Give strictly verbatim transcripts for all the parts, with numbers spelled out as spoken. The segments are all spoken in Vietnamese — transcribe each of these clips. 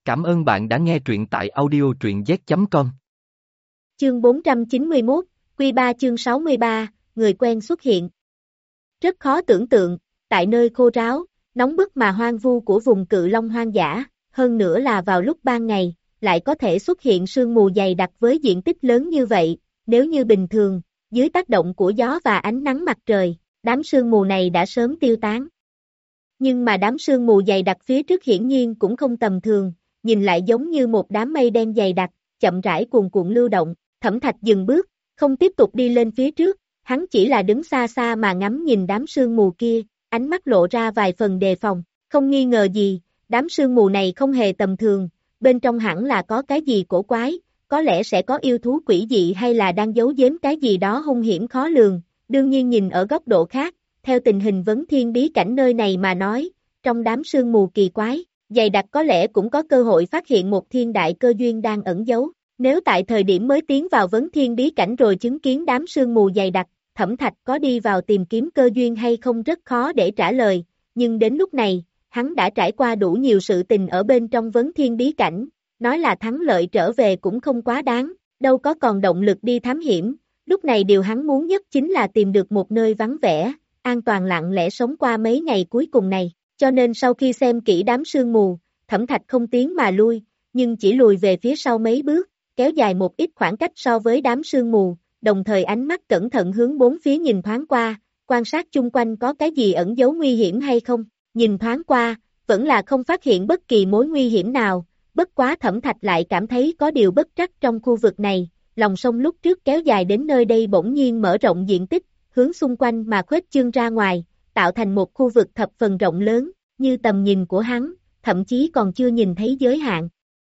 Cảm ơn bạn đã nghe truyện tại audio truyện z chấm com. Chương bốn trăm chín mươi mốt, Quy ba chương sáu mươi ba, người quen xuất hiện. Rất khó tưởng tượng, tại nơi khô ráo, nóng bức mà hoang vu của vùng Cự Long hoang dã, hơn nữa là vào lúc ban ngày, lại có thể xuất hiện sương mù dày đặc với diện tích lớn như vậy, nếu như bình thường, dưới tác động của gió và ánh nắng mặt trời, đám sương mù này đã sớm tiêu tán. Nhưng mà đám sương mù dày đặc phía trước hiển nhiên cũng không tầm thường, nhìn lại giống như một đám mây đen dày đặc, chậm rãi cuồn cuộn lưu động. Thẩm Thạch dừng bước, không tiếp tục đi lên phía trước, hắn chỉ là đứng xa xa mà ngắm nhìn đám sương mù kia, ánh mắt lộ ra vài phần đề phòng, không nghi ngờ gì, đám sương mù này không hề tầm thường, bên trong hẳn là có cái gì cổ quái, có lẽ sẽ có yêu thú quỷ dị hay là đang giấu giếm cái gì đó hung hiểm khó lường, đương nhiên nhìn ở góc độ khác, theo tình hình vấn thiên bí cảnh nơi này mà nói, trong đám sương mù kỳ quái, dày đặc có lẽ cũng có cơ hội phát hiện một thiên đại cơ duyên đang ẩn giấu. Nếu tại thời điểm mới tiến vào vấn thiên bí cảnh rồi chứng kiến đám sương mù dày đặc, Thẩm Thạch có đi vào tìm kiếm cơ duyên hay không rất khó để trả lời, nhưng đến lúc này, hắn đã trải qua đủ nhiều sự tình ở bên trong vấn thiên bí cảnh, nói là thắng lợi trở về cũng không quá đáng, đâu có còn động lực đi thám hiểm, lúc này điều hắn muốn nhất chính là tìm được một nơi vắng vẻ, an toàn lặng lẽ sống qua mấy ngày cuối cùng này, cho nên sau khi xem kỹ đám sương mù, Thẩm Thạch không tiến mà lui, nhưng chỉ lùi về phía sau mấy bước, kéo dài một ít khoảng cách so với đám sương mù, đồng thời ánh mắt cẩn thận hướng bốn phía nhìn thoáng qua, quan sát chung quanh có cái gì ẩn giấu nguy hiểm hay không, nhìn thoáng qua, vẫn là không phát hiện bất kỳ mối nguy hiểm nào, bất quá Thẩm Thạch lại cảm thấy có điều bất trắc trong khu vực này, lòng sông lúc trước kéo dài đến nơi đây bỗng nhiên mở rộng diện tích, hướng xung quanh mà khuếch trương ra ngoài, tạo thành một khu vực thập phần rộng lớn, như tầm nhìn của hắn, thậm chí còn chưa nhìn thấy giới hạn.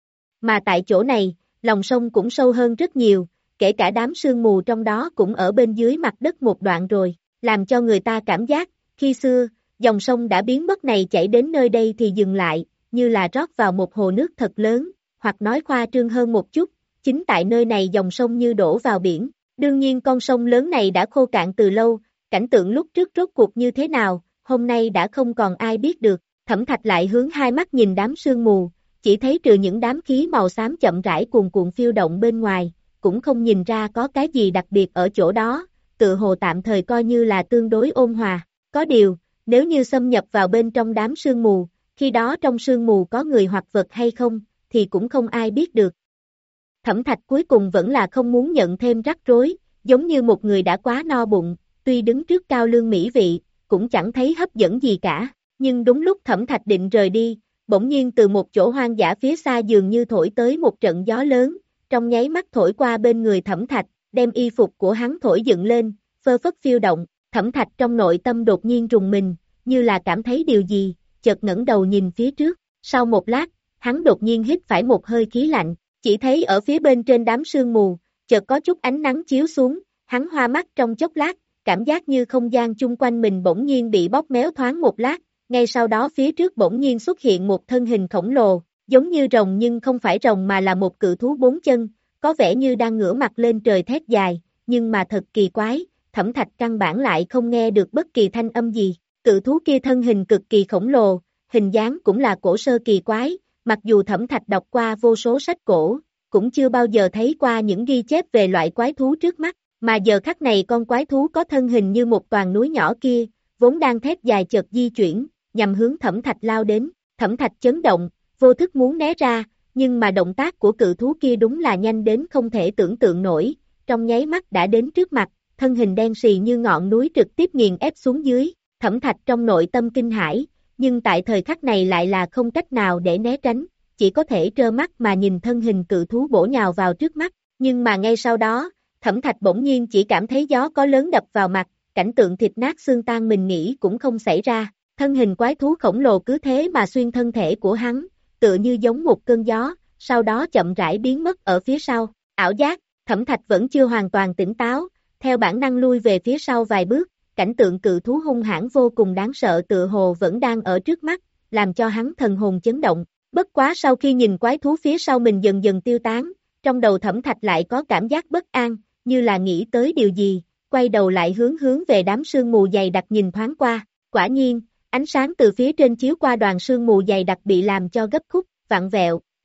Mà tại chỗ này, lòng sông cũng sâu hơn rất nhiều, kể cả đám sương mù trong đó cũng ở bên dưới mặt đất một đoạn rồi, làm cho người ta cảm giác, khi xưa, dòng sông đã biến mất này chảy đến nơi đây thì dừng lại, như là rót vào một hồ nước thật lớn, hoặc nói khoa trương hơn một chút, chính tại nơi này dòng sông như đổ vào biển, đương nhiên con sông lớn này đã khô cạn từ lâu, cảnh tượng lúc trước rốt cuộc như thế nào, hôm nay đã không còn ai biết được, Thẩm Thạch lại hướng hai mắt nhìn đám sương mù, chỉ thấy trừ những đám khí màu xám chậm rãi cuồn cuộn phiêu động bên ngoài, cũng không nhìn ra có cái gì đặc biệt ở chỗ đó, tự hồ tạm thời coi như là tương đối ôn hòa. Có điều, nếu như xâm nhập vào bên trong đám sương mù, khi đó trong sương mù có người hoặc vật hay không, thì cũng không ai biết được. Thẩm Thạch cuối cùng vẫn là không muốn nhận thêm rắc rối, giống như một người đã quá no bụng, tuy đứng trước cao lương mỹ vị, cũng chẳng thấy hấp dẫn gì cả, nhưng đúng lúc Thẩm Thạch định rời đi, bỗng nhiên từ một chỗ hoang dã phía xa dường như thổi tới một trận gió lớn, trong nháy mắt thổi qua bên người Thẩm Thạch, đem y phục của hắn thổi dựng lên, phơ phất phiêu động, Thẩm Thạch trong nội tâm đột nhiên rùng mình, như là cảm thấy điều gì, chợt ngẩng đầu nhìn phía trước, sau một lát, hắn đột nhiên hít phải một hơi khí lạnh, chỉ thấy ở phía bên trên đám sương mù, chợt có chút ánh nắng chiếu xuống, hắn hoa mắt trong chốc lát, cảm giác như không gian chung quanh mình bỗng nhiên bị bóp méo thoáng một lát, ngay sau đó phía trước bỗng nhiên xuất hiện một thân hình khổng lồ, giống như rồng nhưng không phải rồng mà là một cự thú bốn chân, có vẻ như đang ngửa mặt lên trời thét dài, nhưng mà thật kỳ quái, Thẩm Thạch căn bản lại không nghe được bất kỳ thanh âm gì, cự thú kia thân hình cực kỳ khổng lồ, hình dáng cũng là cổ sơ kỳ quái, mặc dù Thẩm Thạch đọc qua vô số sách cổ, cũng chưa bao giờ thấy qua những ghi chép về loại quái thú trước mắt, mà giờ khắc này con quái thú có thân hình như một toàn núi nhỏ kia, vốn đang thét dài chợt di chuyển, nhằm hướng Thẩm Thạch lao đến, Thẩm Thạch chấn động, vô thức muốn né ra, nhưng mà động tác của cự thú kia đúng là nhanh đến không thể tưởng tượng nổi, trong nháy mắt đã đến trước mặt, thân hình đen xì như ngọn núi trực tiếp nghiền ép xuống dưới, Thẩm Thạch trong nội tâm kinh hãi, nhưng tại thời khắc này lại là không cách nào để né tránh, chỉ có thể trơ mắt mà nhìn thân hình cự thú bổ nhào vào trước mắt, nhưng mà ngay sau đó, Thẩm Thạch bỗng nhiên chỉ cảm thấy gió có lớn đập vào mặt, cảnh tượng thịt nát xương tan mình nghĩ cũng không xảy ra. Thân hình quái thú khổng lồ cứ thế mà xuyên thân thể của hắn, tựa như giống một cơn gió, sau đó chậm rãi biến mất ở phía sau. Ảo giác, Thẩm Thạch vẫn chưa hoàn toàn tỉnh táo, theo bản năng lui về phía sau vài bước, cảnh tượng cự thú hung hãn vô cùng đáng sợ tựa hồ vẫn đang ở trước mắt, làm cho hắn thần hồn chấn động. Bất quá sau khi nhìn quái thú phía sau mình dần dần tiêu tán, trong đầu Thẩm Thạch lại có cảm giác bất an, như là nghĩ tới điều gì, quay đầu lại hướng hướng về đám sương mù dày đặc nhìn thoáng qua, quả nhiên, ánh sáng từ phía trên chiếu qua đoàn sương mù dày đặc bị làm cho gấp khúc, vặn vẹo,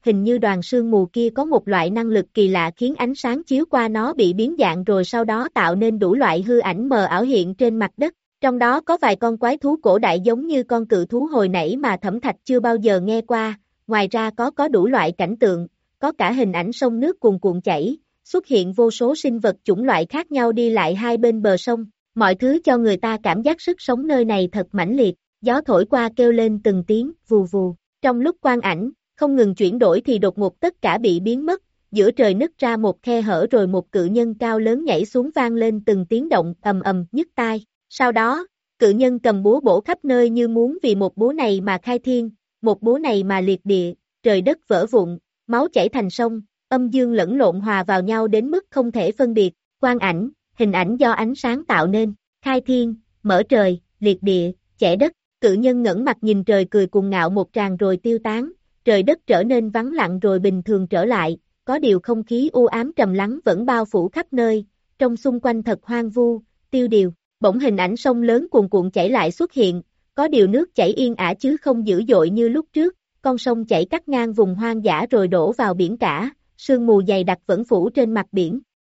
hình như đoàn sương mù kia có một loại năng lực kỳ lạ khiến ánh sáng chiếu qua nó bị biến dạng rồi sau đó tạo nên đủ loại hư ảnh mờ ảo hiện trên mặt đất. Trong đó có vài con quái thú cổ đại giống như con cự thú hồi nãy mà Thẩm Thạch chưa bao giờ nghe qua, ngoài ra có có đủ loại cảnh tượng, có cả hình ảnh sông nước cuồn cuộn chảy, xuất hiện vô số sinh vật chủng loại khác nhau đi lại hai bên bờ sông, mọi thứ cho người ta cảm giác sức sống nơi này thật mãnh liệt, gió thổi qua kêu lên từng tiếng, vù vù, trong lúc quang ảnh, không ngừng chuyển đổi thì đột ngột tất cả bị biến mất, giữa trời nứt ra một khe hở rồi một cự nhân cao lớn nhảy xuống vang lên từng tiếng động ầm ầm nhức tai. Sau đó, cự nhân cầm búa bổ khắp nơi như muốn vì một búa này mà khai thiên, một búa này mà liệt địa, trời đất vỡ vụn, máu chảy thành sông, âm dương lẫn lộn hòa vào nhau đến mức không thể phân biệt, quang ảnh, hình ảnh do ánh sáng tạo nên, khai thiên, mở trời, liệt địa, chẻ đất, cự nhân ngẩng mặt nhìn trời cười cuồng ngạo một tràng rồi tiêu tán, trời đất trở nên vắng lặng rồi bình thường trở lại, có điều không khí u ám trầm lắng vẫn bao phủ khắp nơi, trong xung quanh thật hoang vu, tiêu điều. Bỗng hình ảnh sông lớn cuồn cuộn chảy lại xuất hiện, có điều nước chảy yên ả chứ không dữ dội như lúc trước, con sông chảy cắt ngang vùng hoang dã rồi đổ vào biển cả, sương mù dày đặc vẫn phủ trên mặt biển.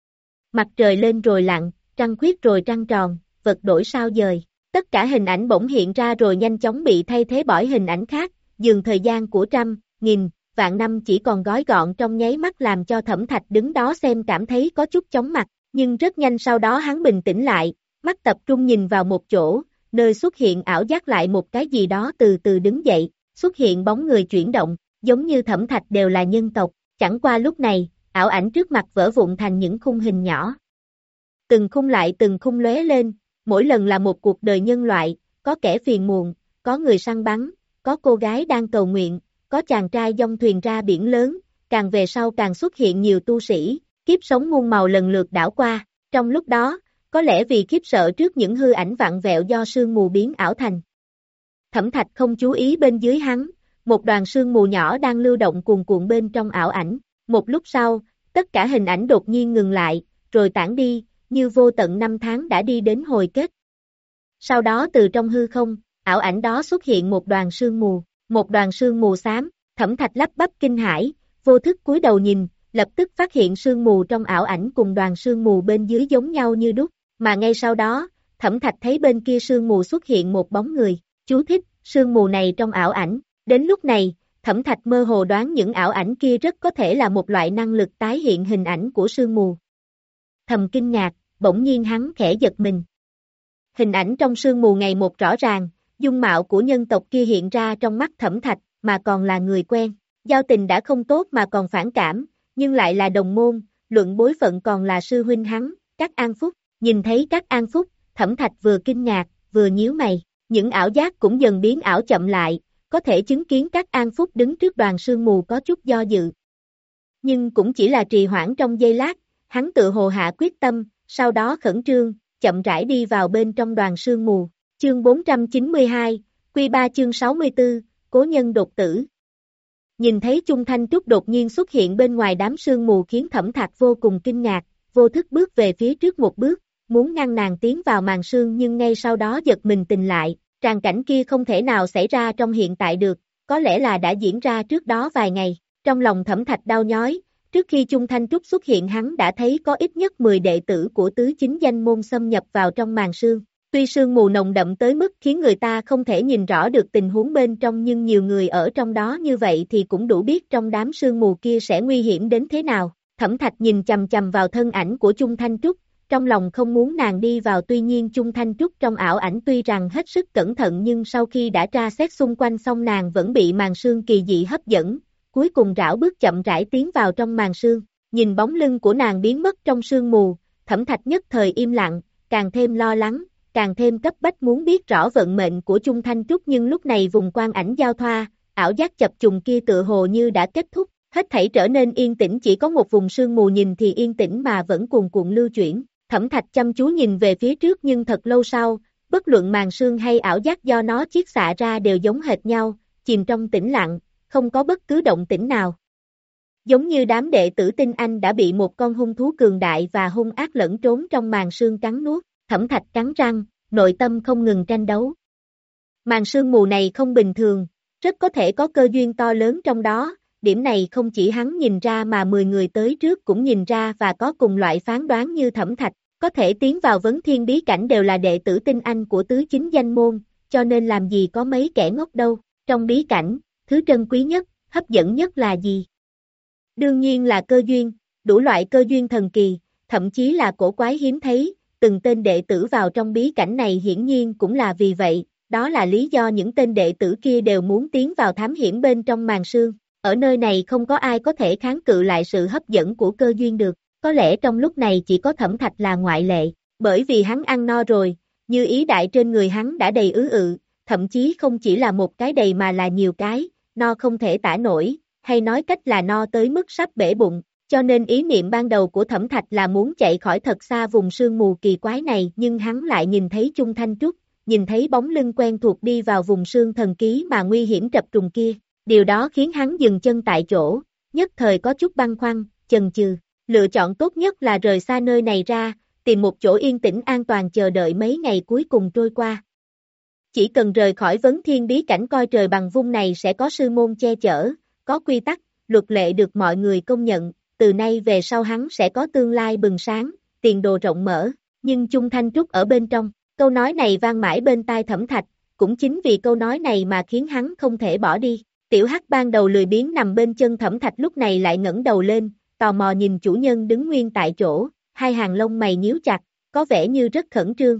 Mặt trời lên rồi lặn, trăng khuyết rồi trăng tròn, vật đổi sao dời, tất cả hình ảnh bỗng hiện ra rồi nhanh chóng bị thay thế bởi hình ảnh khác, dường thời gian của trăm, nghìn, vạn năm chỉ còn gói gọn trong nháy mắt làm cho Thẩm Thạch đứng đó xem cảm thấy có chút chóng mặt, nhưng rất nhanh sau đó hắn bình tĩnh lại. Mắt tập trung nhìn vào một chỗ, nơi xuất hiện ảo giác lại một cái gì đó từ từ đứng dậy, xuất hiện bóng người chuyển động, giống như Thẩm Thạch đều là nhân tộc, chẳng qua lúc này, ảo ảnh trước mặt vỡ vụn thành những khung hình nhỏ. Từng khung lại từng khung lóe lên, mỗi lần là một cuộc đời nhân loại, có kẻ phiền muộn, có người săn bắn, có cô gái đang cầu nguyện, có chàng trai dông thuyền ra biển lớn, càng về sau càng xuất hiện nhiều tu sĩ, kiếp sống muôn màu lần lượt đảo qua, trong lúc đó, có lẽ vì khiếp sợ trước những hư ảnh vặn vẹo do sương mù biến ảo thành. Thẩm Thạch không chú ý bên dưới hắn, một đoàn sương mù nhỏ đang lưu động cuồn cuộn bên trong ảo ảnh, một lúc sau, tất cả hình ảnh đột nhiên ngừng lại, rồi tản đi, như vô tận năm tháng đã đi đến hồi kết. Sau đó từ trong hư không, ảo ảnh đó xuất hiện một đoàn sương mù, một đoàn sương mù xám, Thẩm Thạch lắp bắp kinh hãi, vô thức cúi đầu nhìn, lập tức phát hiện sương mù trong ảo ảnh cùng đoàn sương mù bên dưới giống nhau như đúc. Mà ngay sau đó, Thẩm Thạch thấy bên kia sương mù xuất hiện một bóng người, chú thích, sương mù này trong ảo ảnh, đến lúc này, Thẩm Thạch mơ hồ đoán những ảo ảnh kia rất có thể là một loại năng lực tái hiện hình ảnh của sương mù. Thầm kinh ngạc, bỗng nhiên hắn khẽ giật mình. Hình ảnh trong sương mù ngày một rõ ràng, dung mạo của nhân tộc kia hiện ra trong mắt Thẩm Thạch, mà còn là người quen, giao tình đã không tốt mà còn phản cảm, nhưng lại là đồng môn, luận bối phận còn là sư huynh hắn, Các An Phúc. Nhìn thấy Các An Phúc, Thẩm Thạch vừa kinh ngạc, vừa nhíu mày, những ảo giác cũng dần biến ảo chậm lại, có thể chứng kiến Các An Phúc đứng trước đoàn sương mù có chút do dự. Nhưng cũng chỉ là trì hoãn trong giây lát, hắn tự hồ hạ quyết tâm, sau đó khẩn trương, chậm rãi đi vào bên trong đoàn sương mù. Chương bốn trăm chín mươi hai, Quy ba chương sáu mươi tư, Cố nhân đột tử. Nhìn thấy Chung Thanh Trúc đột nhiên xuất hiện bên ngoài đám sương mù khiến Thẩm Thạch vô cùng kinh ngạc, vô thức bước về phía trước một bước, muốn ngăn nàng tiến vào màn sương nhưng ngay sau đó giật mình tỉnh lại, tràng cảnh kia không thể nào xảy ra trong hiện tại được, có lẽ là đã diễn ra trước đó vài ngày, trong lòng Thẩm Thạch đau nhói, trước khi Chung Thanh Trúc xuất hiện hắn đã thấy có ít nhất mười đệ tử của tứ chính danh môn xâm nhập vào trong màn sương. Tuy sương mù nồng đậm tới mức khiến người ta không thể nhìn rõ được tình huống bên trong nhưng nhiều người ở trong đó như vậy thì cũng đủ biết trong đám sương mù kia sẽ nguy hiểm đến thế nào. Thẩm Thạch nhìn chằm chằm vào thân ảnh của Chung Thanh Trúc, trong lòng không muốn nàng đi vào tuy nhiên Chung Thanh Trúc trong ảo ảnh tuy rằng hết sức cẩn thận nhưng sau khi đã tra xét xung quanh xong nàng vẫn bị màn sương kỳ dị hấp dẫn, cuối cùng rảo bước chậm rãi tiến vào trong màn sương, nhìn bóng lưng của nàng biến mất trong sương mù, Thẩm Thạch nhất thời im lặng, càng thêm lo lắng, càng thêm cấp bách muốn biết rõ vận mệnh của Chung Thanh Trúc nhưng lúc này vùng quang ảnh giao thoa, ảo giác chập trùng kia tựa hồ như đã kết thúc, hết thảy trở nên yên tĩnh chỉ có một vùng sương mù nhìn thì yên tĩnh mà vẫn cuồn cuộn lưu chuyển, Thẩm Thạch chăm chú nhìn về phía trước nhưng thật lâu sau, bất luận màn sương hay ảo giác do nó chiết xạ ra đều giống hệt nhau, chìm trong tĩnh lặng, không có bất cứ động tĩnh nào. Giống như đám đệ tử Tinh Anh đã bị một con hung thú cường đại và hung ác lẫn trốn trong màn sương cắn nuốt, Thẩm Thạch cắn răng, nội tâm không ngừng tranh đấu. Màn sương mù này không bình thường, rất có thể có cơ duyên to lớn trong đó, điểm này không chỉ hắn nhìn ra mà mười người tới trước cũng nhìn ra và có cùng loại phán đoán như Thẩm Thạch, có thể tiến vào vấn thiên bí cảnh đều là đệ tử tinh anh của tứ chính danh môn, cho nên làm gì có mấy kẻ ngốc đâu, trong bí cảnh, thứ trân quý nhất, hấp dẫn nhất là gì? Đương nhiên là cơ duyên, đủ loại cơ duyên thần kỳ, thậm chí là cổ quái hiếm thấy, từng tên đệ tử vào trong bí cảnh này hiển nhiên cũng là vì vậy, đó là lý do những tên đệ tử kia đều muốn tiến vào thám hiểm bên trong màn sương. Ở nơi này không có ai có thể kháng cự lại sự hấp dẫn của cơ duyên được, có lẽ trong lúc này chỉ có Thẩm Thạch là ngoại lệ, bởi vì hắn ăn no rồi, như ý đại trên người hắn đã đầy ứ ự, thậm chí không chỉ là một cái đầy mà là nhiều cái, no không thể tả nổi, hay nói cách là no tới mức sắp bể bụng, cho nên ý niệm ban đầu của Thẩm Thạch là muốn chạy khỏi thật xa vùng sương mù kỳ quái này, nhưng hắn lại nhìn thấy Chung Thanh Trúc, nhìn thấy bóng lưng quen thuộc đi vào vùng sương thần ký mà nguy hiểm trập trùng kia. Điều đó khiến hắn dừng chân tại chỗ, nhất thời có chút băn khoăn, chần chừ. Lựa chọn tốt nhất là rời xa nơi này ra, tìm một chỗ yên tĩnh an toàn chờ đợi mấy ngày cuối cùng trôi qua. Chỉ cần rời khỏi vấn thiên bí cảnh coi trời bằng vung này sẽ có sư môn che chở, có quy tắc, luật lệ được mọi người công nhận, từ nay về sau hắn sẽ có tương lai bừng sáng, tiền đồ rộng mở, nhưng Chung Thanh Trúc ở bên trong. Câu nói này vang mãi bên tai Thẩm Thạch, cũng chính vì câu nói này mà khiến hắn không thể bỏ đi. Tiểu Hắc ban đầu lười biếng nằm bên chân Thẩm Thạch lúc này lại ngẩng đầu lên, tò mò nhìn chủ nhân đứng nguyên tại chỗ, hai hàng lông mày nhíu chặt, có vẻ như rất khẩn trương.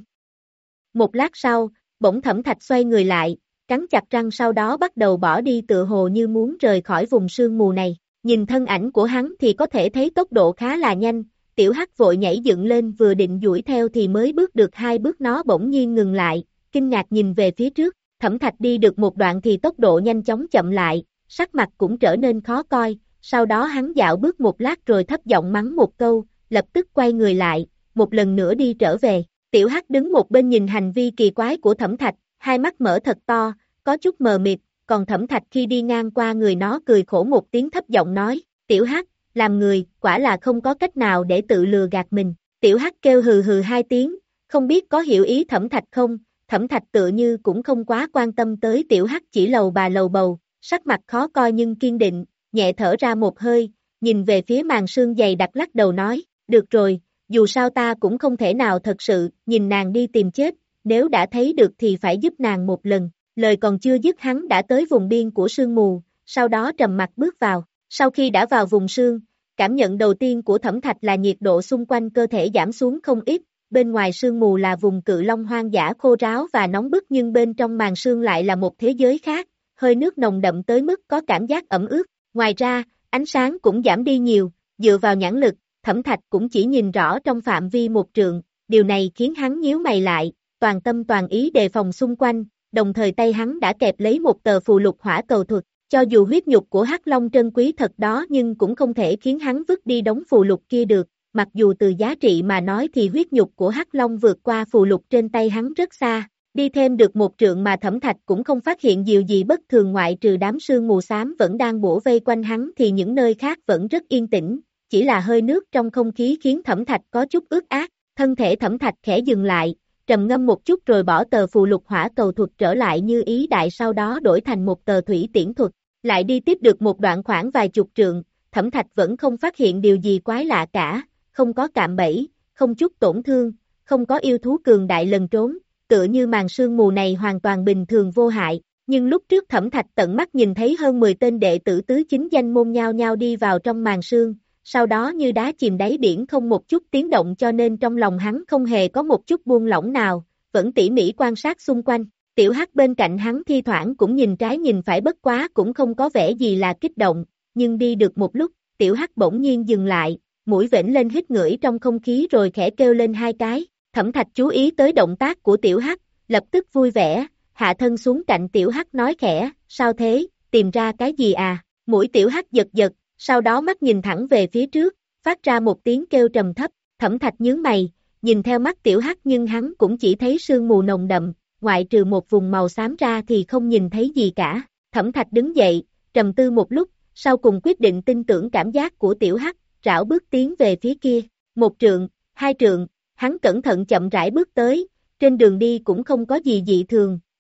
Một lát sau, bỗng Thẩm Thạch xoay người lại, cắn chặt răng sau đó bắt đầu bỏ đi tựa hồ như muốn rời khỏi vùng sương mù này. Nhìn thân ảnh của hắn thì có thể thấy tốc độ khá là nhanh, Tiểu Hắc vội nhảy dựng lên vừa định duỗi theo thì mới bước được hai bước nó bỗng nhiên ngừng lại, kinh ngạc nhìn về phía trước. Thẩm Thạch đi được một đoạn thì tốc độ nhanh chóng chậm lại, sắc mặt cũng trở nên khó coi, sau đó hắn dạo bước một lát rồi thấp giọng mắng một câu, lập tức quay người lại, một lần nữa đi trở về. Tiểu Hắc đứng một bên nhìn hành vi kỳ quái của Thẩm Thạch, hai mắt mở thật to, có chút mờ mịt, còn Thẩm Thạch khi đi ngang qua người nó cười khổ một tiếng thấp giọng nói, Tiểu Hắc, làm người, quả là không có cách nào để tự lừa gạt mình. Tiểu Hắc kêu hừ hừ hai tiếng, không biết có hiểu ý Thẩm Thạch không? Thẩm Thạch tựa như cũng không quá quan tâm tới Tiểu Hắc chỉ lầu bà lầu bầu, sắc mặt khó coi nhưng kiên định, nhẹ thở ra một hơi, nhìn về phía màn sương dày đặc lắc đầu nói, được rồi, dù sao ta cũng không thể nào thật sự nhìn nàng đi tìm chết, nếu đã thấy được thì phải giúp nàng một lần. Lời còn chưa dứt hắn đã tới vùng biên của sương mù, sau đó trầm mặt bước vào. Sau khi đã vào vùng sương, cảm nhận đầu tiên của Thẩm Thạch là nhiệt độ xung quanh cơ thể giảm xuống không ít. Bên ngoài sương mù là vùng cự long hoang dã khô ráo và nóng bức nhưng bên trong màn sương lại là một thế giới khác, hơi nước nồng đậm tới mức có cảm giác ẩm ướt. Ngoài ra, ánh sáng cũng giảm đi nhiều, dựa vào nhãn lực, Thẩm Thạch cũng chỉ nhìn rõ trong phạm vi một trượng, điều này khiến hắn nhíu mày lại, toàn tâm toàn ý đề phòng xung quanh, đồng thời tay hắn đã kẹp lấy một tờ phù lục hỏa cầu thuật. Cho dù huyết nhục của Hắc Long trân quý thật đó nhưng cũng không thể khiến hắn vứt đi đống phù lục kia được. Mặc dù từ giá trị mà nói thì huyết nhục của Hắc Long vượt qua phù lục trên tay hắn rất xa, đi thêm được một trượng mà Thẩm Thạch cũng không phát hiện điều gì bất thường ngoại trừ đám sương mù xám vẫn đang bủa vây quanh hắn thì những nơi khác vẫn rất yên tĩnh, chỉ là hơi nước trong không khí khiến Thẩm Thạch có chút ướt át, thân thể Thẩm Thạch khẽ dừng lại, trầm ngâm một chút rồi bỏ tờ phù lục hỏa cầu thuật trở lại như ý đại sau đó đổi thành một tờ thủy tiễn thuật, lại đi tiếp được một đoạn khoảng vài chục trượng, Thẩm Thạch vẫn không phát hiện điều gì quái lạ cả. Không có cạm bẫy, không chút tổn thương, không có yêu thú cường đại lần trốn, tựa như màn sương mù này hoàn toàn bình thường vô hại, nhưng lúc trước Thẩm Thạch tận mắt nhìn thấy hơn mười tên đệ tử tứ chính danh môn nhao nhao đi vào trong màn sương, sau đó như đá chìm đáy biển không một chút tiếng động cho nên trong lòng hắn không hề có một chút buông lỏng nào, vẫn tỉ mỉ quan sát xung quanh. Tiểu Hắc bên cạnh hắn thi thoảng cũng nhìn trái nhìn phải bất quá cũng không có vẻ gì là kích động, nhưng đi được một lúc, Tiểu Hắc bỗng nhiên dừng lại. Mũi vểnh lên hít ngửi trong không khí rồi khẽ kêu lên hai cái, Thẩm Thạch chú ý tới động tác của Tiểu Hắc, lập tức vui vẻ, hạ thân xuống cạnh Tiểu Hắc nói khẽ, sao thế, tìm ra cái gì à, mũi Tiểu Hắc giật giật, sau đó mắt nhìn thẳng về phía trước, phát ra một tiếng kêu trầm thấp, Thẩm Thạch nhướng mày, nhìn theo mắt Tiểu Hắc nhưng hắn cũng chỉ thấy sương mù nồng đậm, ngoại trừ một vùng màu xám ra thì không nhìn thấy gì cả, Thẩm Thạch đứng dậy, trầm tư một lúc, sau cùng quyết định tin tưởng cảm giác của Tiểu Hắc. Rảo bước tiến về phía kia, một trượng, hai trượng, hắn cẩn thận chậm rãi bước tới, trên đường đi cũng không có gì dị thường,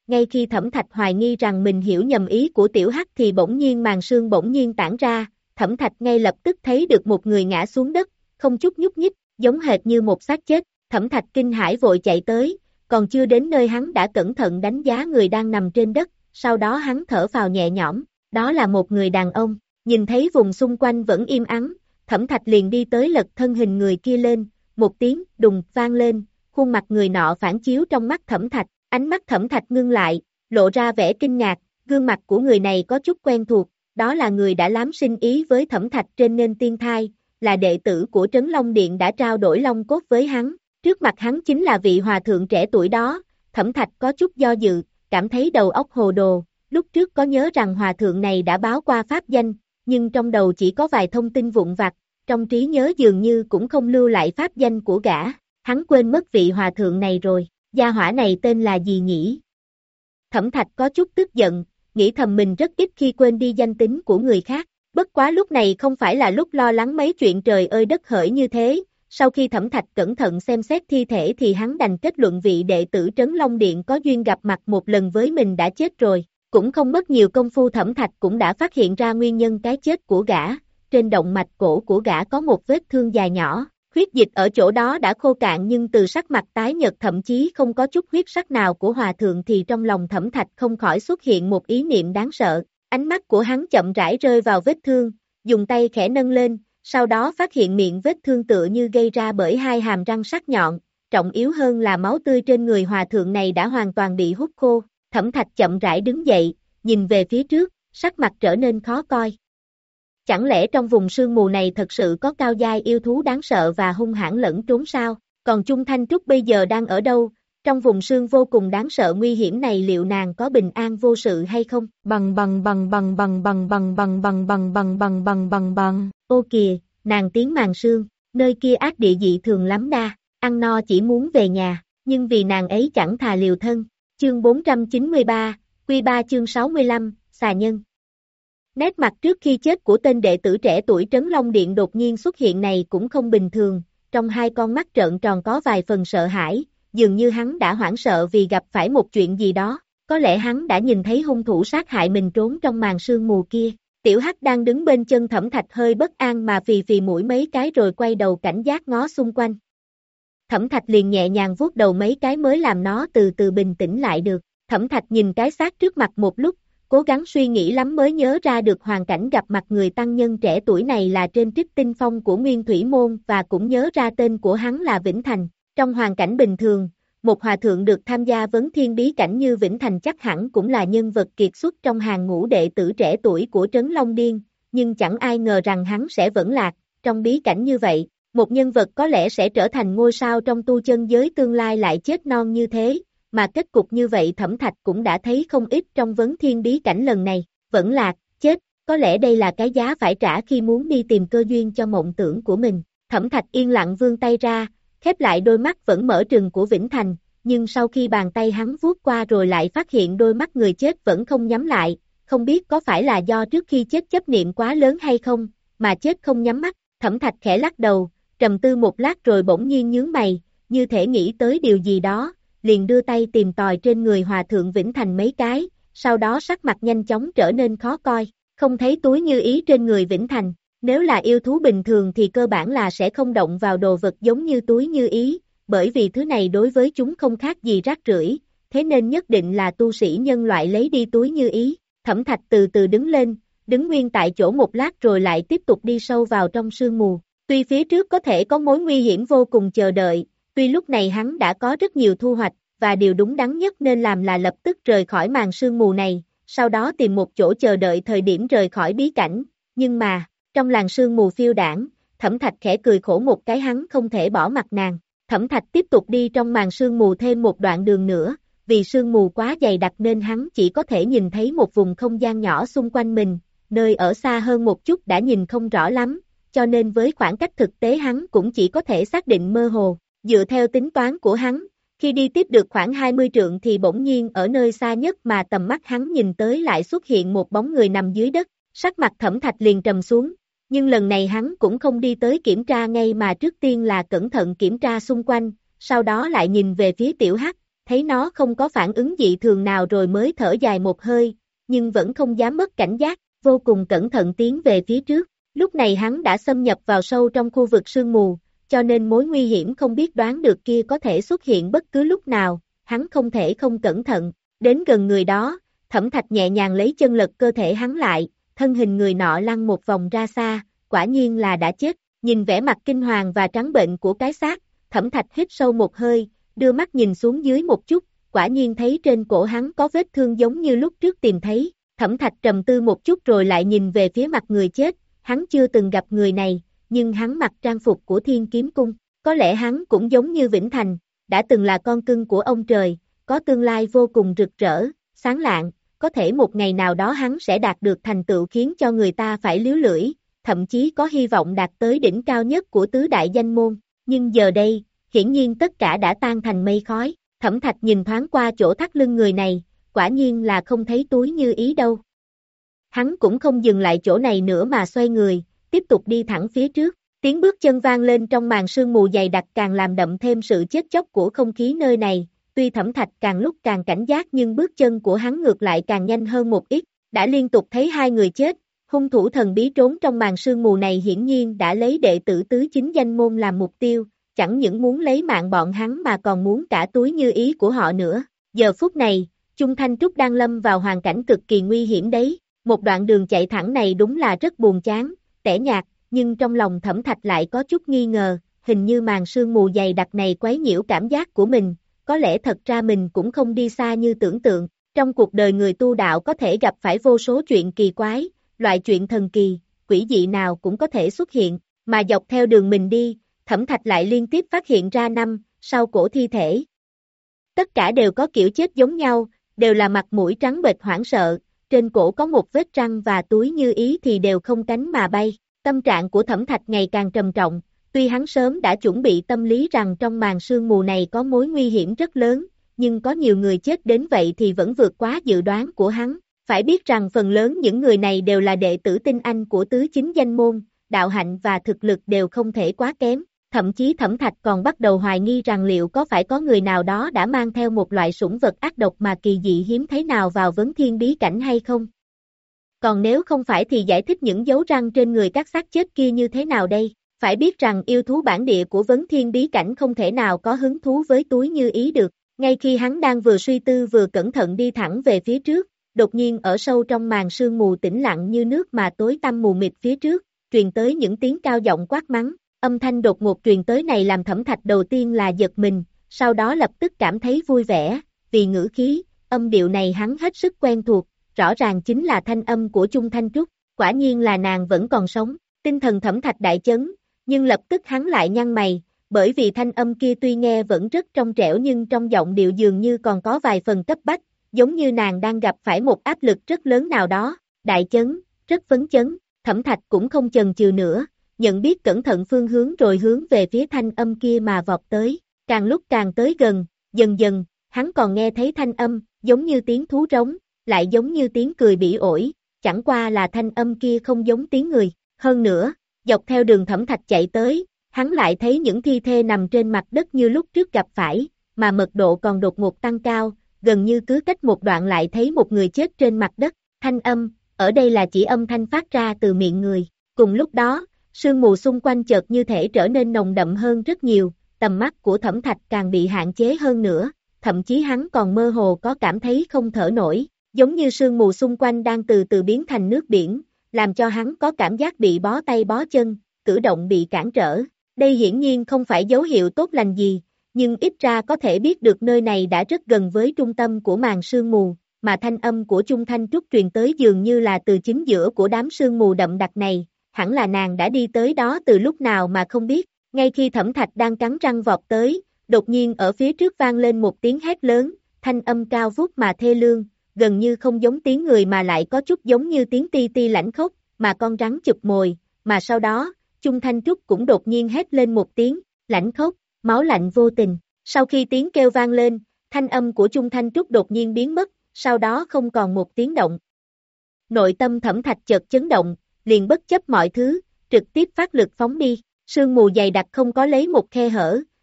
ngay khi Thẩm Thạch hoài nghi rằng mình hiểu nhầm ý của Tiểu Hắc thì bỗng nhiên màn sương bỗng nhiên tản ra, Thẩm Thạch ngay lập tức thấy được một người ngã xuống đất, không chút nhúc nhích, giống hệt như một xác chết. Thẩm Thạch kinh hãi vội chạy tới, còn chưa đến nơi hắn đã cẩn thận đánh giá người đang nằm trên đất, sau đó hắn thở phào nhẹ nhõm, đó là một người đàn ông. Nhìn thấy vùng xung quanh vẫn im ắng, Thẩm Thạch liền đi tới lật thân hình người kia lên, một tiếng đùng vang lên, khuôn mặt người nọ phản chiếu trong mắt Thẩm Thạch, ánh mắt Thẩm Thạch ngưng lại, lộ ra vẻ kinh ngạc, gương mặt của người này có chút quen thuộc, đó là người đã lám sinh ý với Thẩm Thạch trên nền tiên thai, là đệ tử của Trấn Long Điện đã trao đổi long cốt với hắn, trước mặt hắn chính là vị hòa thượng trẻ tuổi đó. Thẩm Thạch có chút do dự, cảm thấy đầu óc hồ đồ, lúc trước có nhớ rằng hòa thượng này đã báo qua pháp danh, nhưng trong đầu chỉ có vài thông tin vụn vặt, trong trí nhớ dường như cũng không lưu lại pháp danh của gã, hắn quên mất vị hòa thượng này rồi, gia hỏa này tên là gì nhỉ? Thẩm Thạch có chút tức giận, nghĩ thầm mình rất ít khi quên đi danh tính của người khác, bất quá lúc này không phải là lúc lo lắng mấy chuyện trời ơi đất hỡi như thế. Sau khi Thẩm Thạch cẩn thận xem xét thi thể thì hắn đành kết luận vị đệ tử Trấn Long Điện có duyên gặp mặt một lần với mình đã chết rồi, cũng không mất nhiều công phu Thẩm Thạch cũng đã phát hiện ra nguyên nhân cái chết của gã, trên động mạch cổ của gã có một vết thương dài nhỏ, huyết dịch ở chỗ đó đã khô cạn nhưng từ sắc mặt tái nhợt thậm chí không có chút huyết sắc nào của hòa thượng thì trong lòng Thẩm Thạch không khỏi xuất hiện một ý niệm đáng sợ, ánh mắt của hắn chậm rãi rơi vào vết thương, dùng tay khẽ nâng lên. Sau đó phát hiện miệng vết thương tựa như gây ra bởi hai hàm răng sắc nhọn, trọng yếu hơn là máu tươi trên người hòa thượng này đã hoàn toàn bị hút khô. Thẩm Thạch chậm rãi đứng dậy, nhìn về phía trước, sắc mặt trở nên khó coi. Chẳng lẽ trong vùng sương mù này thật sự có cao giai yêu thú đáng sợ và hung hãn lẫn trốn sao? Còn Chung Thanh Trúc bây giờ đang ở đâu? Trong vùng sương vô cùng đáng sợ nguy hiểm này liệu nàng có bình an vô sự hay không? Bằng bằng bằng bằng bằng bằng bằng bằng bằng bằng bằng bằng bằng bằng bằng. Ô kìa, nàng tiến màn sương, nơi kia ác địa dị thường lắm đa, ăn no chỉ muốn về nhà, nhưng vì nàng ấy chẳng thà liều thân. Chương bốn trăm chín mươi ba, Quy ba chương sáu mươi lăm, xà nhân. Nét mặt trước khi chết của tên đệ tử trẻ tuổi Trấn Long Điện đột nhiên xuất hiện này cũng không bình thường, trong hai con mắt trợn tròn có vài phần sợ hãi, dường như hắn đã hoảng sợ vì gặp phải một chuyện gì đó, có lẽ hắn đã nhìn thấy hung thủ sát hại mình trốn trong màn sương mù kia. Tiểu Hắc đang đứng bên chân Thẩm Thạch hơi bất an mà phì phì mũi mấy cái rồi quay đầu cảnh giác ngó xung quanh. Thẩm Thạch liền nhẹ nhàng vuốt đầu mấy cái mới làm nó từ từ bình tĩnh lại được. Thẩm Thạch nhìn cái xác trước mặt một lúc, cố gắng suy nghĩ lắm mới nhớ ra được hoàn cảnh gặp mặt người tăng nhân trẻ tuổi này là trên Trích Tinh Phong của Nguyên Thủy Môn và cũng nhớ ra tên của hắn là Vĩnh Thành. Trong hoàn cảnh bình thường, một hòa thượng được tham gia vấn thiên bí cảnh như Vĩnh Thành chắc hẳn cũng là nhân vật kiệt xuất trong hàng ngũ đệ tử trẻ tuổi của Trấn Long Điên, nhưng chẳng ai ngờ rằng hắn sẽ vẫn lạc, trong bí cảnh như vậy, một nhân vật có lẽ sẽ trở thành ngôi sao trong tu chân giới tương lai lại chết non như thế, mà kết cục như vậy Thẩm Thạch cũng đã thấy không ít trong vấn thiên bí cảnh lần này, vẫn lạc, chết, có lẽ đây là cái giá phải trả khi muốn đi tìm cơ duyên cho mộng tưởng của mình. Thẩm Thạch yên lặng vươn tay ra, khép lại đôi mắt vẫn mở trừng của Vĩnh Thành, nhưng sau khi bàn tay hắn vuốt qua rồi lại phát hiện đôi mắt người chết vẫn không nhắm lại, không biết có phải là do trước khi chết chấp niệm quá lớn hay không, mà chết không nhắm mắt. Thẩm Thạch khẽ lắc đầu, trầm tư một lát rồi bỗng nhiên nhướng mày, như thể nghĩ tới điều gì đó, liền đưa tay tìm tòi trên người hòa thượng Vĩnh Thành mấy cái, sau đó sắc mặt nhanh chóng trở nên khó coi, không thấy túi như ý trên người Vĩnh Thành. Nếu là yêu thú bình thường thì cơ bản là sẽ không động vào đồ vật giống như túi như ý, bởi vì thứ này đối với chúng không khác gì rác rưởi, thế nên nhất định là tu sĩ nhân loại lấy đi túi như ý. Thẩm Thạch từ từ đứng lên, đứng nguyên tại chỗ một lát rồi lại tiếp tục đi sâu vào trong sương mù. Tuy phía trước có thể có mối nguy hiểm vô cùng chờ đợi, tuy lúc này hắn đã có rất nhiều thu hoạch, và điều đúng đắn nhất nên làm là lập tức rời khỏi màn sương mù này, sau đó tìm một chỗ chờ đợi thời điểm rời khỏi bí cảnh, nhưng mà, trong làn sương mù phiêu đảng, Thẩm Thạch khẽ cười khổ một cái hắn không thể bỏ mặt nàng. Thẩm Thạch tiếp tục đi trong màn sương mù thêm một đoạn đường nữa, vì sương mù quá dày đặc nên hắn chỉ có thể nhìn thấy một vùng không gian nhỏ xung quanh mình, nơi ở xa hơn một chút đã nhìn không rõ lắm, cho nên với khoảng cách thực tế hắn cũng chỉ có thể xác định mơ hồ. Dựa theo tính toán của hắn, khi đi tiếp được khoảng hai mươi trượng thì bỗng nhiên ở nơi xa nhất mà tầm mắt hắn nhìn tới lại xuất hiện một bóng người nằm dưới đất, sắc mặt Thẩm Thạch liền trầm xuống. Nhưng lần này hắn cũng không đi tới kiểm tra ngay mà trước tiên là cẩn thận kiểm tra xung quanh, sau đó lại nhìn về phía Tiểu Hắc, thấy nó không có phản ứng dị thường nào rồi mới thở dài một hơi, nhưng vẫn không dám mất cảnh giác, vô cùng cẩn thận tiến về phía trước. Lúc này hắn đã xâm nhập vào sâu trong khu vực sương mù, cho nên mối nguy hiểm không biết đoán được kia có thể xuất hiện bất cứ lúc nào, hắn không thể không cẩn thận. Đến gần người đó, Thẩm Thạch nhẹ nhàng lấy chân lật cơ thể hắn lại, thân hình người nọ lăn một vòng ra xa, quả nhiên là đã chết. Nhìn vẻ mặt kinh hoàng và trắng bệnh của cái xác, Thẩm Thạch hít sâu một hơi, đưa mắt nhìn xuống dưới một chút, quả nhiên thấy trên cổ hắn có vết thương giống như lúc trước tìm thấy. Thẩm Thạch trầm tư một chút rồi lại nhìn về phía mặt người chết, hắn chưa từng gặp người này, nhưng hắn mặc trang phục của Thiên Kiếm Cung, có lẽ hắn cũng giống như Vĩnh Thành, đã từng là con cưng của ông trời, có tương lai vô cùng rực rỡ, sáng lạng, có thể một ngày nào đó hắn sẽ đạt được thành tựu khiến cho người ta phải líu lưỡi, thậm chí có hy vọng đạt tới đỉnh cao nhất của tứ đại danh môn, nhưng giờ đây, hiển nhiên tất cả đã tan thành mây khói. Thẩm Thạch nhìn thoáng qua chỗ thắt lưng người này, quả nhiên là không thấy túi như ý đâu. Hắn cũng không dừng lại chỗ này nữa mà xoay người, tiếp tục đi thẳng phía trước, tiếng bước chân vang lên trong màn sương mù dày đặc càng làm đậm thêm sự chết chóc của không khí nơi này, tuy Thẩm Thạch càng lúc càng cảnh giác nhưng bước chân của hắn ngược lại càng nhanh hơn một ít, đã liên tục thấy hai người chết, hung thủ thần bí trốn trong màn sương mù này hiển nhiên đã lấy đệ tử tứ chính danh môn làm mục tiêu, chẳng những muốn lấy mạng bọn hắn mà còn muốn cả túi như ý của họ nữa. Giờ phút này, Chung Thanh Trúc đang lâm vào hoàn cảnh cực kỳ nguy hiểm đấy, một đoạn đường chạy thẳng này đúng là rất buồn chán, tẻ nhạt, nhưng trong lòng Thẩm Thạch lại có chút nghi ngờ, hình như màn sương mù dày đặc này quấy nhiễu cảm giác của mình, có lẽ thật ra mình cũng không đi xa như tưởng tượng, trong cuộc đời người tu đạo có thể gặp phải vô số chuyện kỳ quái, loại chuyện thần kỳ, quỷ dị nào cũng có thể xuất hiện, mà dọc theo đường mình đi, Thẩm Thạch lại liên tiếp phát hiện ra năm, sau cổ thi thể. Tất cả đều có kiểu chết giống nhau, đều là mặt mũi trắng bệch hoảng sợ, trên cổ có một vết răng và túi như ý thì đều không cánh mà bay. Tâm trạng của Thẩm Thạch ngày càng trầm trọng, tuy hắn sớm đã chuẩn bị tâm lý rằng trong màn sương mù này có mối nguy hiểm rất lớn, nhưng có nhiều người chết đến vậy thì vẫn vượt quá dự đoán của hắn. Phải biết rằng phần lớn những người này đều là đệ tử tinh anh của tứ chính danh môn, đạo hạnh và thực lực đều không thể quá kém. Thậm chí Thẩm Thạch còn bắt đầu hoài nghi rằng liệu có phải có người nào đó đã mang theo một loại sủng vật ác độc mà kỳ dị hiếm thấy nào vào vấn thiên bí cảnh hay không? Còn nếu không phải thì giải thích những dấu răng trên người các xác chết kia như thế nào đây? Phải biết rằng yêu thú bản địa của vấn thiên bí cảnh không thể nào có hứng thú với túi như ý được. Ngay khi hắn đang vừa suy tư vừa cẩn thận đi thẳng về phía trước, đột nhiên ở sâu trong màn sương mù tĩnh lặng như nước mà tối tăm mù mịt phía trước, truyền tới những tiếng cao giọng quát mắng. Âm thanh đột ngột truyền tới này làm Thẩm Thạch đầu tiên là giật mình, sau đó lập tức cảm thấy vui vẻ, vì ngữ khí, âm điệu này hắn hết sức quen thuộc, rõ ràng chính là thanh âm của Chung Thanh Trúc, quả nhiên là nàng vẫn còn sống, tinh thần Thẩm Thạch đại chấn, nhưng lập tức hắn lại nhăn mày, bởi vì thanh âm kia tuy nghe vẫn rất trong trẻo nhưng trong giọng điệu dường như còn có vài phần cấp bách, giống như nàng đang gặp phải một áp lực rất lớn nào đó, đại chấn, rất phấn chấn, Thẩm Thạch cũng không chần chừ nữa. Nhận biết cẩn thận phương hướng rồi hướng về phía thanh âm kia mà vọt tới, càng lúc càng tới gần, dần dần, hắn còn nghe thấy thanh âm, giống như tiếng thú rống, lại giống như tiếng cười bỉ ổi, chẳng qua là thanh âm kia không giống tiếng người, hơn nữa, dọc theo đường Thẩm Thạch chạy tới, hắn lại thấy những thi thể nằm trên mặt đất như lúc trước gặp phải, mà mật độ còn đột ngột tăng cao, gần như cứ cách một đoạn lại thấy một người chết trên mặt đất, thanh âm, ở đây là chỉ âm thanh phát ra từ miệng người, cùng lúc đó, sương mù xung quanh chợt như thể trở nên nồng đậm hơn rất nhiều, tầm mắt của Thẩm Thạch càng bị hạn chế hơn nữa, thậm chí hắn còn mơ hồ có cảm thấy không thở nổi, giống như sương mù xung quanh đang từ từ biến thành nước biển, làm cho hắn có cảm giác bị bó tay bó chân, cử động bị cản trở. Đây hiển nhiên không phải dấu hiệu tốt lành gì, nhưng ít ra có thể biết được nơi này đã rất gần với trung tâm của màn sương mù, mà thanh âm của Chung Thanh Trúc truyền tới dường như là từ chính giữa của đám sương mù đậm đặc này. Hẳn là nàng đã đi tới đó từ lúc nào mà không biết, ngay khi Thẩm Thạch đang cắn răng vọt tới, đột nhiên ở phía trước vang lên một tiếng hét lớn, thanh âm cao vút mà thê lương, gần như không giống tiếng người mà lại có chút giống như tiếng ti ti lãnh khốc, mà con rắn chụp mồi, mà sau đó, Chung Thanh Trúc cũng đột nhiên hét lên một tiếng, lãnh khốc, máu lạnh vô tình, sau khi tiếng kêu vang lên, thanh âm của Chung Thanh Trúc đột nhiên biến mất, sau đó không còn một tiếng động. Nội tâm Thẩm Thạch chợt chấn động, liền bất chấp mọi thứ, trực tiếp phát lực phóng đi, sương mù dày đặc không có lấy một khe hở,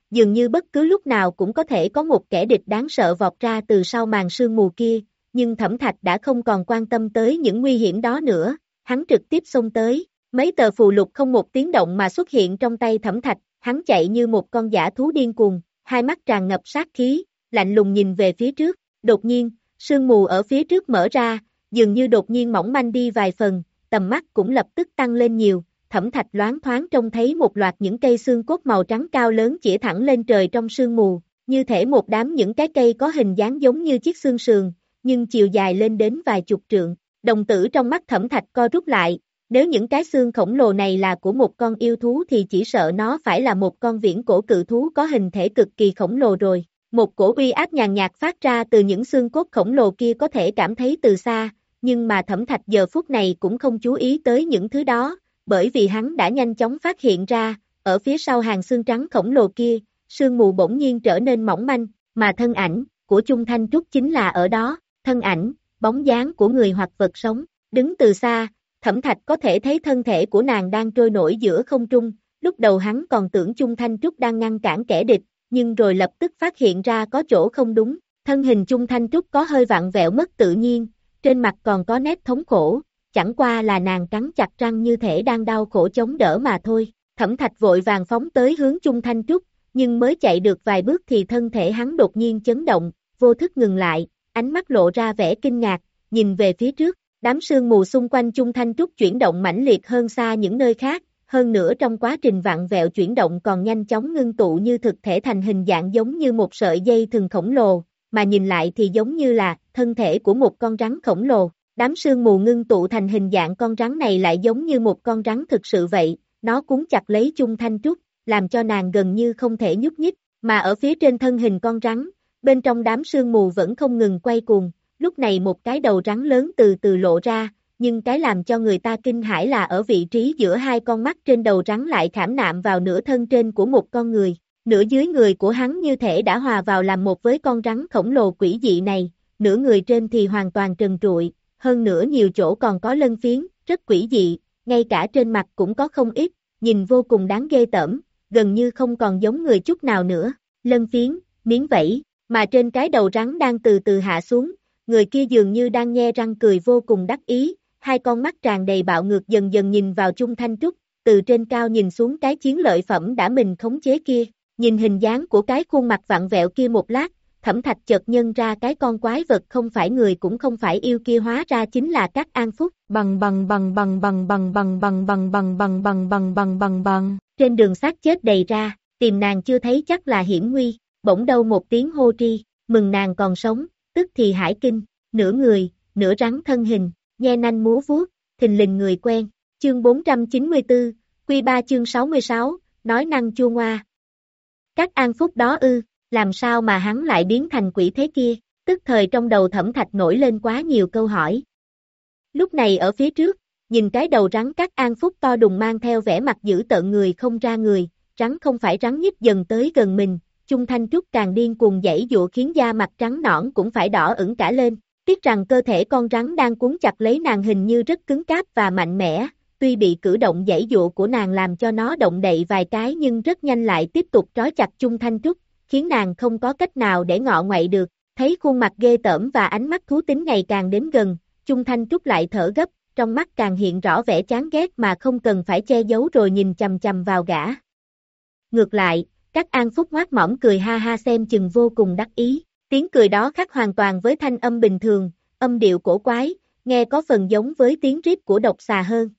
dường như bất cứ lúc nào cũng có thể có một kẻ địch đáng sợ vọt ra từ sau màn sương mù kia, nhưng Thẩm Thạch đã không còn quan tâm tới những nguy hiểm đó nữa, hắn trực tiếp xông tới, mấy tờ phù lục không một tiếng động mà xuất hiện trong tay Thẩm Thạch, hắn chạy như một con dã thú điên cuồng, hai mắt tràn ngập sát khí, lạnh lùng nhìn về phía trước, đột nhiên, sương mù ở phía trước mở ra, dường như đột nhiên mỏng manh đi vài phần, tầm mắt cũng lập tức tăng lên nhiều, Thẩm Thạch loáng thoáng trông thấy một loạt những cây xương cốt màu trắng cao lớn chĩa thẳng lên trời trong sương mù, như thể một đám những cái cây có hình dáng giống như chiếc xương sườn, nhưng chiều dài lên đến vài chục trượng. Đồng tử trong mắt Thẩm Thạch co rút lại, nếu những cái xương khổng lồ này là của một con yêu thú thì chỉ sợ nó phải là một con viễn cổ cự thú có hình thể cực kỳ khổng lồ rồi. Một cổ uy áp nhàn nhạt phát ra từ những xương cốt khổng lồ kia có thể cảm thấy từ xa, nhưng mà Thẩm Thạch giờ phút này cũng không chú ý tới những thứ đó, bởi vì hắn đã nhanh chóng phát hiện ra, ở phía sau hàng xương trắng khổng lồ kia, sương mù bỗng nhiên trở nên mỏng manh, mà thân ảnh của Chung Thanh Trúc chính là ở đó, thân ảnh, bóng dáng của người hoặc vật sống, đứng từ xa, Thẩm Thạch có thể thấy thân thể của nàng đang trôi nổi giữa không trung, lúc đầu hắn còn tưởng Chung Thanh Trúc đang ngăn cản kẻ địch, nhưng rồi lập tức phát hiện ra có chỗ không đúng, thân hình Chung Thanh Trúc có hơi vặn vẹo mất tự nhiên, trên mặt còn có nét thống khổ, chẳng qua là nàng cắn chặt răng như thể đang đau khổ chống đỡ mà thôi. Thẩm Thạch vội vàng phóng tới hướng Chung Thanh Trúc, nhưng mới chạy được vài bước thì thân thể hắn đột nhiên chấn động, vô thức ngừng lại, ánh mắt lộ ra vẻ kinh ngạc, nhìn về phía trước, đám sương mù xung quanh Chung Thanh Trúc chuyển động mãnh liệt hơn xa những nơi khác, hơn nữa trong quá trình vặn vẹo chuyển động còn nhanh chóng ngưng tụ như thực thể thành hình dạng giống như một sợi dây thừng khổng lồ, mà nhìn lại thì giống như là thân thể của một con rắn khổng lồ. Đám sương mù ngưng tụ thành hình dạng con rắn này lại giống như một con rắn thực sự vậy, nó cuốn chặt lấy Chung Thanh Trúc, làm cho nàng gần như không thể nhúc nhích, mà ở phía trên thân hình con rắn, bên trong đám sương mù vẫn không ngừng quay cuồng, lúc này một cái đầu rắn lớn từ từ lộ ra, nhưng cái làm cho người ta kinh hãi là ở vị trí giữa hai con mắt trên đầu rắn lại khảm nạm vào nửa thân trên của một con người, nửa dưới người của hắn như thể đã hòa vào làm một với con rắn khổng lồ quỷ dị này, nửa người trên thì hoàn toàn trần trụi. Hơn nữa nhiều chỗ còn có lân phiến, rất quỷ dị, ngay cả trên mặt cũng có không ít, nhìn vô cùng đáng ghê tởm, gần như không còn giống người chút nào nữa, lân phiến, miếng vảy, mà trên cái đầu rắn đang từ từ hạ xuống, người kia dường như đang nhe răng cười vô cùng đắc ý, hai con mắt tràn đầy bạo ngược dần dần nhìn vào Chung Thanh Trúc, từ trên cao nhìn xuống cái chiến lợi phẩm đã mình khống chế kia, nhìn hình dáng của cái khuôn mặt vặn vẹo kia một lát, Thẩm Thạch chợt nhân ra cái con quái vật không phải người cũng không phải yêu kia hóa ra chính là Các An Phúc. Bằng bằng bằng bằng bằng bằng bằng bằng bằng bằng bằng bằng bằng bằng bằng bằng. Trên đường xác chết đầy ra, tìm nàng chưa thấy chắc là hiểm nguy, bỗng đâu một tiếng hô tri, mừng nàng còn sống, tức thì hải kinh, nửa người, nửa rắn thân hình, nhe nanh múa vuốt, thình lình người quen. Chương bốn trăm chín mươi tư, Quy ba chương sáu mươi sáu, nói năng chua ngoa. Các An Phúc đó ư? Làm sao mà hắn lại biến thành quỷ thế kia, tức thời trong đầu Thẩm Thạch nổi lên quá nhiều câu hỏi. Lúc này ở phía trước, nhìn cái đầu rắn Các An Phúc to đùng mang theo vẻ mặt dữ tợn người không ra người, rắn không phải rắn nhích dần tới gần mình, Chung Thanh Trúc càng điên cuồng dãy dụa khiến da mặt trắng nõn cũng phải đỏ ửng cả lên, tiếc rằng cơ thể con rắn đang cuốn chặt lấy nàng hình như rất cứng cáp và mạnh mẽ, tuy bị cử động dãy dụa của nàng làm cho nó động đậy vài cái nhưng rất nhanh lại tiếp tục trói chặt Chung Thanh Trúc, khiến nàng không có cách nào để ngọ nguậy được, thấy khuôn mặt ghê tởm và ánh mắt thú tính ngày càng đến gần, Chung Thanh Trúc lại thở gấp, trong mắt càng hiện rõ vẻ chán ghét mà không cần phải che giấu rồi nhìn chằm chằm vào gã. Ngược lại, Các An Phúc ngoác mỏm cười ha ha xem chừng vô cùng đắc ý, tiếng cười đó khác hoàn toàn với thanh âm bình thường, âm điệu cổ quái, nghe có phần giống với tiếng rít của độc xà hơn.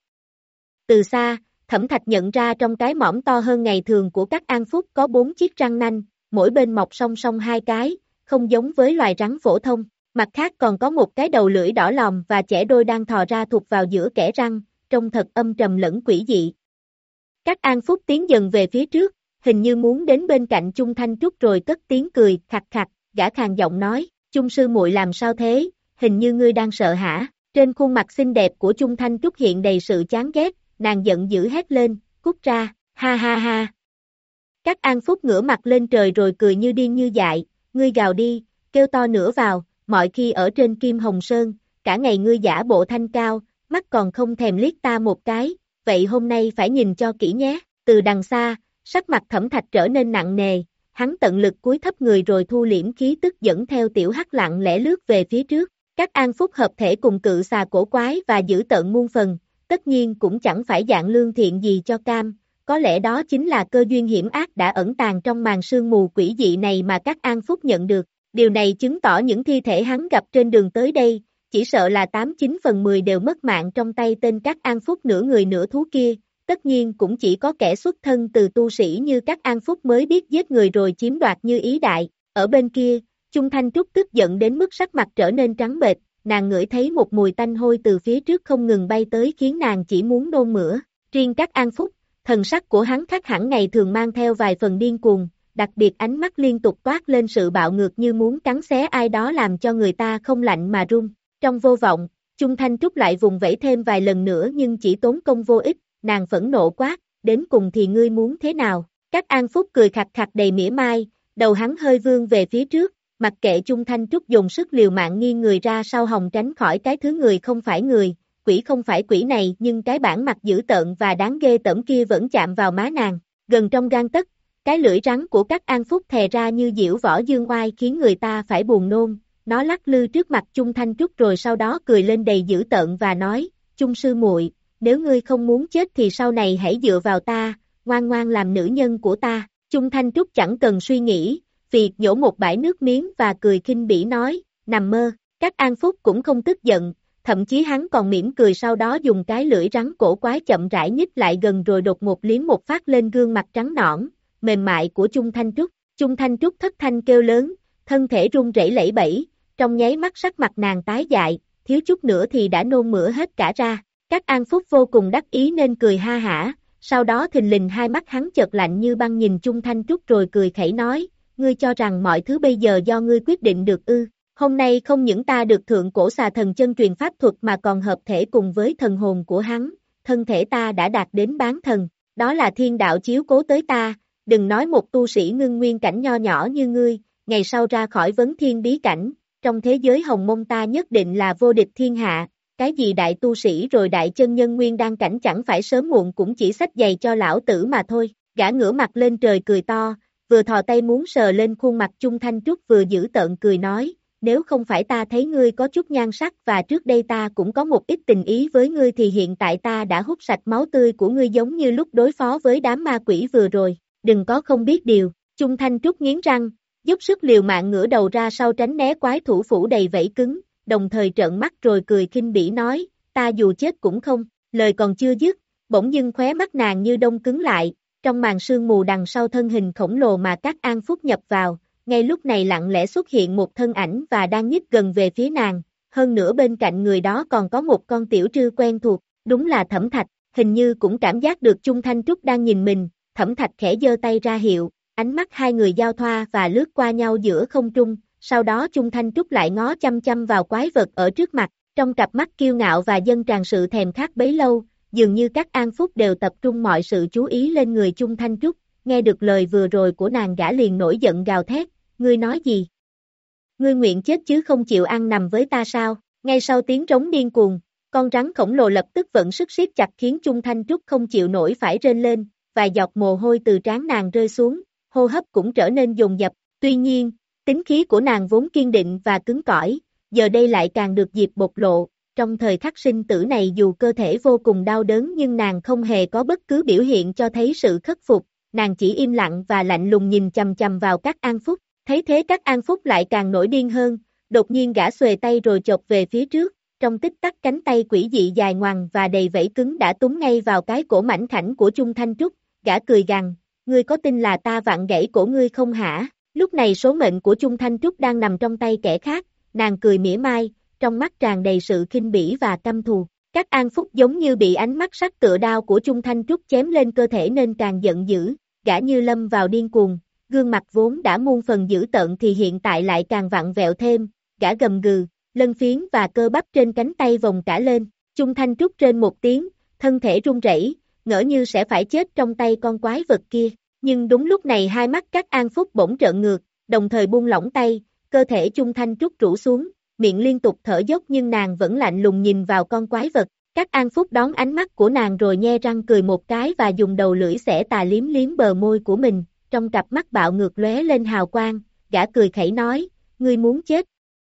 Từ xa, Thẩm Thạch nhận ra trong cái mõm to hơn ngày thường của Các An Phúc có bốn chiếc răng nanh, mỗi bên mọc song song hai cái, không giống với loài rắn phổ thông, mặt khác còn có một cái đầu lưỡi đỏ lòm và chẻ đôi đang thò ra thụt vào giữa kẽ răng, trông thật âm trầm lẫn quỷ dị. Các An Phúc tiến dần về phía trước, hình như muốn đến bên cạnh Chung Thanh Trúc rồi cất tiếng cười, khặt khặt, gã khàn giọng nói, Chung sư muội làm sao thế, hình như ngươi đang sợ hả, trên khuôn mặt xinh đẹp của Chung Thanh Trúc hiện đầy sự chán ghét, nàng giận dữ hét lên, cút ra, ha ha ha. Các An Phúc ngửa mặt lên trời rồi cười như điên như dại, ngươi gào đi, kêu to nữa vào, mọi khi ở trên Kim Hồng Sơn, cả ngày ngươi giả bộ thanh cao, mắt còn không thèm liếc ta một cái, vậy hôm nay phải nhìn cho kỹ nhé, từ đằng xa, sắc mặt Thẩm Thạch trở nên nặng nề, hắn tận lực cúi thấp người rồi thu liễm khí tức dẫn theo tiểu hắc lặng lẽ lướt về phía trước. Các An Phúc hợp thể cùng cự xà cổ quái và dữ tợn muôn phần, tất nhiên cũng chẳng phải dạng lương thiện gì cho cam, có lẽ đó chính là cơ duyên hiểm ác đã ẩn tàng trong màn sương mù quỷ dị này mà các An Phúc nhận được. Điều này chứng tỏ những thi thể hắn gặp trên đường tới đây, chỉ sợ là tám chín phần mười đều mất mạng trong tay tên các An Phúc nửa người nửa thú kia, tất nhiên cũng chỉ có kẻ xuất thân từ tu sĩ như các An Phúc mới biết giết người rồi chiếm đoạt như ý đại. Ở bên kia, Chung Thanh Trúc tức giận đến mức sắc mặt trở nên trắng bệch, nàng ngửi thấy một mùi tanh hôi từ phía trước không ngừng bay tới khiến nàng chỉ muốn nôn mửa. Riêng các An Phúc, thần sắc của hắn khác hẳn ngày thường mang theo vài phần điên cuồng, đặc biệt ánh mắt liên tục toát lên sự bạo ngược như muốn cắn xé ai đó làm cho người ta không lạnh mà run. Trong vô vọng, Chung Thanh Trúc lại vùng vẫy thêm vài lần nữa nhưng chỉ tốn công vô ích, nàng phẫn nộ quát, đến cùng thì ngươi muốn thế nào? Các An Phúc cười khặt khặt đầy mỉa mai, đầu hắn hơi vươn về phía trước, mặc kệ Chung Thanh Trúc dùng sức liều mạng nghiêng người ra sau hồng tránh khỏi cái thứ người không phải người, quỷ không phải quỷ này, nhưng cái bản mặt dữ tợn và đáng ghê tởm kia vẫn chạm vào má nàng, gần trong gang tấc. Cái lưỡi rắn của các An Phúc thè ra như diễu võ dương oai khiến người ta phải buồn nôn, nó lắc lư trước mặt Chung Thanh Trúc rồi sau đó cười lên đầy dữ tợn và nói, Chung sư muội, nếu ngươi không muốn chết thì sau này hãy dựa vào ta, ngoan ngoan làm nữ nhân của ta. Chung Thanh Trúc chẳng cần suy nghĩ, Việt nhổ một bãi nước miếng và cười khinh bỉ nói, nằm mơ. Các An Phúc cũng không tức giận, thậm chí hắn còn mỉm cười sau đó dùng cái lưỡi rắn cổ quái chậm rãi nhích lại gần rồi đột một liếm một phát lên gương mặt trắng nõn, mềm mại của Chung Thanh Trúc. Chung Thanh Trúc thất thanh kêu lớn, thân thể run rẩy lẩy bẩy, trong nháy mắt sắc mặt nàng tái dại, thiếu chút nữa thì đã nôn mửa hết cả ra. Các An Phúc vô cùng đắc ý nên cười ha hả, sau đó thình lình hai mắt hắn chợt lạnh như băng nhìn Chung Thanh Trúc rồi cười khẩy nói, ngươi cho rằng mọi thứ bây giờ do ngươi quyết định được ư? Hôm nay không những ta được thượng cổ xà thần chân truyền pháp thuật mà còn hợp thể cùng với thần hồn của hắn, thân thể ta đã đạt đến bán thần, đó là thiên đạo chiếu cố tới ta, đừng nói một tu sĩ ngưng nguyên cảnh nho nhỏ như ngươi, ngày sau ra khỏi vấn thiên bí cảnh, trong thế giới hồng mông ta nhất định là vô địch thiên hạ, cái gì đại tu sĩ rồi đại chân nhân nguyên đan cảnh chẳng phải sớm muộn cũng chỉ xách giày cho lão tử mà thôi. Gã ngửa mặt lên trời cười to, vừa thò tay muốn sờ lên khuôn mặt Chung Thanh Trúc vừa giữ tợn cười nói, nếu không phải ta thấy ngươi có chút nhan sắc và trước đây ta cũng có một ít tình ý với ngươi thì hiện tại ta đã hút sạch máu tươi của ngươi giống như lúc đối phó với đám ma quỷ vừa rồi, đừng có không biết điều. Chung Thanh Trúc nghiến răng, dốc sức liều mạng ngửa đầu ra sau tránh né quái thủ phủ đầy vẫy cứng, đồng thời trợn mắt rồi cười khinh bỉ nói, ta dù chết cũng không, lời còn chưa dứt, bỗng dưng khóe mắt nàng như đông cứng lại, trong màn sương mù đằng sau thân hình khổng lồ mà các An Phúc nhập vào, ngay lúc này lặng lẽ xuất hiện một thân ảnh và đang nhích gần về phía nàng, hơn nữa bên cạnh người đó còn có một con tiểu trư quen thuộc, đúng là Thẩm Thạch, hình như cũng cảm giác được Chung Thanh Trúc đang nhìn mình, Thẩm Thạch khẽ giơ tay ra hiệu, ánh mắt hai người giao thoa và lướt qua nhau giữa không trung, sau đó Chung Thanh Trúc lại ngó chăm chăm vào quái vật ở trước mặt, trong cặp mắt kiêu ngạo và dâng tràn sự thèm khát bấy lâu, dường như các An Phúc đều tập trung mọi sự chú ý lên người Chung Thanh Trúc, nghe được lời vừa rồi của nàng gã liền nổi giận gào thét, ngươi nói gì? Ngươi nguyện chết chứ không chịu ăn nằm với ta sao? Ngay sau tiếng trống điên cuồng, con rắn khổng lồ lập tức vận sức siết chặt khiến Chung Thanh Trúc không chịu nổi phải rên lên, vài giọt mồ hôi từ trán nàng rơi xuống, hô hấp cũng trở nên dồn dập, tuy nhiên, tính khí của nàng vốn kiên định và cứng cỏi, giờ đây lại càng được dịp bộc lộ, trong thời khắc sinh tử này dù cơ thể vô cùng đau đớn nhưng nàng không hề có bất cứ biểu hiện cho thấy sự khắc phục, nàng chỉ im lặng và lạnh lùng nhìn chằm chằm vào các An Phúc, thấy thế các An Phúc lại càng nổi điên hơn, đột nhiên gã xuề tay rồi chộp về phía trước, trong tích tắc cánh tay quỷ dị dài ngoằng và đầy vẫy cứng đã túm ngay vào cái cổ mảnh khảnh của Chung Thanh Trúc, gã cười gằn, ngươi có tin là ta vặn gãy cổ ngươi không hả? Lúc này số mệnh của Chung Thanh Trúc đang nằm trong tay kẻ khác, nàng cười mỉa mai, trong mắt tràn đầy sự khinh bỉ và căm thù. Các An Phúc giống như bị ánh mắt sắc tựa đao của Chung Thanh Trúc chém lên cơ thể nên càng giận dữ, gã như lâm vào điên cuồng, gương mặt vốn đã muôn phần dữ tợn thì hiện tại lại càng vặn vẹo thêm, gã gầm gừ, lân phiến và cơ bắp trên cánh tay vòng cả lên, Chung Thanh Trúc trên một tiếng, thân thể run rẩy, ngỡ như sẽ phải chết trong tay con quái vật kia. Nhưng đúng lúc này hai mắt các An Phúc bỗng trợn ngược, đồng thời buông lỏng tay, cơ thể Chung Thanh Trúc rũ xuống, miệng liên tục thở dốc nhưng nàng vẫn lạnh lùng nhìn vào con quái vật. Các An Phúc đón ánh mắt của nàng rồi nhe răng cười một cái và dùng đầu lưỡi xẻ tà liếm liếm bờ môi của mình, trong cặp mắt bạo ngược lóe lên hào quang, gã cười khẩy nói, ngươi muốn chết.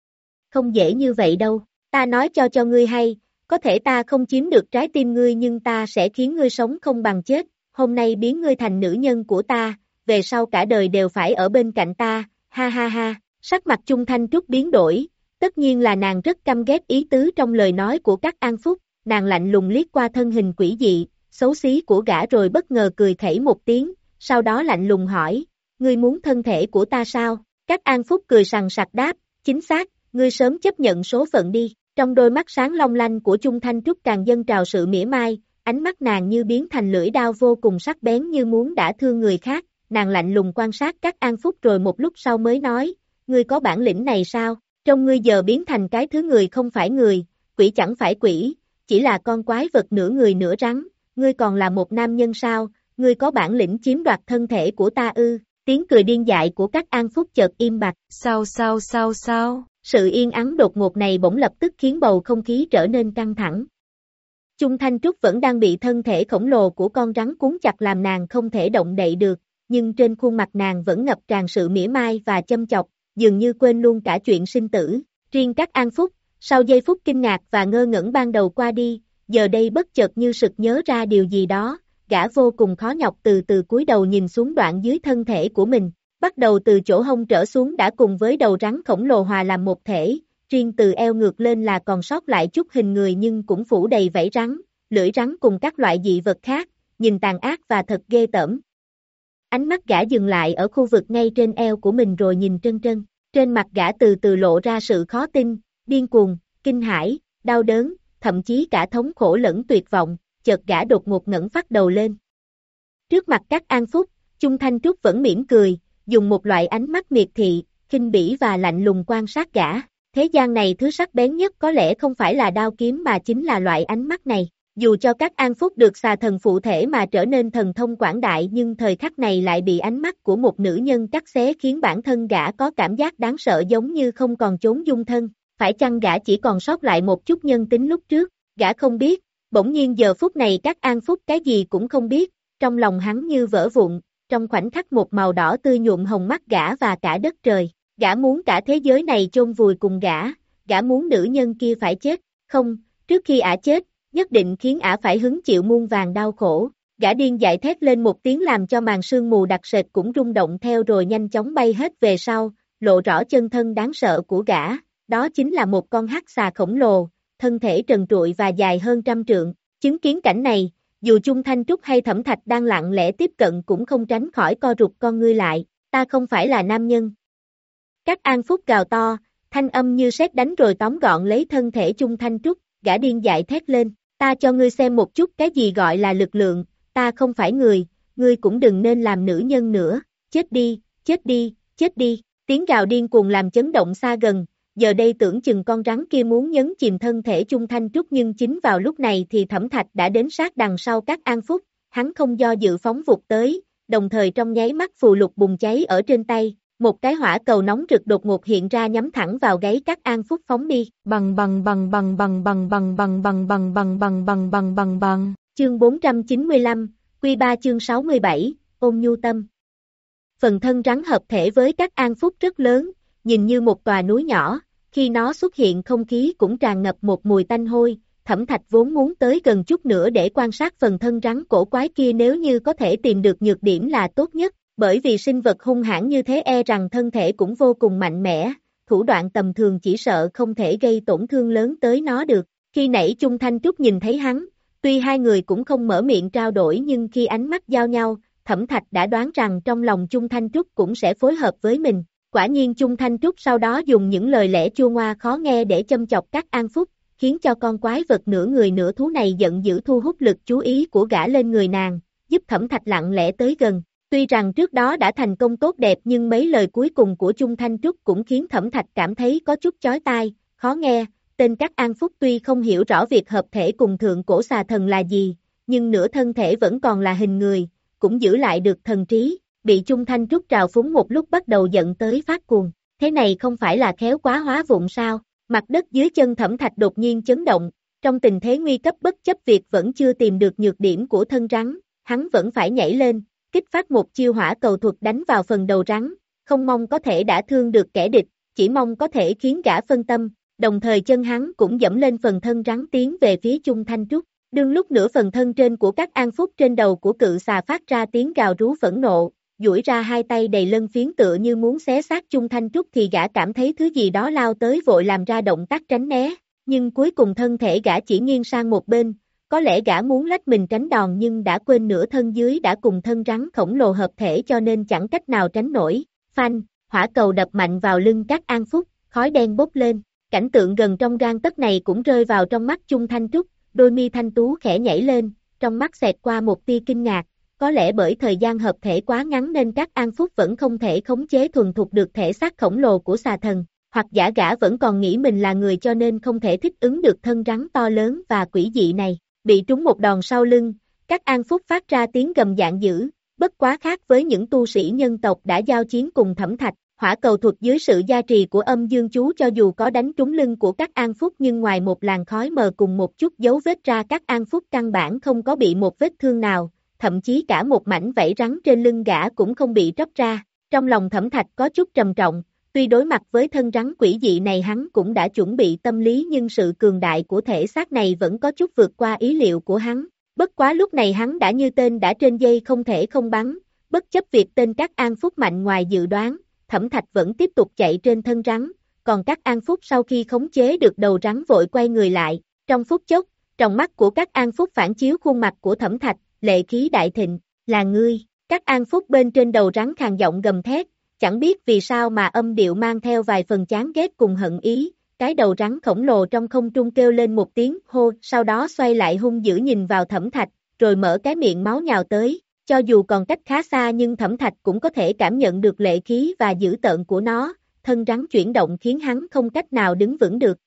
Không dễ như vậy đâu, ta nói cho cho ngươi hay, có thể ta không chiếm được trái tim ngươi nhưng ta sẽ khiến ngươi sống không bằng chết, hôm nay biến ngươi thành nữ nhân của ta, về sau cả đời đều phải ở bên cạnh ta, ha ha ha, sắc mặt Chung Thanh Trúc biến đổi, tất nhiên là nàng rất căm ghét ý tứ trong lời nói của các An Phúc, nàng lạnh lùng liếc qua thân hình quỷ dị, xấu xí của gã rồi bất ngờ cười khẩy một tiếng, sau đó lạnh lùng hỏi, ngươi muốn thân thể của ta sao? Các An Phúc cười sằng sặc đáp, chính xác, ngươi sớm chấp nhận số phận đi, trong đôi mắt sáng long lanh của Chung Thanh Trúc càng dâng trào sự mỉa mai, ánh mắt nàng như biến thành lưỡi đao vô cùng sắc bén như muốn đả thương người khác, nàng lạnh lùng quan sát các An Phúc rồi một lúc sau mới nói, ngươi có bản lĩnh này sao? Trong ngươi giờ biến thành cái thứ người không phải người, quỷ chẳng phải quỷ, chỉ là con quái vật nửa người nửa rắn, ngươi còn là một nam nhân sao, ngươi có bản lĩnh chiếm đoạt thân thể của ta ư, tiếng cười điên dại của các An Phúc chợt im bặt, sao sao sao sao, sự yên ắng đột ngột này bỗng lập tức khiến bầu không khí trở nên căng thẳng. Chung Thanh Trúc vẫn đang bị thân thể khổng lồ của con rắn cuốn chặt làm nàng không thể động đậy được, nhưng trên khuôn mặt nàng vẫn ngập tràn sự mỉa mai và châm chọc, dường như quên luôn cả chuyện sinh tử, riêng các An Phúc, sau giây phút kinh ngạc và ngơ ngẩn ban đầu qua đi, giờ đây bất chợt như sực nhớ ra điều gì đó, gã vô cùng khó nhọc từ từ cúi đầu nhìn xuống đoạn dưới thân thể của mình, bắt đầu từ chỗ hông trở xuống đã cùng với đầu rắn khổng lồ hòa làm một thể, riêng từ eo ngược lên là còn sót lại chút hình người nhưng cũng phủ đầy vảy rắn, lưỡi rắn cùng các loại dị vật khác, nhìn tàn ác và thật ghê tởm. Ánh mắt gã dừng lại ở khu vực ngay trên eo của mình rồi nhìn Trân Trân, trên mặt gã từ từ lộ ra sự khó tin, điên cuồng, kinh hãi, đau đớn, thậm chí cả thống khổ lẫn tuyệt vọng, chợt gã đột ngột ngẩng phát đầu lên. Trước mặt các An Phúc, Chung Thanh Trúc vẫn mỉm cười, dùng một loại ánh mắt miệt thị, khinh bỉ và lạnh lùng quan sát gã. Thế gian này thứ sắc bén nhất có lẽ không phải là đao kiếm mà chính là loại ánh mắt này. Dù cho các An Phúc được xà thần phụ thể mà trở nên thần thông quảng đại nhưng thời khắc này lại bị ánh mắt của một nữ nhân cắt xé khiến bản thân gã có cảm giác đáng sợ giống như không còn chốn dung thân. Phải chăng gã chỉ còn sót lại một chút nhân tính lúc trước? Gã không biết, bỗng nhiên giờ phút này các An Phúc cái gì cũng không biết, trong lòng hắn như vỡ vụn, trong khoảnh khắc một màu đỏ tươi nhuộm hồng mắt gã và cả đất trời. Gã muốn cả thế giới này chôn vùi cùng gã, gã muốn nữ nhân kia phải chết, không, trước khi ả chết, nhất định khiến ả phải hứng chịu muôn vàn đau khổ. Gã điên dại thét lên một tiếng làm cho màn sương mù đặc sệt cũng rung động theo rồi nhanh chóng bay hết về sau, lộ rõ chân thân đáng sợ của gã, đó chính là một con hắc xà khổng lồ, thân thể trần trụi và dài hơn trăm trượng. Chứng kiến cảnh này, dù Chung Thanh Trúc hay Thẩm Thạch đang lặng lẽ tiếp cận cũng không tránh khỏi co rụt con ngươi lại, ta không phải là nam nhân. Các An Phúc gào to, thanh âm như sét đánh rồi tóm gọn lấy thân thể Chung Thanh Trúc, gã điên dại thét lên, ta cho ngươi xem một chút cái gì gọi là lực lượng, ta không phải người, ngươi cũng đừng nên làm nữ nhân nữa, chết đi, chết đi, chết đi, tiếng gào điên cuồng làm chấn động xa gần, giờ đây tưởng chừng con rắn kia muốn nhấn chìm thân thể Chung Thanh Trúc nhưng chính vào lúc này thì Thẩm Thạch đã đến sát đằng sau các An Phúc, hắn không do dự phóng vụt tới, đồng thời trong nháy mắt phù lục bùng cháy ở trên tay. Một cái hỏa cầu nóng rực đột ngột hiện ra nhắm thẳng vào gáy các An Phúc phóng đi. Bằng bằng bằng bằng bằng bằng bằng bằng bằng bằng bằng bằng bằng bằng bằng bằng. Chương bốn trăm chín mươi lăm, Quy ba chương sáu mươi bảy, ôn nhu tâm. Phần thân rắn hợp thể với các An Phúc rất lớn, nhìn như một tòa núi nhỏ, khi nó xuất hiện không khí cũng tràn ngập một mùi tanh hôi. Thẩm Thạch vốn muốn tới gần chút nữa để quan sát phần thân rắn cổ quái kia nếu như có thể tìm được nhược điểm là tốt nhất. Bởi vì sinh vật hung hãn như thế e rằng thân thể cũng vô cùng mạnh mẽ, thủ đoạn tầm thường chỉ sợ không thể gây tổn thương lớn tới nó được. Khi nãy Chung Thanh Trúc nhìn thấy hắn, tuy hai người cũng không mở miệng trao đổi nhưng khi ánh mắt giao nhau, Thẩm Thạch đã đoán rằng trong lòng Chung Thanh Trúc cũng sẽ phối hợp với mình. Quả nhiên Chung Thanh Trúc sau đó dùng những lời lẽ chua ngoa khó nghe để châm chọc các An Phúc, khiến cho con quái vật nửa người nửa thú này giận dữ thu hút lực chú ý của gã lên người nàng, giúp Thẩm Thạch lặng lẽ tới gần. Tuy rằng trước đó đã thành công tốt đẹp nhưng mấy lời cuối cùng của Chung Thanh Trúc cũng khiến Thẩm Thạch cảm thấy có chút chói tai, khó nghe. Tên các An Phúc tuy không hiểu rõ việc hợp thể cùng thượng cổ xà thần là gì, nhưng nửa thân thể vẫn còn là hình người, cũng giữ lại được thần trí, bị Chung Thanh Trúc trào phúng một lúc bắt đầu giận tới phát cuồng. Thế này không phải là khéo quá hóa vụng sao? Mặt đất dưới chân Thẩm Thạch đột nhiên chấn động, trong tình thế nguy cấp bất chấp việc vẫn chưa tìm được nhược điểm của thân rắn, hắn vẫn phải nhảy lên. kích phát một chiêu hỏa cầu thuật đánh vào phần đầu rắn, không mong có thể đả thương được kẻ địch, chỉ mong có thể khiến gã phân tâm, đồng thời chân hắn cũng dẫm lên phần thân rắn tiến về phía Chung Thanh Trúc. Đương lúc nửa phần thân trên của các an phúc trên đầu của cự xà phát ra tiếng gào rú phẫn nộ, duỗi ra hai tay đầy lân phiến tựa như muốn xé xác Chung Thanh Trúc thì gã cảm thấy thứ gì đó lao tới vội làm ra động tác tránh né, nhưng cuối cùng thân thể gã chỉ nghiêng sang một bên, có lẽ gã muốn lách mình tránh đòn nhưng đã quên nửa thân dưới đã cùng thân rắn khổng lồ hợp thể cho nên chẳng cách nào tránh nổi. Phanh, hỏa cầu đập mạnh vào lưng các an phúc, khói đen bốc lên, cảnh tượng gần trong gang tấc này cũng rơi vào trong mắt Chung Thanh Trúc, đôi mi thanh tú khẽ nhảy lên, trong mắt xẹt qua một tia kinh ngạc, có lẽ bởi thời gian hợp thể quá ngắn nên các an phúc vẫn không thể khống chế thuần thục được thể xác khổng lồ của xà thần, hoặc giả gã vẫn còn nghĩ mình là người cho nên không thể thích ứng được thân rắn to lớn và quỷ dị này. Bị trúng một đòn sau lưng, các an phúc phát ra tiếng gầm dạng dữ, bất quá khác với những tu sĩ nhân tộc đã giao chiến cùng Thẩm Thạch, hỏa cầu thuật dưới sự gia trì của âm dương chú cho dù có đánh trúng lưng của các an phúc nhưng ngoài một làn khói mờ cùng một chút dấu vết ra các an phúc căn bản không có bị một vết thương nào, thậm chí cả một mảnh vảy rắn trên lưng gã cũng không bị tróc ra. Trong lòng Thẩm Thạch có chút trầm trọng, tuy đối mặt với thân rắn quỷ dị này hắn cũng đã chuẩn bị tâm lý nhưng sự cường đại của thể xác này vẫn có chút vượt qua ý liệu của hắn. Bất quá lúc này hắn đã như tên đã trên dây không thể không bắn, bất chấp việc tên các an phúc mạnh ngoài dự đoán, Thẩm Thạch vẫn tiếp tục chạy trên thân rắn, còn các an phúc sau khi khống chế được đầu rắn vội quay người lại, trong phút chốc, trong mắt của các an phúc phản chiếu khuôn mặt của Thẩm Thạch, lệ khí đại thịnh, là ngươi, các an phúc bên trên đầu rắn khàn giọng gầm thét, chẳng biết vì sao mà âm điệu mang theo vài phần chán ghét cùng hận ý, cái đầu rắn khổng lồ trong không trung kêu lên một tiếng hô, sau đó xoay lại hung dữ nhìn vào Thẩm Thạch, rồi mở cái miệng máu nhào tới, cho dù còn cách khá xa nhưng Thẩm Thạch cũng có thể cảm nhận được lệ khí và dữ tợn của nó, thân rắn chuyển động khiến hắn không cách nào đứng vững được.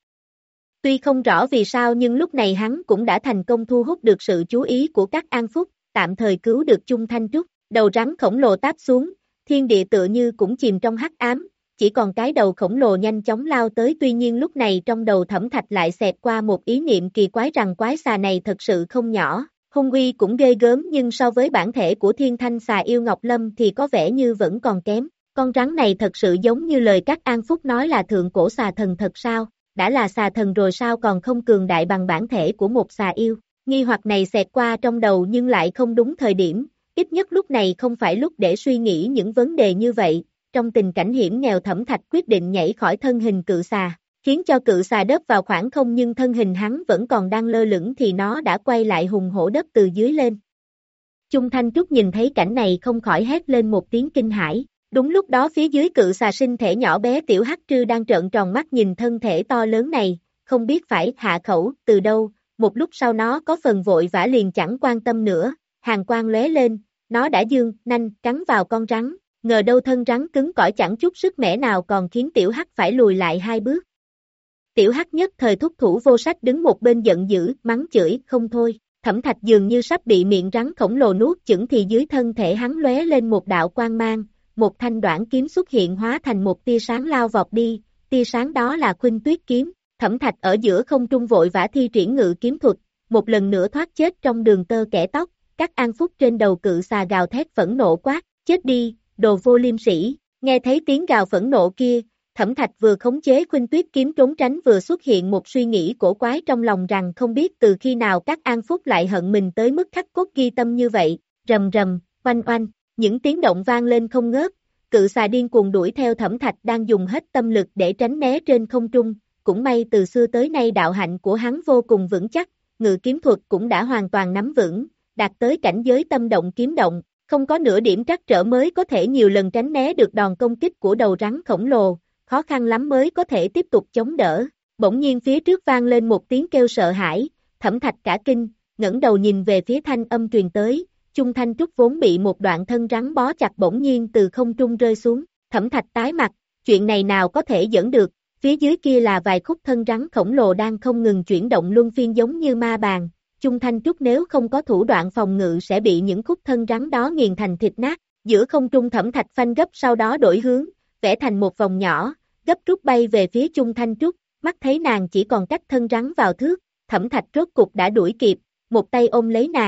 Tuy không rõ vì sao nhưng lúc này hắn cũng đã thành công thu hút được sự chú ý của các an phúc, tạm thời cứu được Chung Thanh Trúc, đầu rắn khổng lồ táp xuống, thiên địa tựa như cũng chìm trong hắc ám, chỉ còn cái đầu khổng lồ nhanh chóng lao tới tuy nhiên lúc này trong đầu Thẩm Thạch lại xẹt qua một ý niệm kỳ quái rằng quái xà này thật sự không nhỏ, hung uy cũng ghê gớm nhưng so với bản thể của thiên thanh xà yêu Ngọc Lâm thì có vẻ như vẫn còn kém, con rắn này thật sự giống như lời các an phúc nói là thượng cổ xà thần thật sao, đã là xà thần rồi sao còn không cường đại bằng bản thể của một xà yêu, nghi hoặc này xẹt qua trong đầu nhưng lại không đúng thời điểm. Ít nhất lúc này không phải lúc để suy nghĩ những vấn đề như vậy, trong tình cảnh hiểm nghèo Thẩm Thạch quyết định nhảy khỏi thân hình cự xà, khiến cho cự xà đớp vào khoảng không nhưng thân hình hắn vẫn còn đang lơ lửng thì nó đã quay lại hùng hổ đớp từ dưới lên. Chung Thanh Trúc nhìn thấy cảnh này không khỏi hét lên một tiếng kinh hãi, đúng lúc đó phía dưới cự xà sinh thể nhỏ bé tiểu hắc trư đang trợn tròn mắt nhìn thân thể to lớn này, không biết phải hạ khẩu từ đâu, một lúc sau nó có phần vội vã liền chẳng quan tâm nữa, hàn quang lóe lên. Nó đã giương, nanh, cắn vào con rắn, ngờ đâu thân rắn cứng cỏi chẳng chút sức mẻ nào còn khiến tiểu hắc phải lùi lại hai bước. Tiểu hắc nhất thời thúc thủ vô sách đứng một bên giận dữ, mắng chửi, không thôi, Thẩm Thạch dường như sắp bị miệng rắn khổng lồ nuốt chửng thì dưới thân thể hắn lóe lên một đạo quang mang, một thanh đoạn kiếm xuất hiện hóa thành một tia sáng lao vọt đi, tia sáng đó là Khuynh Tuyết kiếm, Thẩm Thạch ở giữa không trung vội vã thi triển ngự kiếm thuật, một lần nữa thoát chết trong đường tơ kẻ tóc. Các an phúc trên đầu cự xà gào thét phẫn nộ quát, chết đi, đồ vô liêm sỉ, nghe thấy tiếng gào phẫn nộ kia, Thẩm Thạch vừa khống chế Khuynh Tuyết kiếm trốn tránh vừa xuất hiện một suy nghĩ cổ quái trong lòng rằng không biết từ khi nào các an phúc lại hận mình tới mức khắc cốt ghi tâm như vậy, rầm rầm, oanh oanh, những tiếng động vang lên không ngớt, cự xà điên cuồng đuổi theo Thẩm Thạch đang dùng hết tâm lực để tránh né trên không trung, cũng may từ xưa tới nay đạo hạnh của hắn vô cùng vững chắc, ngự kiếm thuật cũng đã hoàn toàn nắm vững. Đạt tới cảnh giới tâm động kiếm động, không có nửa điểm trắc trở mới có thể nhiều lần tránh né được đòn công kích của đầu rắn khổng lồ, khó khăn lắm mới có thể tiếp tục chống đỡ. Bỗng nhiên phía trước vang lên một tiếng kêu sợ hãi, Thẩm Thạch cả kinh, ngẩng đầu nhìn về phía thanh âm truyền tới, Chung Thanh Trúc vốn bị một đoạn thân rắn bó chặt bỗng nhiên từ không trung rơi xuống, Thẩm Thạch tái mặt, chuyện này nào có thể dẫn được, phía dưới kia là vài khúc thân rắn khổng lồ đang không ngừng chuyển động luân phiên giống như ma bàn. Chung Thanh Trúc nếu không có thủ đoạn phòng ngự sẽ bị những khúc thân rắn đó nghiền thành thịt nát, giữa không trung Thẩm Thạch phanh gấp sau đó đổi hướng, vẽ thành một vòng nhỏ, gấp rút bay về phía Chung Thanh Trúc, mắt thấy nàng chỉ còn cách thân rắn vào thước, Thẩm Thạch rốt cục đã đuổi kịp, một tay ôm lấy nàng,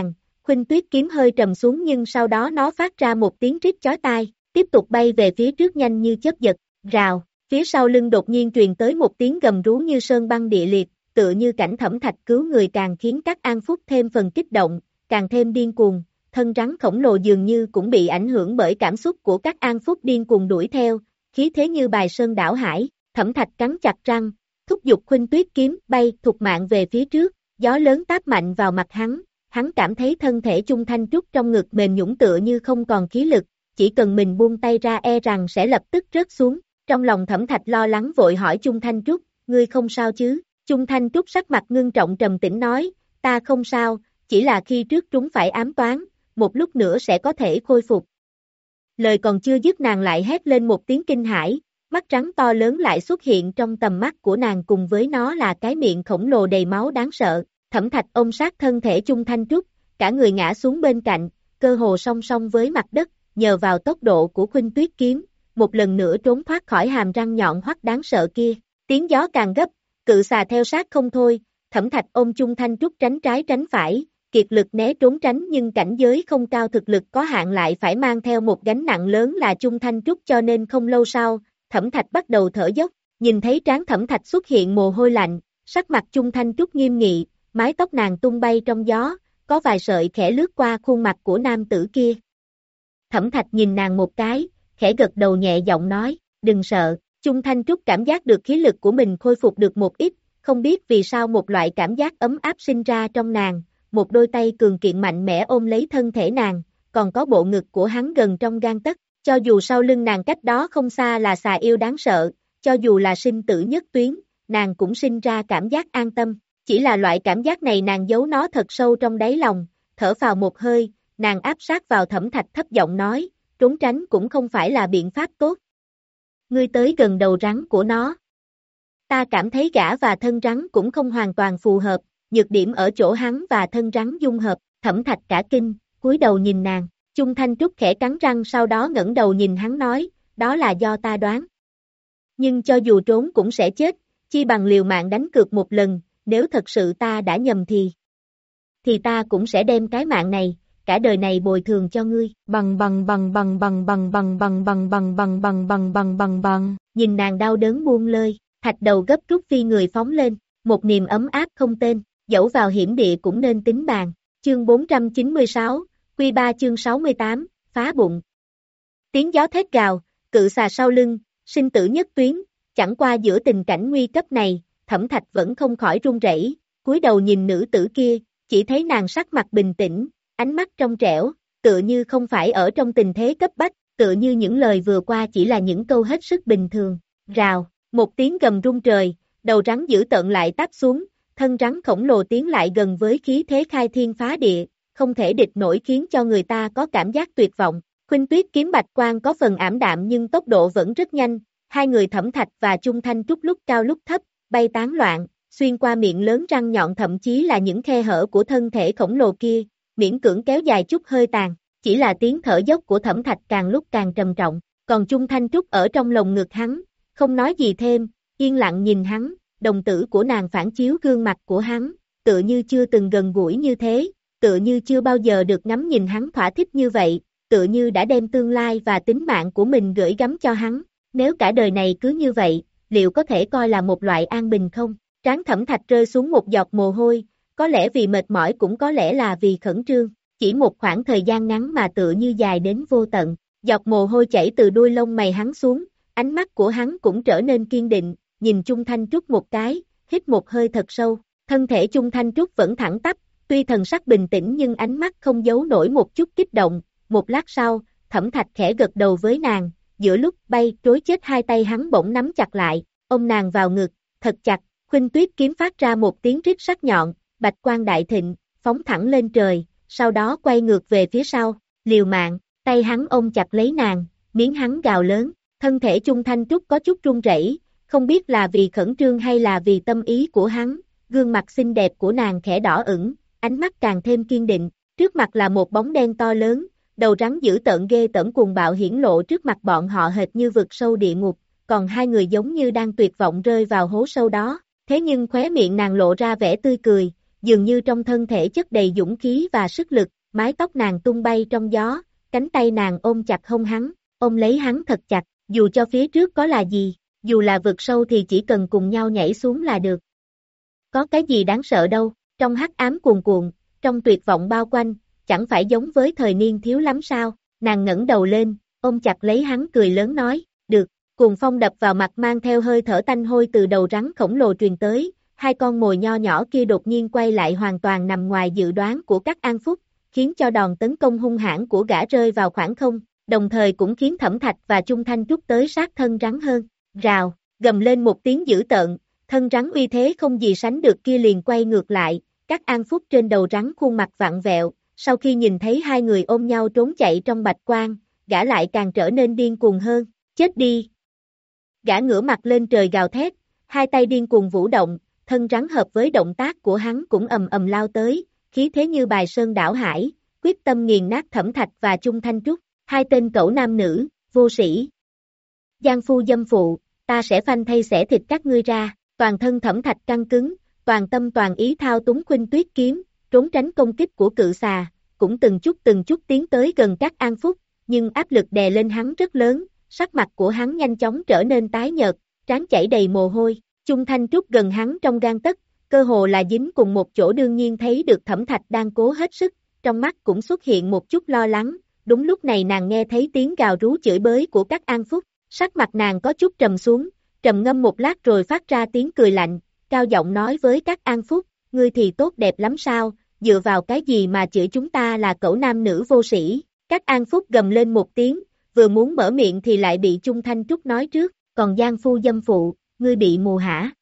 Khuynh Tuyết kiếm hơi trầm xuống nhưng sau đó nó phát ra một tiếng rít chói tai, tiếp tục bay về phía trước nhanh như chớp giật, rào, phía sau lưng đột nhiên truyền tới một tiếng gầm rú như sơn băng địa liệt, tựa như cảnh Thẩm Thạch cứu người càng khiến các An Phúc thêm phần kích động, càng thêm điên cuồng, thân rắn khổng lồ dường như cũng bị ảnh hưởng bởi cảm xúc của các An Phúc điên cuồng đuổi theo, khí thế như bài sơn đảo hải, Thẩm Thạch cắn chặt răng, thúc giục Khuynh Tuyết kiếm bay thục mạng về phía trước, gió lớn táp mạnh vào mặt hắn, hắn cảm thấy thân thể Chung Thanh Trúc trong ngực mềm nhũn tựa như không còn khí lực, chỉ cần mình buông tay ra e rằng sẽ lập tức rớt xuống, trong lòng Thẩm Thạch lo lắng vội hỏi Chung Thanh Trúc, ngươi không sao chứ? Chung Thanh Trúc sắc mặt ngưng trọng trầm tĩnh nói, ta không sao, chỉ là khi trước trúng phải ám toán, một lúc nữa sẽ có thể khôi phục. Lời còn chưa dứt nàng lại hét lên một tiếng kinh hãi, mắt trắng to lớn lại xuất hiện trong tầm mắt của nàng cùng với nó là cái miệng khổng lồ đầy máu đáng sợ. Thẩm Thạch ôm sát thân thể Chung Thanh Trúc, cả người ngã xuống bên cạnh, cơ hồ song song với mặt đất, nhờ vào tốc độ của Khuynh Tuyết kiếm, một lần nữa trốn thoát khỏi hàm răng nhọn hoắt đáng sợ kia. Tiếng gió càng gấp, cự xà theo sát không thôi, Thẩm Thạch ôm Chung Thanh Trúc tránh trái tránh phải, kiệt lực né trốn tránh nhưng cảnh giới không cao thực lực có hạn lại phải mang theo một gánh nặng lớn là Chung Thanh Trúc cho nên không lâu sau, Thẩm Thạch bắt đầu thở dốc, nhìn thấy trán Thẩm Thạch xuất hiện mồ hôi lạnh, sắc mặt Chung Thanh Trúc nghiêm nghị, mái tóc nàng tung bay trong gió, có vài sợi khẽ lướt qua khuôn mặt của nam tử kia. Thẩm Thạch nhìn nàng một cái, khẽ gật đầu nhẹ giọng nói, đừng sợ, Chung Thanh Trúc cảm giác được khí lực của mình khôi phục được một ít, không biết vì sao một loại cảm giác ấm áp sinh ra trong nàng, một đôi tay cường kiện mạnh mẽ ôm lấy thân thể nàng, còn có bộ ngực của hắn gần trong gang tấc, cho dù sau lưng nàng cách đó không xa là xà yêu đáng sợ, cho dù là sinh tử nhất tuyến, nàng cũng sinh ra cảm giác an tâm, chỉ là loại cảm giác này nàng giấu nó thật sâu trong đáy lòng, thở phào một hơi, nàng áp sát vào Thẩm Thạch thấp giọng nói, trốn tránh cũng không phải là biện pháp tốt. Ngươi tới gần đầu rắn của nó. Ta cảm thấy gã và thân rắn cũng không hoàn toàn phù hợp, nhược điểm ở chỗ hắn và thân rắn dung hợp, Thẩm Thạch cả kinh, cúi đầu nhìn nàng, Chung Thanh Trúc khẽ cắn răng sau đó ngẩng đầu nhìn hắn nói, đó là do ta đoán. Nhưng cho dù trốn cũng sẽ chết, chi bằng liều mạng đánh cược một lần, nếu thật sự ta đã nhầm thì, thì ta cũng sẽ đem cái mạng này, cả đời này bồi thường cho ngươi. Bằng bằng bằng bằng bằng bằng bằng bằng bằng bằng bằng bằng bằng bằng bằng bằng. Nhìn nàng đau đớn buông lơi, Thạch Đầu gấp rút phi người phóng lên, một niềm ấm áp không tên, dẫu vào hiểm địa cũng nên tính bàn. Chương bốn trăm chín mươi sáu, Quy ba chương sáu mươi tám, phá bụng. Tiếng gió thét gào, cự xà sau lưng, sinh tử nhất tuyến, chẳng qua giữa tình cảnh nguy cấp này, Thẩm Thạch vẫn không khỏi run rẩy, cúi đầu nhìn nữ tử kia, chỉ thấy nàng sắc mặt bình tĩnh, ánh mắt trong trẻo, tựa như không phải ở trong tình thế cấp bách, tựa như những lời vừa qua chỉ là những câu hết sức bình thường. Rào, một tiếng gầm rung trời, đầu rắn dữ tợn lại táp xuống, thân rắn khổng lồ tiến lại gần với khí thế khai thiên phá địa, không thể địch nổi khiến cho người ta có cảm giác tuyệt vọng. Khuynh Tuyết kiếm bạch quang có phần ảm đạm nhưng tốc độ vẫn rất nhanh, hai người Thẩm Thạch và Chung Thanh Trúc lúc cao lúc thấp, bay tán loạn, xuyên qua miệng lớn răng nhọn thậm chí là những khe hở của thân thể khổng lồ kia, miễn cưỡng kéo dài chút hơi tàn, chỉ là tiếng thở dốc của Thẩm Thạch càng lúc càng trầm trọng, còn Chung Thanh Trúc ở trong lồng ngực hắn, không nói gì thêm, yên lặng nhìn hắn, đồng tử của nàng phản chiếu gương mặt của hắn, tựa như chưa từng gần gũi như thế, tựa như chưa bao giờ được ngắm nhìn hắn thỏa thích như vậy, tựa như đã đem tương lai và tính mạng của mình gửi gắm cho hắn, nếu cả đời này cứ như vậy, liệu có thể coi là một loại an bình không? Trán Thẩm Thạch rơi xuống một giọt mồ hôi, có lẽ vì mệt mỏi cũng có lẽ là vì khẩn trương, chỉ một khoảng thời gian ngắn mà tựa như dài đến vô tận, giọt mồ hôi chảy từ đuôi lông mày hắn xuống, ánh mắt của hắn cũng trở nên kiên định, nhìn Chung Thanh Trúc một cái, hít một hơi thật sâu, thân thể Chung Thanh Trúc vẫn thẳng tắp, tuy thần sắc bình tĩnh nhưng ánh mắt không giấu nổi một chút kích động, một lát sau, Thẩm Thạch khẽ gật đầu với nàng, giữa lúc bay trối chết hai tay hắn bỗng nắm chặt lại, ôm nàng vào ngực, thật chặt, Khuynh Tuyết kiếm phát ra một tiếng rít sắc nhọn, bạch quang đại thịnh, phóng thẳng lên trời, sau đó quay ngược về phía sau, liều mạng, tay hắn ôm chặt lấy nàng, miếng hắn gào lớn, thân thể Chung Thanh Trúc có chút run rẩy, không biết là vì khẩn trương hay là vì tâm ý của hắn, gương mặt xinh đẹp của nàng khẽ đỏ ửng, ánh mắt càng thêm kiên định, trước mặt là một bóng đen to lớn, đầu rắn dữ tợn ghê tởm cuồng bạo hiển lộ trước mặt bọn họ hệt như vực sâu địa ngục, còn hai người giống như đang tuyệt vọng rơi vào hố sâu đó, thế nhưng khóe miệng nàng lộ ra vẻ tươi cười, dường như trong thân thể chất đầy dũng khí và sức lực, mái tóc nàng tung bay trong gió, cánh tay nàng ôm chặt hông hắn, ôm lấy hắn thật chặt, dù cho phía trước có là gì, dù là vực sâu thì chỉ cần cùng nhau nhảy xuống là được. Có cái gì đáng sợ đâu, trong hắc ám cuồn cuộn, trong tuyệt vọng bao quanh, chẳng phải giống với thời niên thiếu lắm sao, nàng ngẩng đầu lên, ôm chặt lấy hắn cười lớn nói, được, cuồng phong đập vào mặt mang theo hơi thở tanh hôi từ đầu rắn khổng lồ truyền tới, hai con mồi nho nhỏ kia đột nhiên quay lại hoàn toàn nằm ngoài dự đoán của các An Phúc, khiến cho đòn tấn công hung hãn của gã rơi vào khoảng không, đồng thời cũng khiến Thẩm Thạch và Chung Thanh Trúc tới sát thân rắn hơn, rào, gầm lên một tiếng dữ tợn, thân rắn uy thế không gì sánh được kia liền quay ngược lại, các An Phúc trên đầu rắn khuôn mặt vặn vẹo, sau khi nhìn thấy hai người ôm nhau trốn chạy trong bạch quang, gã lại càng trở nên điên cuồng hơn, chết đi. Gã ngửa mặt lên trời gào thét, hai tay điên cuồng vũ động, thân rắn hợp với động tác của hắn cũng ầm ầm lao tới, khí thế như bài sơn đảo hải, quyết tâm nghiền nát Thẩm Thạch và Chung Thanh Trúc, hai tên cẩu nam nữ, vô sĩ. Giang phu dâm phụ, ta sẽ phanh thây xẻ thịt các ngươi ra, toàn thân Thẩm Thạch căng cứng, toàn tâm toàn ý thao túng Khuynh Tuyết kiếm, trốn tránh công kích của cự xà, cũng từng chút từng chút tiến tới gần các An Phúc, nhưng áp lực đè lên hắn rất lớn, sắc mặt của hắn nhanh chóng trở nên tái nhợt, trán chảy đầy mồ hôi, Chung Thanh Trúc gần hắn trong gang tấc, cơ hồ là dính cùng một chỗ đương nhiên thấy được Thẩm Thạch đang cố hết sức, trong mắt cũng xuất hiện một chút lo lắng, đúng lúc này nàng nghe thấy tiếng gào rú chửi bới của các An Phúc, sắc mặt nàng có chút trầm xuống, trầm ngâm một lát rồi phát ra tiếng cười lạnh, cao giọng nói với các An Phúc, ngươi thì tốt đẹp lắm sao, dựa vào cái gì mà chửi chúng ta là cẩu nam nữ vô sĩ, các An Phúc gầm lên một tiếng, vừa muốn mở miệng thì lại bị Chung Thanh Trúc nói trước, còn Giang phu dâm phụ, ngươi bị mù hả?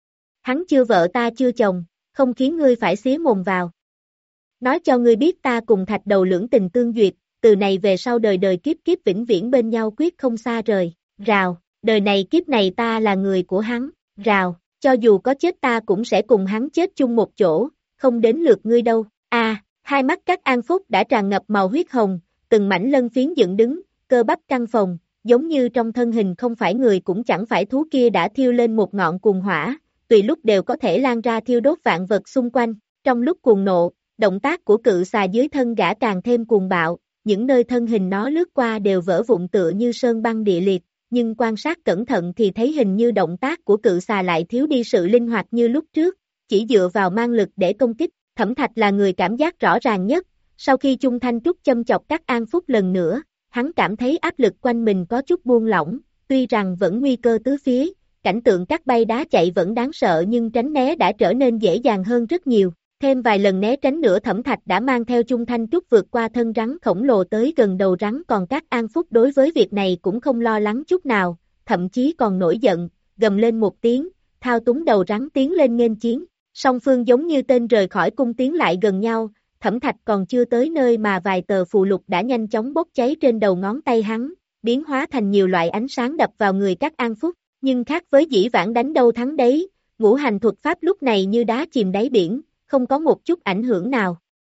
Hắn chưa vợ ta chưa chồng, không khiến ngươi phải xía mồm vào. Nói cho ngươi biết ta cùng Thạch đầu lưỡng tình tương duyệt, từ này về sau đời đời kiếp kiếp vĩnh viễn bên nhau quyết không xa rời, rào, đời này kiếp này ta là người của hắn, rào, cho dù có chết ta cũng sẽ cùng hắn chết chung một chỗ, không đến lượt ngươi đâu, a à, hai mắt các An Phúc đã tràn ngập màu huyết hồng, từng mảnh lân phiến dựng đứng, cơ bắp căng phồng, giống như trong thân hình không phải người cũng chẳng phải thú kia đã thiêu lên một ngọn cuồng hỏa, tùy lúc đều có thể lan ra thiêu đốt vạn vật xung quanh, trong lúc cuồng nộ, động tác của cự xà dưới thân gã càng thêm cuồng bạo, những nơi thân hình nó lướt qua đều vỡ vụn tựa như sơn băng địa liệt, nhưng quan sát cẩn thận thì thấy hình như động tác của cự xà lại thiếu đi sự linh hoạt như lúc trước, chỉ dựa vào mang lực để công kích, Thẩm Thạch là người cảm giác rõ ràng nhất, sau khi Chung Thanh Trúc châm chọc các An Phúc lần nữa, hắn cảm thấy áp lực quanh mình có chút buông lỏng, tuy rằng vẫn nguy cơ tứ phía, cảnh tượng cát bay đá chạy vẫn đáng sợ nhưng tránh né đã trở nên dễ dàng hơn rất nhiều, thêm vài lần né tránh nữa Thẩm Thạch đã mang theo Chung Thanh Trúc vượt qua thân rắn khổng lồ tới gần đầu rắn còn các An Phúc đối với việc này cũng không lo lắng chút nào, thậm chí còn nổi giận, gầm lên một tiếng, thao túng đầu rắn tiến lên nghênh chiến, song phương giống như tên rời khỏi cung tiến lại gần nhau, Thẩm Thạch còn chưa tới nơi mà vài tờ phù lục đã nhanh chóng bốc cháy trên đầu ngón tay hắn, biến hóa thành nhiều loại ánh sáng đập vào người các An Phúc, nhưng khác với dĩ vãng đánh đâu thắng đấy, ngũ hành thuật pháp lúc này như đá chìm đáy biển, không có một chút ảnh hưởng nào.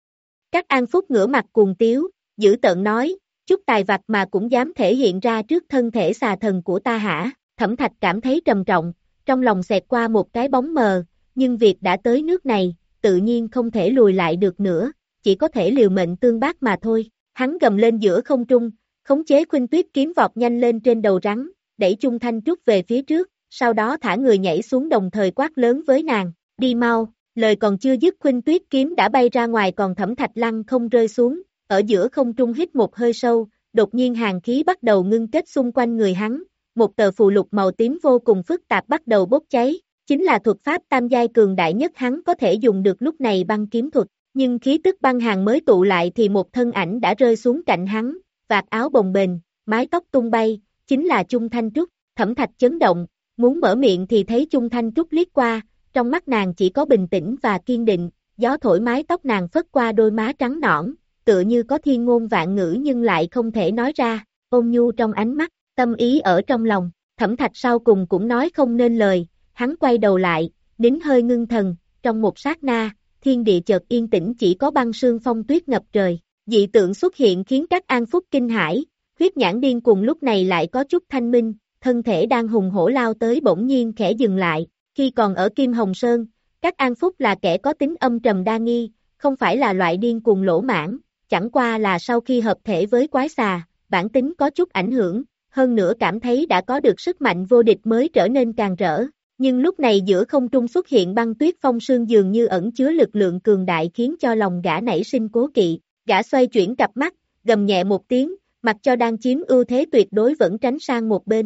Các An Phúc ngửa mặt cuồng tiếu, dữ tợn nói, chút tài vặt mà cũng dám thể hiện ra trước thân thể xà thần của ta hả, Thẩm Thạch cảm thấy trầm trọng, trong lòng xẹt qua một cái bóng mờ, nhưng việc đã tới nước này, tự nhiên không thể lùi lại được nữa, chỉ có thể liều mệnh tương bác mà thôi, hắn gầm lên giữa không trung, khống chế Khuynh Tuyết kiếm vọt nhanh lên trên đầu rắn, đẩy Chung Thanh Trúc về phía trước, sau đó thả người nhảy xuống đồng thời quát lớn với nàng, đi mau, lời còn chưa dứt Khuynh Tuyết kiếm đã bay ra ngoài còn Thẩm Thạch lăng không rơi xuống, ở giữa không trung hít một hơi sâu, đột nhiên hàn khí bắt đầu ngưng kết xung quanh người hắn, một tờ phù lục màu tím vô cùng phức tạp bắt đầu bốc cháy, chính là thuật pháp tam giai cường đại nhất hắn có thể dùng được lúc này băng kiếm thuật, nhưng khí tức băng hàn mới tụ lại thì một thân ảnh đã rơi xuống cạnh hắn, vạt áo bồng bềnh, mái tóc tung bay, chính là Chung Thanh Trúc, Thẩm Thạch chấn động, muốn mở miệng thì thấy Chung Thanh Trúc liếc qua, trong mắt nàng chỉ có bình tĩnh và kiên định, gió thổi mái tóc nàng phất qua đôi má trắng nõn, tựa như có thiên ngôn vạn ngữ nhưng lại không thể nói ra, ôn nhu trong ánh mắt, tâm ý ở trong lòng, Thẩm Thạch sau cùng cũng nói không nên lời, hắn quay đầu lại, nín hơi ngưng thần, trong một sát na, thiên địa chợt yên tĩnh chỉ có băng sương phong tuyết ngập trời, dị tượng xuất hiện khiến các An Phúc kinh hãi, huyết nhãn điên cùng lúc này lại có chút thanh minh, thân thể đang hùng hổ lao tới bỗng nhiên khẽ dừng lại, khi còn ở Kim Hồng Sơn, các An Phúc là kẻ có tính âm trầm đa nghi, không phải là loại điên cuồng lỗ mãn, chẳng qua là sau khi hợp thể với quái xà, bản tính có chút ảnh hưởng, hơn nữa cảm thấy đã có được sức mạnh vô địch mới trở nên càng rỡ. Nhưng lúc này giữa không trung xuất hiện băng tuyết phong sương dường như ẩn chứa lực lượng cường đại khiến cho lòng gã nảy sinh cố kỵ. Gã xoay chuyển cặp mắt, gầm nhẹ một tiếng, mặc cho đang chiếm ưu thế tuyệt đối vẫn tránh sang một bên.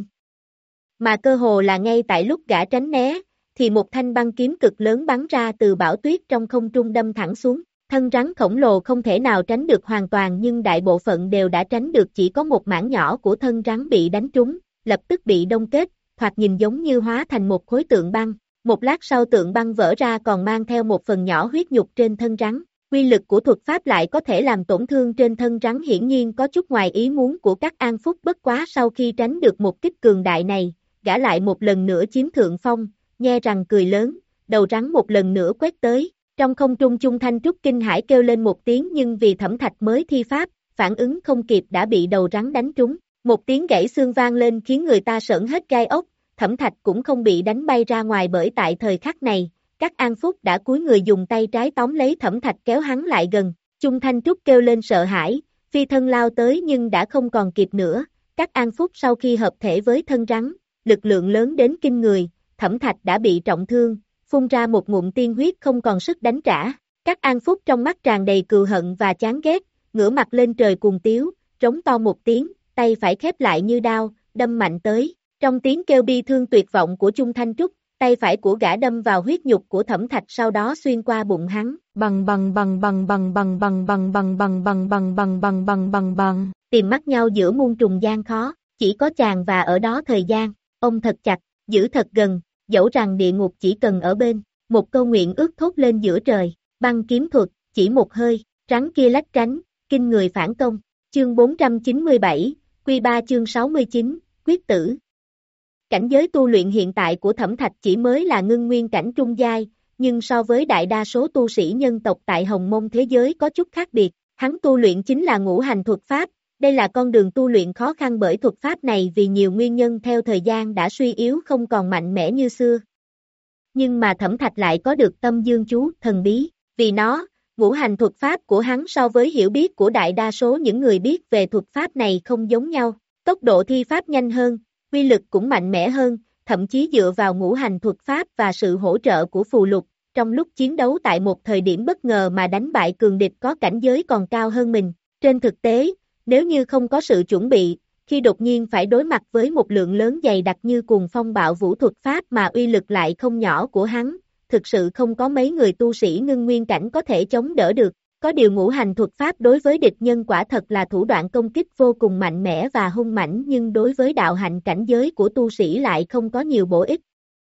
Mà cơ hồ là ngay tại lúc gã tránh né, thì một thanh băng kiếm cực lớn bắn ra từ bão tuyết trong không trung đâm thẳng xuống. Thân rắn khổng lồ không thể nào tránh được hoàn toàn nhưng đại bộ phận đều đã tránh được, chỉ có một mảng nhỏ của thân rắn bị đánh trúng, lập tức bị đông kết, thoạt nhìn giống như hóa thành một khối tượng băng. Một lát sau tượng băng vỡ ra còn mang theo một phần nhỏ huyết nhục trên thân rắn. Quy lực của thuật pháp lại có thể làm tổn thương trên thân rắn, hiển nhiên có chút ngoài ý muốn của các An Phúc, bất quá sau khi tránh được một kích cường đại này, gã lại một lần nữa chiếm thượng phong, nhe răng cười lớn, đầu rắn một lần nữa quét tới. Trong không trung Chung Thanh Trúc kinh hãi kêu lên một tiếng nhưng vì Thẩm Thạch mới thi pháp, phản ứng không kịp đã bị đầu rắn đánh trúng. Một tiếng gãy xương vang lên khiến người ta sởn hết gai ốc, Thẩm Thạch cũng không bị đánh bay ra ngoài bởi tại thời khắc này, các An Phúc đã cúi người dùng tay trái tóm lấy Thẩm Thạch kéo hắn lại gần. Chung Thanh Trúc kêu lên sợ hãi, phi thân lao tới nhưng đã không còn kịp nữa. Các An Phúc sau khi hợp thể với thân rắn, lực lượng lớn đến kinh người, Thẩm Thạch đã bị trọng thương, phun ra một ngụm tiên huyết không còn sức đánh trả. Các An Phúc trong mắt tràn đầy cừu hận và chán ghét, ngửa mặt lên trời cuồng tiếu, rống to một tiếng, tay phải khép lại như đao, đâm mạnh tới. Trong tiếng kêu bi thương tuyệt vọng của Chung Thanh Trúc, tay phải của gã đâm vào huyết nhục của Thẩm Thạch, sau đó xuyên qua bụng hắn. Bằng bằng bằng bằng bằng bằng bằng bằng bằng bằng bằng bằng bằng bằng bằng bằng bằng. Tìm mắt nhau giữa muôn trùng gian khó, chỉ có chàng và ở đó thời gian. Ông thật chặt, giữ thật gần, dẫu rằng địa ngục chỉ cần ở bên. Một câu nguyện ước thốt lên giữa trời. Băng kiếm thuật, chỉ một hơi, rắn kia lách tránh, kinh người phản công. Chương bốn trăm chín mươi bảy, Quy ba chương sáu mươi chín, quyết tử. Cảnh giới tu luyện hiện tại của Thẩm Thạch chỉ mới là ngưng nguyên cảnh trung giai, nhưng so với đại đa số tu sĩ nhân tộc tại Hồng Mông thế giới có chút khác biệt. Hắn tu luyện chính là ngũ hành thuật pháp, đây là con đường tu luyện khó khăn bởi thuật pháp này vì nhiều nguyên nhân theo thời gian đã suy yếu không còn mạnh mẽ như xưa. Nhưng mà Thẩm Thạch lại có được tâm dương chú thần bí, vì nó, ngũ hành thuật pháp của hắn so với hiểu biết của đại đa số những người biết về thuật pháp này không giống nhau, tốc độ thi pháp nhanh hơn, quy lực cũng mạnh mẽ hơn, thậm chí dựa vào ngũ hành thuật pháp và sự hỗ trợ của phù lục, trong lúc chiến đấu tại một thời điểm bất ngờ mà đánh bại cường địch có cảnh giới còn cao hơn mình. Trên thực tế, nếu như không có sự chuẩn bị, khi đột nhiên phải đối mặt với một lượng lớn dày đặc như cuồng phong bạo vũ thuật pháp mà uy lực lại không nhỏ của hắn, thực sự không có mấy người tu sĩ ngưng nguyên cảnh có thể chống đỡ được. Có điều ngũ hành thuật pháp đối với địch nhân quả thật là thủ đoạn công kích vô cùng mạnh mẽ và hung mãnh, nhưng đối với đạo hạnh cảnh giới của tu sĩ lại không có nhiều bổ ích.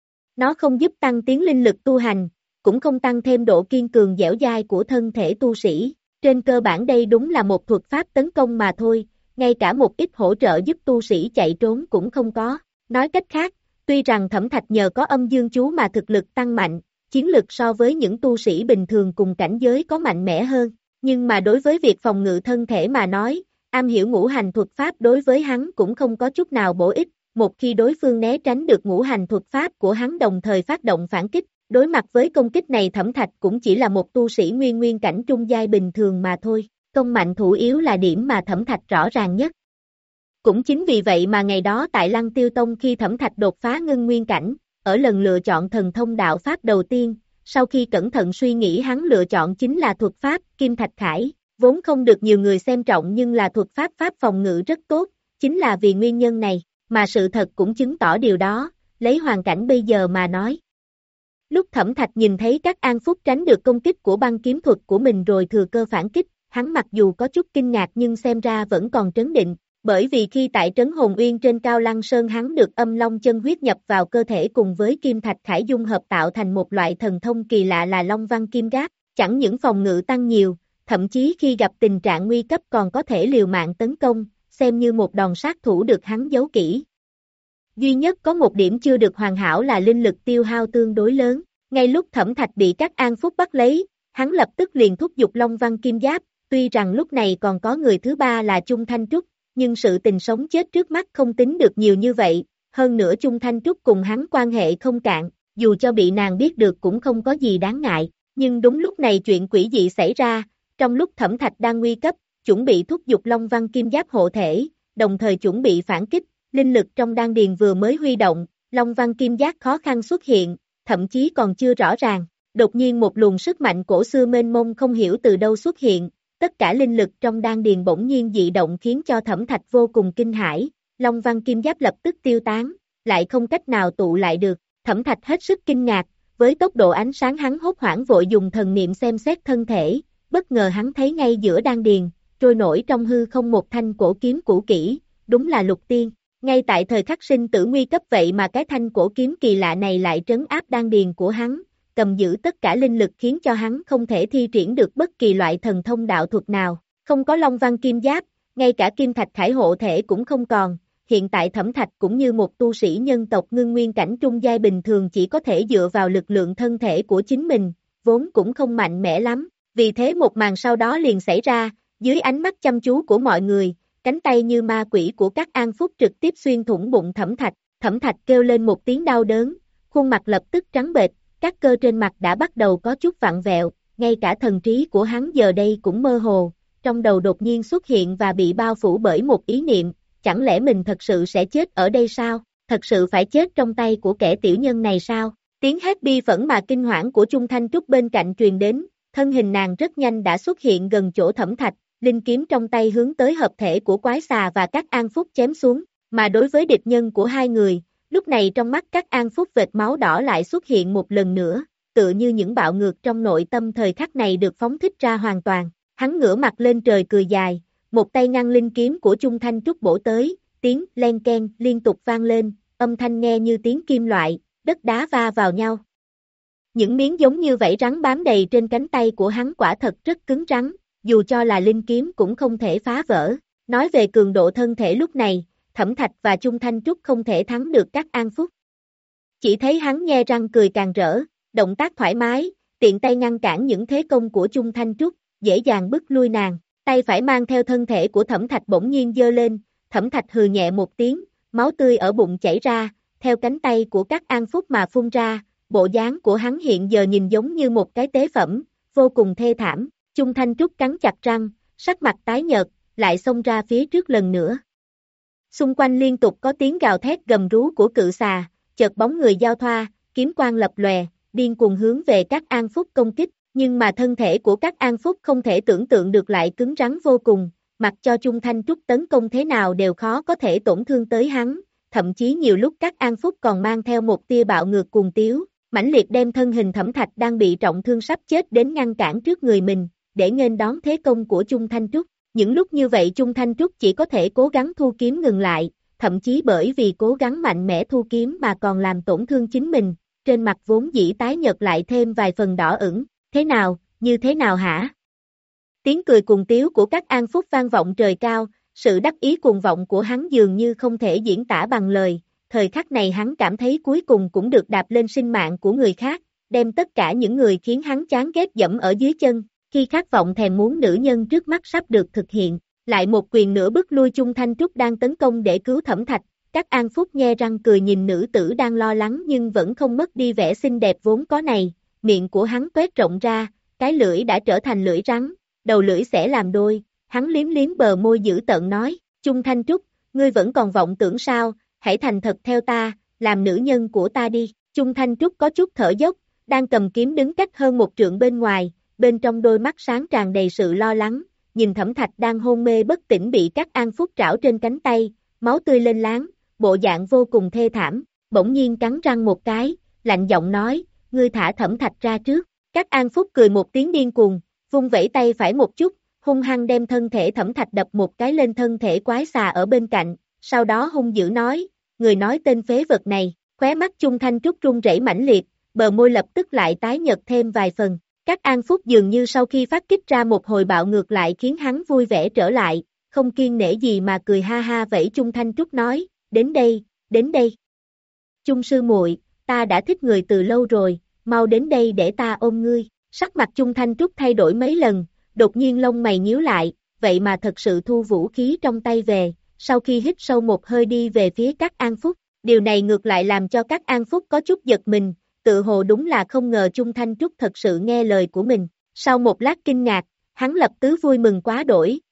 Nó không giúp tăng tiến linh lực tu hành, cũng không tăng thêm độ kiên cường dẻo dai của thân thể tu sĩ. Trên cơ bản đây đúng là một thuật pháp tấn công mà thôi, ngay cả một ít hỗ trợ giúp tu sĩ chạy trốn cũng không có. Nói cách khác, tuy rằng Thẩm Thạch nhờ có âm dương chú mà thực lực tăng mạnh, chiến lực so với những tu sĩ bình thường cùng cảnh giới có mạnh mẽ hơn, nhưng mà đối với việc phòng ngự thân thể mà nói, am hiểu ngũ hành thuật pháp đối với hắn cũng không có chút nào bổ ích. Một khi đối phương né tránh được ngũ hành thuật pháp của hắn đồng thời phát động phản kích, đối mặt với công kích này Thẩm Thạch cũng chỉ là một tu sĩ nguyên nguyên cảnh trung giai bình thường mà thôi. Công mạnh thủ yếu là điểm mà Thẩm Thạch rõ ràng nhất. Cũng chính vì vậy mà ngày đó tại Lăng Tiêu Tông khi Thẩm Thạch đột phá ngưng nguyên cảnh, ở lần lựa chọn thần thông đạo pháp đầu tiên, sau khi cẩn thận suy nghĩ hắn lựa chọn chính là thuật pháp Kim Thạch Khải, vốn không được nhiều người xem trọng nhưng là thuật pháp pháp phòng ngự rất tốt, chính là vì nguyên nhân này, mà sự thật cũng chứng tỏ điều đó, lấy hoàn cảnh bây giờ mà nói. Lúc Thẩm Thạch nhìn thấy các An Phúc tránh được công kích của băng kiếm thuật của mình rồi thừa cơ phản kích, hắn mặc dù có chút kinh ngạc nhưng xem ra vẫn còn trấn định, bởi vì khi tại trấn Hồn Uyên trên Cao Lăng Sơn hắn được âm long chân huyết nhập vào cơ thể cùng với Kim Thạch Khải dung hợp tạo thành một loại thần thông kỳ lạ là Long Văn Kim Gác, chẳng những phòng ngự tăng nhiều, thậm chí khi gặp tình trạng nguy cấp còn có thể liều mạng tấn công, xem như một đòn sát thủ được hắn giấu kỹ. Duy nhất có một điểm chưa được hoàn hảo là linh lực tiêu hao tương đối lớn, ngay lúc Thẩm Thạch bị các An Phúc bắt lấy, hắn lập tức liền thúc giục Long Văn Kim Giáp, tuy rằng lúc này còn có người thứ ba là Chung Thanh Trúc, nhưng sự tình sống chết trước mắt không tính được nhiều như vậy, hơn nữa Chung Thanh Trúc cùng hắn quan hệ không cạn, dù cho bị nàng biết được cũng không có gì đáng ngại, nhưng đúng lúc này chuyện quỷ dị xảy ra, trong lúc Thẩm Thạch đang nguy cấp, chuẩn bị thúc giục Long Văn Kim Giáp hộ thể, đồng thời chuẩn bị phản kích, linh lực trong đan điền vừa mới huy động, Long Văn Kim Giáp khó khăn xuất hiện, thậm chí còn chưa rõ ràng. Đột nhiên một luồng sức mạnh cổ xưa mênh mông không hiểu từ đâu xuất hiện, tất cả linh lực trong đan điền bỗng nhiên dị động khiến cho Thẩm Thạch vô cùng kinh hãi, Long Văn Kim Giáp lập tức tiêu tán, lại không cách nào tụ lại được. Thẩm Thạch hết sức kinh ngạc, với tốc độ ánh sáng hắn hốt hoảng vội dùng thần niệm xem xét thân thể, bất ngờ hắn thấy ngay giữa đan điền, trôi nổi trong hư không một thanh cổ kiếm cũ kỹ, đúng là Lục Tiên. Ngay tại thời khắc sinh tử nguy cấp vậy mà cái thanh cổ kiếm kỳ lạ này lại trấn áp đan điền của hắn, cầm giữ tất cả linh lực khiến cho hắn không thể thi triển được bất kỳ loại thần thông đạo thuật nào. Không có Long Văn Kim Giáp, ngay cả Kim Thạch Khải hộ thể cũng không còn. Hiện tại Thẩm Thạch cũng như một tu sĩ nhân tộc ngưng nguyên cảnh trung giai bình thường chỉ có thể dựa vào lực lượng thân thể của chính mình, vốn cũng không mạnh mẽ lắm. Vì thế một màn sau đó liền xảy ra, dưới ánh mắt chăm chú của mọi người, cánh tay như ma quỷ của các An Phúc trực tiếp xuyên thủng bụng Thẩm Thạch. Thẩm Thạch kêu lên một tiếng đau đớn, khuôn mặt lập tức trắng bệch, các cơ trên mặt đã bắt đầu có chút vặn vẹo, ngay cả thần trí của hắn giờ đây cũng mơ hồ, trong đầu đột nhiên xuất hiện và bị bao phủ bởi một ý niệm, chẳng lẽ mình thật sự sẽ chết ở đây sao, thật sự phải chết trong tay của kẻ tiểu nhân này sao? Tiếng hét bi phẫn mà kinh hoảng của Chung Thanh Trúc bên cạnh truyền đến, thân hình nàng rất nhanh đã xuất hiện gần chỗ Thẩm Thạch, linh kiếm trong tay hướng tới hợp thể của quái xà và các An Phúc chém xuống, mà đối với địch nhân của hai người, lúc này trong mắt các An Phúc vệt máu đỏ lại xuất hiện một lần nữa, tựa như những bạo ngược trong nội tâm thời khắc này được phóng thích ra hoàn toàn. Hắn ngửa mặt lên trời cười dài, một tay ngăn linh kiếm của Chung Thanh Trúc bổ tới, tiếng len ken liên tục vang lên, âm thanh nghe như tiếng kim loại, đất đá va vào nhau. Những miếng giống như vảy rắn bám đầy trên cánh tay của hắn quả thật rất cứng rắn, dù cho là linh kiếm cũng không thể phá vỡ. Nói về cường độ thân thể lúc này, Thẩm Thạch và Chung Thanh Trúc không thể thắng được các An Phúc. Chỉ thấy hắn nhe răng cười càng rỡ, động tác thoải mái, tiện tay ngăn cản những thế công của Chung Thanh Trúc, dễ dàng bức lui nàng. Tay phải mang theo thân thể của Thẩm Thạch bỗng nhiên giơ lên, Thẩm Thạch hừ nhẹ một tiếng, máu tươi ở bụng chảy ra, theo cánh tay của các An Phúc mà phun ra, bộ dáng của hắn hiện giờ nhìn giống như một cái tế phẩm, vô cùng thê thảm. Chung Thanh Trúc cắn chặt răng, sắc mặt tái nhợt, lại xông ra phía trước lần nữa. Xung quanh liên tục có tiếng gào thét gầm rú của cự xà, chợt bóng người giao thoa, kiếm quang lập lòe, điên cuồng hướng về các An Phúc công kích, nhưng mà thân thể của các An Phúc không thể tưởng tượng được lại cứng rắn vô cùng, mặc cho Chung Thanh Trúc tấn công thế nào đều khó có thể tổn thương tới hắn, thậm chí nhiều lúc các An Phúc còn mang theo một tia bạo ngược cuồng tiếu, mãnh liệt đem thân hình Thẩm Thạch đang bị trọng thương sắp chết đến ngăn cản trước người mình, để nghênh đón thế công của Chung Thanh Trúc. Những lúc như vậy Chung Thanh Trúc chỉ có thể cố gắng thu kiếm ngừng lại, thậm chí bởi vì cố gắng mạnh mẽ thu kiếm mà còn làm tổn thương chính mình, trên mặt vốn dĩ tái nhợt lại thêm vài phần đỏ ửng. Thế nào, như thế nào hả? Tiếng cười cuồng tiếu của các An Phúc vang vọng trời cao, sự đắc ý cuồng vọng của hắn dường như không thể diễn tả bằng lời, thời khắc này hắn cảm thấy cuối cùng cũng được đạp lên sinh mạng của người khác, đem tất cả những người khiến hắn chán ghét dẫm ở dưới chân, khi khát vọng thèm muốn nữ nhân trước mắt sắp được thực hiện, lại một quyền nữa bức lui Chung Thanh Trúc đang tấn công để cứu Thẩm Thạch, các An Phúc nhe răng cười nhìn nữ tử đang lo lắng nhưng vẫn không mất đi vẻ xinh đẹp vốn có này. Miệng của hắn toét rộng ra, cái lưỡi đã trở thành lưỡi rắn, đầu lưỡi sẽ làm đôi, hắn liếm liếm bờ môi dữ tợn nói, Chung Thanh Trúc, ngươi vẫn còn vọng tưởng sao, hãy thành thật theo ta, làm nữ nhân của ta đi. Chung Thanh Trúc có chút thở dốc, đang cầm kiếm đứng cách hơn một trượng bên ngoài, bên trong đôi mắt sáng tràn đầy sự lo lắng, nhìn Thẩm Thạch đang hôn mê bất tỉnh bị các An Phúc trảo trên cánh tay, máu tươi lên láng, bộ dạng vô cùng thê thảm, bỗng nhiên cắn răng một cái, lạnh giọng nói, ngươi thả Thẩm Thạch ra trước. Các An Phúc cười một tiếng điên cuồng, vung vẩy tay phải một chút, hung hăng đem thân thể Thẩm Thạch đập một cái lên thân thể quái xà ở bên cạnh, sau đó hung dữ nói, người nói tên phế vật này, khóe mắt Chung Thanh Trúc run rẩy mãnh liệt, bờ môi lập tức lại tái nhợt thêm vài phần. Các An Phúc dường như sau khi phát kích ra một hồi bạo ngược lại khiến hắn vui vẻ trở lại, không kiêng nể gì mà cười ha ha vẫy Chung Thanh Trúc nói, đến đây, đến đây. Chung sư muội, ta đã thích người từ lâu rồi, mau đến đây để ta ôm ngươi. Sắc mặt Chung Thanh Trúc thay đổi mấy lần, đột nhiên lông mày nhíu lại, vậy mà thật sự thu vũ khí trong tay về, sau khi hít sâu một hơi đi về phía các An Phúc, điều này ngược lại làm cho các An Phúc có chút giật mình, tự hồ đúng là không ngờ Chung Thanh Trúc thật sự nghe lời của mình. Sau một lát kinh ngạc, hắn lập tức vui mừng quá đổi,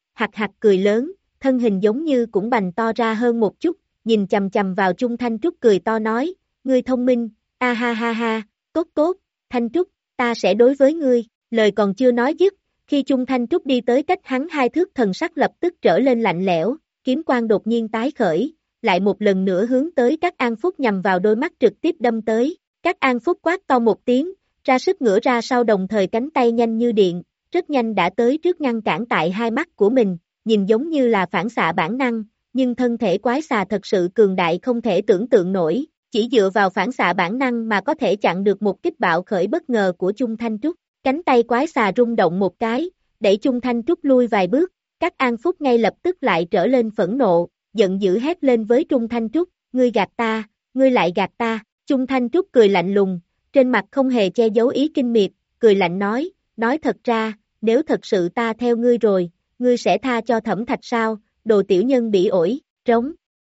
hạc hạc cười lớn, thân hình giống như cũng bành to ra hơn một chút, nhìn chầm chầm vào Chung Thanh Trúc cười to nói, ngươi thông minh, a ha ha ha, tốt tốt, Thanh Trúc, ta sẽ đối với ngươi, lời còn chưa nói dứt, khi Chung Thanh Trúc đi tới cách hắn hai thước thần sắc lập tức trở lên lạnh lẽo, kiếm quang đột nhiên tái khởi, lại một lần nữa hướng tới Các An Phúc nhằm vào đôi mắt trực tiếp đâm tới, Các An Phúc quát to một tiếng, ra sức ngửa ra sau đồng thời cánh tay nhanh như điện, rất nhanh đã tới trước ngăn cản tại hai mắt của mình, nhìn giống như là phản xạ bản năng, nhưng thân thể quái xà thật sự cường đại không thể tưởng tượng nổi, chỉ dựa vào phản xạ bản năng mà có thể chặn được một kích bạo khởi bất ngờ của Chung Thanh Trúc, cánh tay quái xà rung động một cái, đẩy Chung Thanh Trúc lui vài bước, Các An Phúc ngay lập tức lại trở lên phẫn nộ, giận dữ hét lên với Chung Thanh Trúc, ngươi gạt ta, ngươi lại gạt ta, Chung Thanh Trúc cười lạnh lùng, trên mặt không hề che giấu ý kinh miệt, cười lạnh nói, nói thật ra, nếu thật sự ta theo ngươi rồi, ngươi sẽ tha cho Thẩm Thạch sao, đồ tiểu nhân bỉ ổi, trống.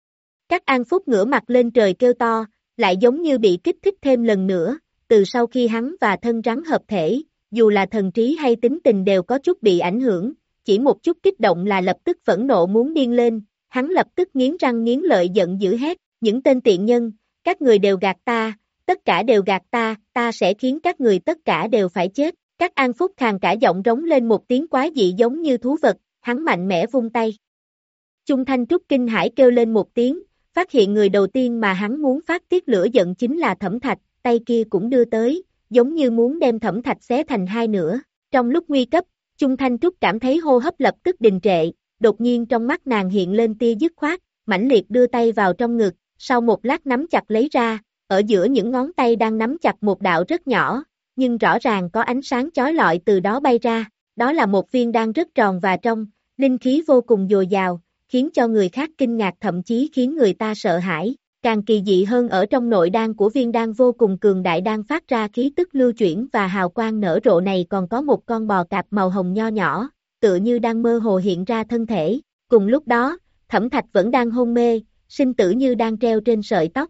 Các An Phúc ngửa mặt lên trời kêu to, lại giống như bị kích thích thêm lần nữa, từ sau khi hắn và thân rắn hợp thể, dù là thần trí hay tính tình đều có chút bị ảnh hưởng, chỉ một chút kích động là lập tức phẫn nộ muốn điên lên, hắn lập tức nghiến răng nghiến lợi giận dữ hét, những tên tiện nhân, các người đều gạt ta, tất cả đều gạt ta, ta sẽ khiến các người tất cả đều phải chết. Các An Phúc khàn cả giọng rống lên một tiếng quái dị giống như thú vật, hắn mạnh mẽ vung tay. Chung Thanh Trúc kinh hãi kêu lên một tiếng, phát hiện người đầu tiên mà hắn muốn phát tiết lửa giận chính là Thẩm Thạch, tay kia cũng đưa tới, giống như muốn đem Thẩm Thạch xé thành hai nửa. Trong lúc nguy cấp, Chung Thanh Trúc cảm thấy hô hấp lập tức đình trệ, đột nhiên trong mắt nàng hiện lên tia dứt khoát, mãnh liệt đưa tay vào trong ngực, sau một lát nắm chặt lấy ra, ở giữa những ngón tay đang nắm chặt một đạo rất nhỏ, nhưng rõ ràng có ánh sáng chói lọi từ đó bay ra, đó là một viên đan rất tròn và trong, linh khí vô cùng dồi dào, khiến cho người khác kinh ngạc thậm chí khiến người ta sợ hãi. Càng kỳ dị hơn ở trong nội đan của viên đan vô cùng cường đại đang phát ra khí tức lưu chuyển và hào quang nở rộ này còn có một con bò cạp màu hồng nho nhỏ, tựa như đang mơ hồ hiện ra thân thể. Cùng lúc đó, Thẩm Thạch vẫn đang hôn mê, sinh tử như đang treo trên sợi tóc.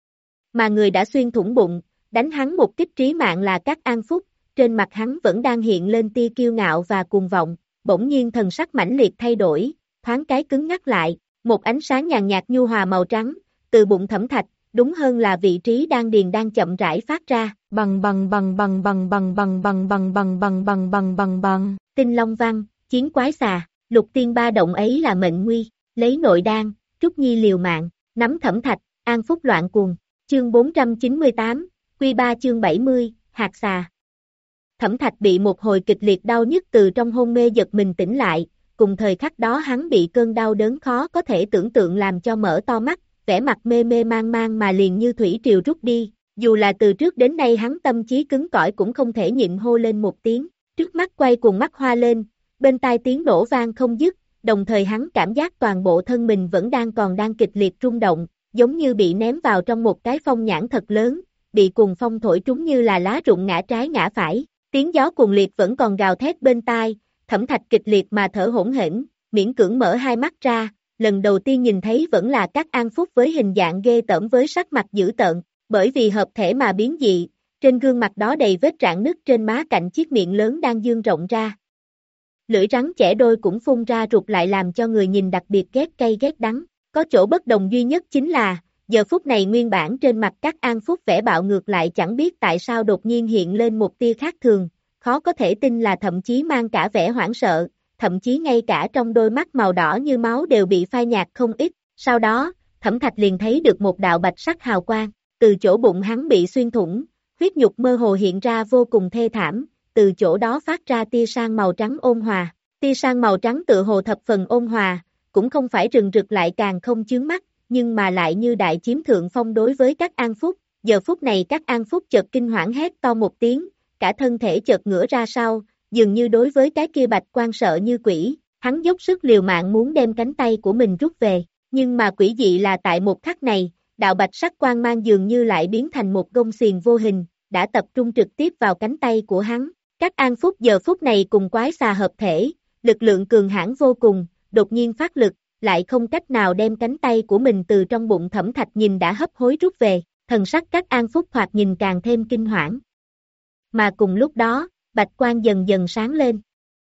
Mà người đã xuyên thủng bụng, đánh hắn một kích trí mạng là Các An Phúc, trên mặt hắn vẫn đang hiện lên tia kiêu ngạo và cuồng vọng, bỗng nhiên thần sắc mãnh liệt thay đổi, thoáng cái cứng ngắc lại, một ánh sáng nhàn nhạt nhu hòa màu trắng, từ bụng Thẩm Thạch, đúng hơn là vị trí đan điền đang chậm rãi phát ra, bằng bằng bằng bằng bằng bằng bằng bằng bằng bằng bằng bằng bằng bằng bằng, tinh long văn, chiến quái xà, lục tiên ba động ấy là mệnh nguy, lấy nội đan, Trúc Nhi liều mạng, nắm Thẩm Thạch, An Phúc loạn cuồng, chương bốn trăm chín mươi tám, Quy ba chương bảy mươi, hạt xà. Thẩm Thạch bị một hồi kịch liệt đau nhức từ trong hôn mê giật mình tỉnh lại, cùng thời khắc đó hắn bị cơn đau đớn khó có thể tưởng tượng làm cho mở to mắt, vẻ mặt mê mê mang mang mà liền như thủy triều rút đi, dù là từ trước đến nay hắn tâm trí cứng cỏi cũng không thể nhịn hô lên một tiếng, trước mắt quay cuồng mắt hoa lên, bên tai tiếng nổ vang không dứt, đồng thời hắn cảm giác toàn bộ thân mình vẫn đang còn đang kịch liệt rung động, giống như bị ném vào trong một cái phong nhãn thật lớn, bị cuồng phong thổi trúng như là lá rụng ngã trái ngã phải, tiếng gió cuồng liệt vẫn còn gào thét bên tai, Thẩm Thạch kịch liệt mà thở hổn hển, miễn cưỡng mở hai mắt ra, lần đầu tiên nhìn thấy vẫn là Các An Phúc với hình dạng ghê tởm với sắc mặt dữ tợn, bởi vì hợp thể mà biến dị, trên gương mặt đó đầy vết rạn nứt trên má cạnh chiếc miệng lớn đang dương rộng ra. Lưỡi rắn chẻ đôi cũng phun ra rụt lại làm cho người nhìn đặc biệt ghét cay ghét đắng, có chỗ bất đồng duy nhất chính là, giờ phút này nguyên bản trên mặt Các An Phúc vẻ bạo ngược lại chẳng biết tại sao đột nhiên hiện lên một tia khác thường, khó có thể tin là thậm chí mang cả vẻ hoảng sợ, thậm chí ngay cả trong đôi mắt màu đỏ như máu đều bị phai nhạt không ít, sau đó, Thẩm Thạch liền thấy được một đạo bạch sắc hào quang, từ chỗ bụng hắn bị xuyên thủng, huyết nhục mơ hồ hiện ra vô cùng thê thảm, từ chỗ đó phát ra tia sang màu trắng ôn hòa, tia sang màu trắng tựa hồ thập phần ôn hòa, cũng không phải rừng rực lại càng không chướng mắt, nhưng mà lại như đại chiếm thượng phong đối với Các An Phúc, giờ phút này Các An Phúc chợt kinh hoảng hét to một tiếng, cả thân thể chợt ngửa ra sau, dường như đối với cái kia bạch quan sợ như quỷ, hắn dốc sức liều mạng muốn đem cánh tay của mình rút về, nhưng mà quỷ dị là tại một khắc này, đạo bạch sắc quang mang dường như lại biến thành một gông xiềng vô hình, đã tập trung trực tiếp vào cánh tay của hắn. Các An Phúc giờ phút này cùng quái xà hợp thể, lực lượng cường hãn vô cùng, đột nhiên phát lực, lại không cách nào đem cánh tay của mình từ trong bụng Thẩm Thạch nhìn đã hấp hối rút về, thần sắc Các An Phúc thoạt nhìn càng thêm kinh hoảng. Mà cùng lúc đó, bạch quang dần dần sáng lên.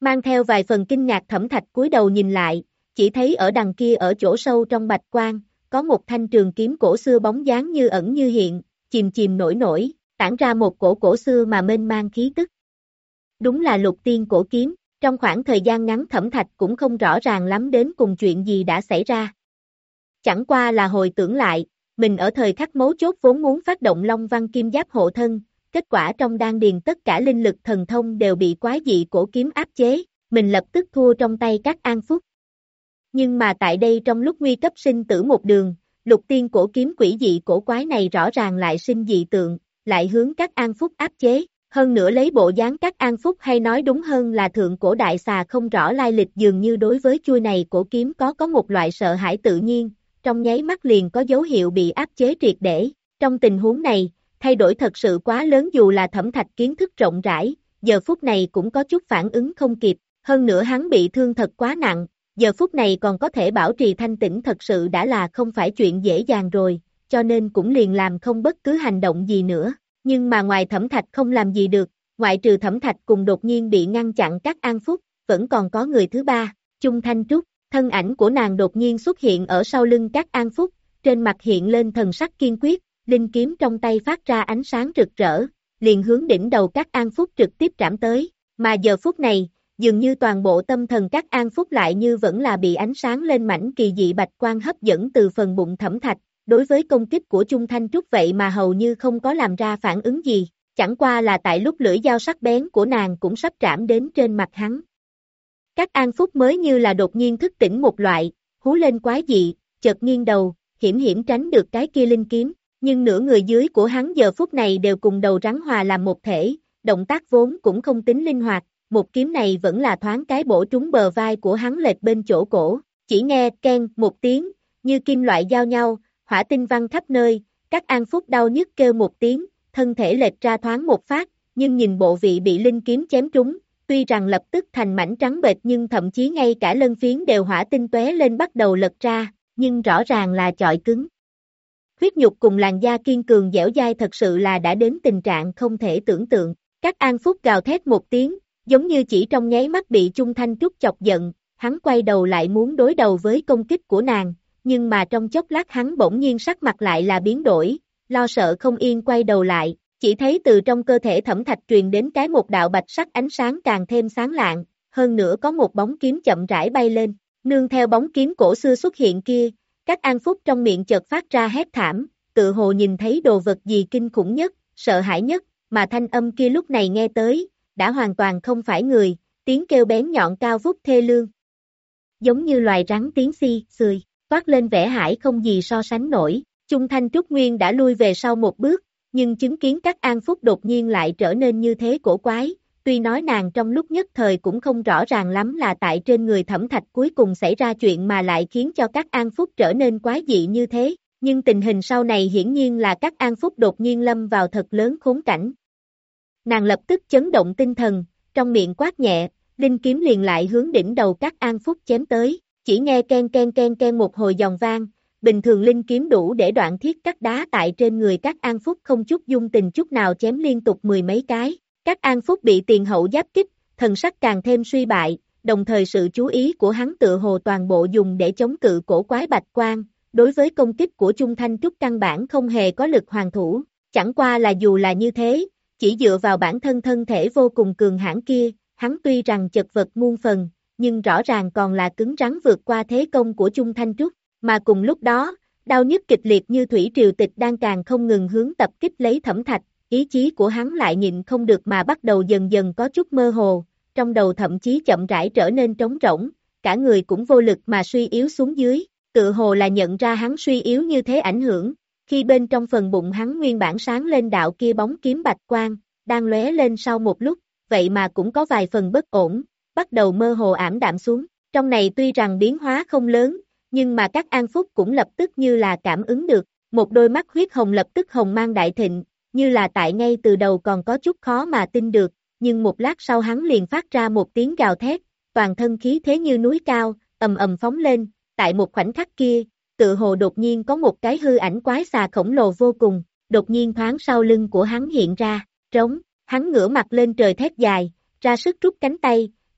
Mang theo vài phần kinh ngạc Thẩm Thạch cúi đầu nhìn lại, chỉ thấy ở đằng kia ở chỗ sâu trong bạch quang, có một thanh trường kiếm cổ xưa bóng dáng như ẩn như hiện, chìm chìm nổi nổi, tản ra một cổ cổ xưa mà mênh mang khí tức. Đúng là Lục Tiên cổ kiếm, trong khoảng thời gian ngắn Thẩm Thạch cũng không rõ ràng lắm đến cùng chuyện gì đã xảy ra. Chẳng qua là hồi tưởng lại, mình ở thời khắc mấu chốt vốn muốn phát động Long Văn Kim Giáp hộ thân, kết quả trong đan điền tất cả linh lực thần thông đều bị quái dị cổ kiếm áp chế, mình lập tức thua trong tay các An Phúc. Nhưng mà tại đây trong lúc nguy cấp sinh tử một đường, Lục Tiên cổ kiếm quỷ dị cổ quái này rõ ràng lại sinh dị tượng, lại hướng các An Phúc áp chế, hơn nữa lấy bộ dáng các An Phúc hay nói đúng hơn là thượng cổ đại xà không rõ lai lịch dường như đối với chuôi này cổ kiếm có có một loại sợ hãi tự nhiên, trong nháy mắt liền có dấu hiệu bị áp chế triệt để. Trong tình huống này, thay đổi thật sự quá lớn dù là Thẩm Thạch kiến thức rộng rãi, giờ phút này cũng có chút phản ứng không kịp, hơn nữa hắn bị thương thật quá nặng, giờ phút này còn có thể bảo trì thanh tĩnh thật sự đã là không phải chuyện dễ dàng rồi, cho nên cũng liền làm không bất cứ hành động gì nữa. Nhưng mà ngoài Thẩm Thạch không làm gì được, ngoại trừ Thẩm Thạch cùng đột nhiên bị ngăn chặn các An Phúc, vẫn còn có người thứ ba, Chung Thanh Trúc, thân ảnh của nàng đột nhiên xuất hiện ở sau lưng các An Phúc, trên mặt hiện lên thần sắc kiên quyết, linh kiếm trong tay phát ra ánh sáng rực rỡ, liền hướng đỉnh đầu các An Phúc trực tiếp trảm tới, mà giờ phút này, dường như toàn bộ tâm thần các An Phúc lại như vẫn là bị ánh sáng lên mảnh kỳ dị bạch quang hấp dẫn từ phần bụng Thẩm Thạch. Đối với công kích của Chung Thanh Trúc vậy mà hầu như không có làm ra phản ứng gì, chẳng qua là tại lúc lưỡi dao sắc bén của nàng cũng sắp trảm đến trên mặt hắn. Các An Phúc mới như là đột nhiên thức tỉnh một loại, hú lên quái dị, chợt nghiêng đầu, hiểm hiểm tránh được cái kia linh kiếm, nhưng nửa người dưới của hắn giờ phút này đều cùng đầu rắn hòa làm một thể, động tác vốn cũng không tính linh hoạt, một kiếm này vẫn là thoáng cái bổ trúng bờ vai của hắn lệch bên chỗ cổ, chỉ nghe keng một tiếng, như kim loại giao nhau, hỏa tinh văng khắp nơi, các An Phúc đau nhức kêu một tiếng, thân thể lệch ra thoáng một phát, nhưng nhìn bộ vị bị linh kiếm chém trúng, tuy rằng lập tức thành mảnh trắng bệch nhưng thậm chí ngay cả lân phiến đều hỏa tinh tóe lên bắt đầu lật ra, nhưng rõ ràng là chọi cứng. Huyết nhục cùng làn da kiên cường dẻo dai thật sự là đã đến tình trạng không thể tưởng tượng, các An Phúc gào thét một tiếng, giống như chỉ trong nháy mắt bị Chung Thanh Trúc chọc giận, hắn quay đầu lại muốn đối đầu với công kích của nàng. Nhưng mà trong chốc lát hắn bỗng nhiên sắc mặt lại là biến đổi, lo sợ không yên quay đầu lại, chỉ thấy từ trong cơ thể Thẩm Thạch truyền đến cái một đạo bạch sắc ánh sáng càng thêm sáng lạng, hơn nữa có một bóng kiếm chậm rãi bay lên, nương theo bóng kiếm cổ xưa xuất hiện kia, các An Phúc trong miệng chợt phát ra hét thảm, tự hồ nhìn thấy đồ vật gì kinh khủng nhất, sợ hãi nhất, mà thanh âm kia lúc này nghe tới, đã hoàn toàn không phải người, tiếng kêu bén nhọn cao vút thê lương. Giống như loài rắn tiếng xi, xười. Toát lên vẻ hãi không gì so sánh nổi, Chung Thanh Trúc Nguyên đã lui về sau một bước, nhưng chứng kiến các An Phúc đột nhiên lại trở nên như thế cổ quái, tuy nói nàng trong lúc nhất thời cũng không rõ ràng lắm là tại trên người Thẩm Thạch cuối cùng xảy ra chuyện mà lại khiến cho các An Phúc trở nên quái dị như thế, nhưng tình hình sau này hiển nhiên là các An Phúc đột nhiên lâm vào thật lớn khốn cảnh. Nàng lập tức chấn động tinh thần, trong miệng quát nhẹ, linh kiếm liền lại hướng đỉnh đầu các An Phúc chém tới. Chỉ nghe ken ken ken ken một hồi giòn vang, bình thường linh kiếm đủ để đoạn thiết cắt đá tại trên người các An Phúc không chút dung tình chút nào chém liên tục mười mấy cái. Các An Phúc bị tiền hậu giáp kích, thần sắc càng thêm suy bại, đồng thời sự chú ý của hắn tựa hồ toàn bộ dùng để chống cự cổ quái bạch quang, đối với công kích của Chung Thanh Trúc căn bản không hề có lực hoàn thủ, chẳng qua là dù là như thế, chỉ dựa vào bản thân thân thể vô cùng cường hãn kia, hắn tuy rằng chật vật muôn phần, nhưng rõ ràng còn là cứng rắn vượt qua thế công của Chung Thanh Trúc, mà cùng lúc đó, đau nhức kịch liệt như thủy triều tịch đang càng không ngừng hướng tập kích lấy Thẩm Thạch, ý chí của hắn lại nhịn không được mà bắt đầu dần dần có chút mơ hồ, trong đầu thậm chí chậm rãi trở nên trống rỗng, cả người cũng vô lực mà suy yếu xuống dưới, tự hồ là nhận ra hắn suy yếu như thế ảnh hưởng, khi bên trong phần bụng hắn nguyên bản sáng lên đạo kia bóng kiếm bạch quang, đang lóe lên sau một lúc, vậy mà cũng có vài phần bất ổn, bắt đầu mơ hồ ảm đạm xuống, trong này tuy rằng biến hóa không lớn, nhưng mà các An Phúc cũng lập tức như là cảm ứng được, một đôi mắt huyết hồng lập tức hồng mang đại thịnh, như là tại ngay từ đầu còn có chút khó mà tin được, nhưng một lát sau hắn liền phát ra một tiếng gào thét, toàn thân khí thế như núi cao, ầm ầm phóng lên, tại một khoảnh khắc kia, tự hồ đột nhiên có một cái hư ảnh quái xà khổng lồ vô cùng, đột nhiên thoáng sau lưng của hắn hiện ra, trống, hắn ngửa mặt lên trời thét dài, ra sức rút cánh tay,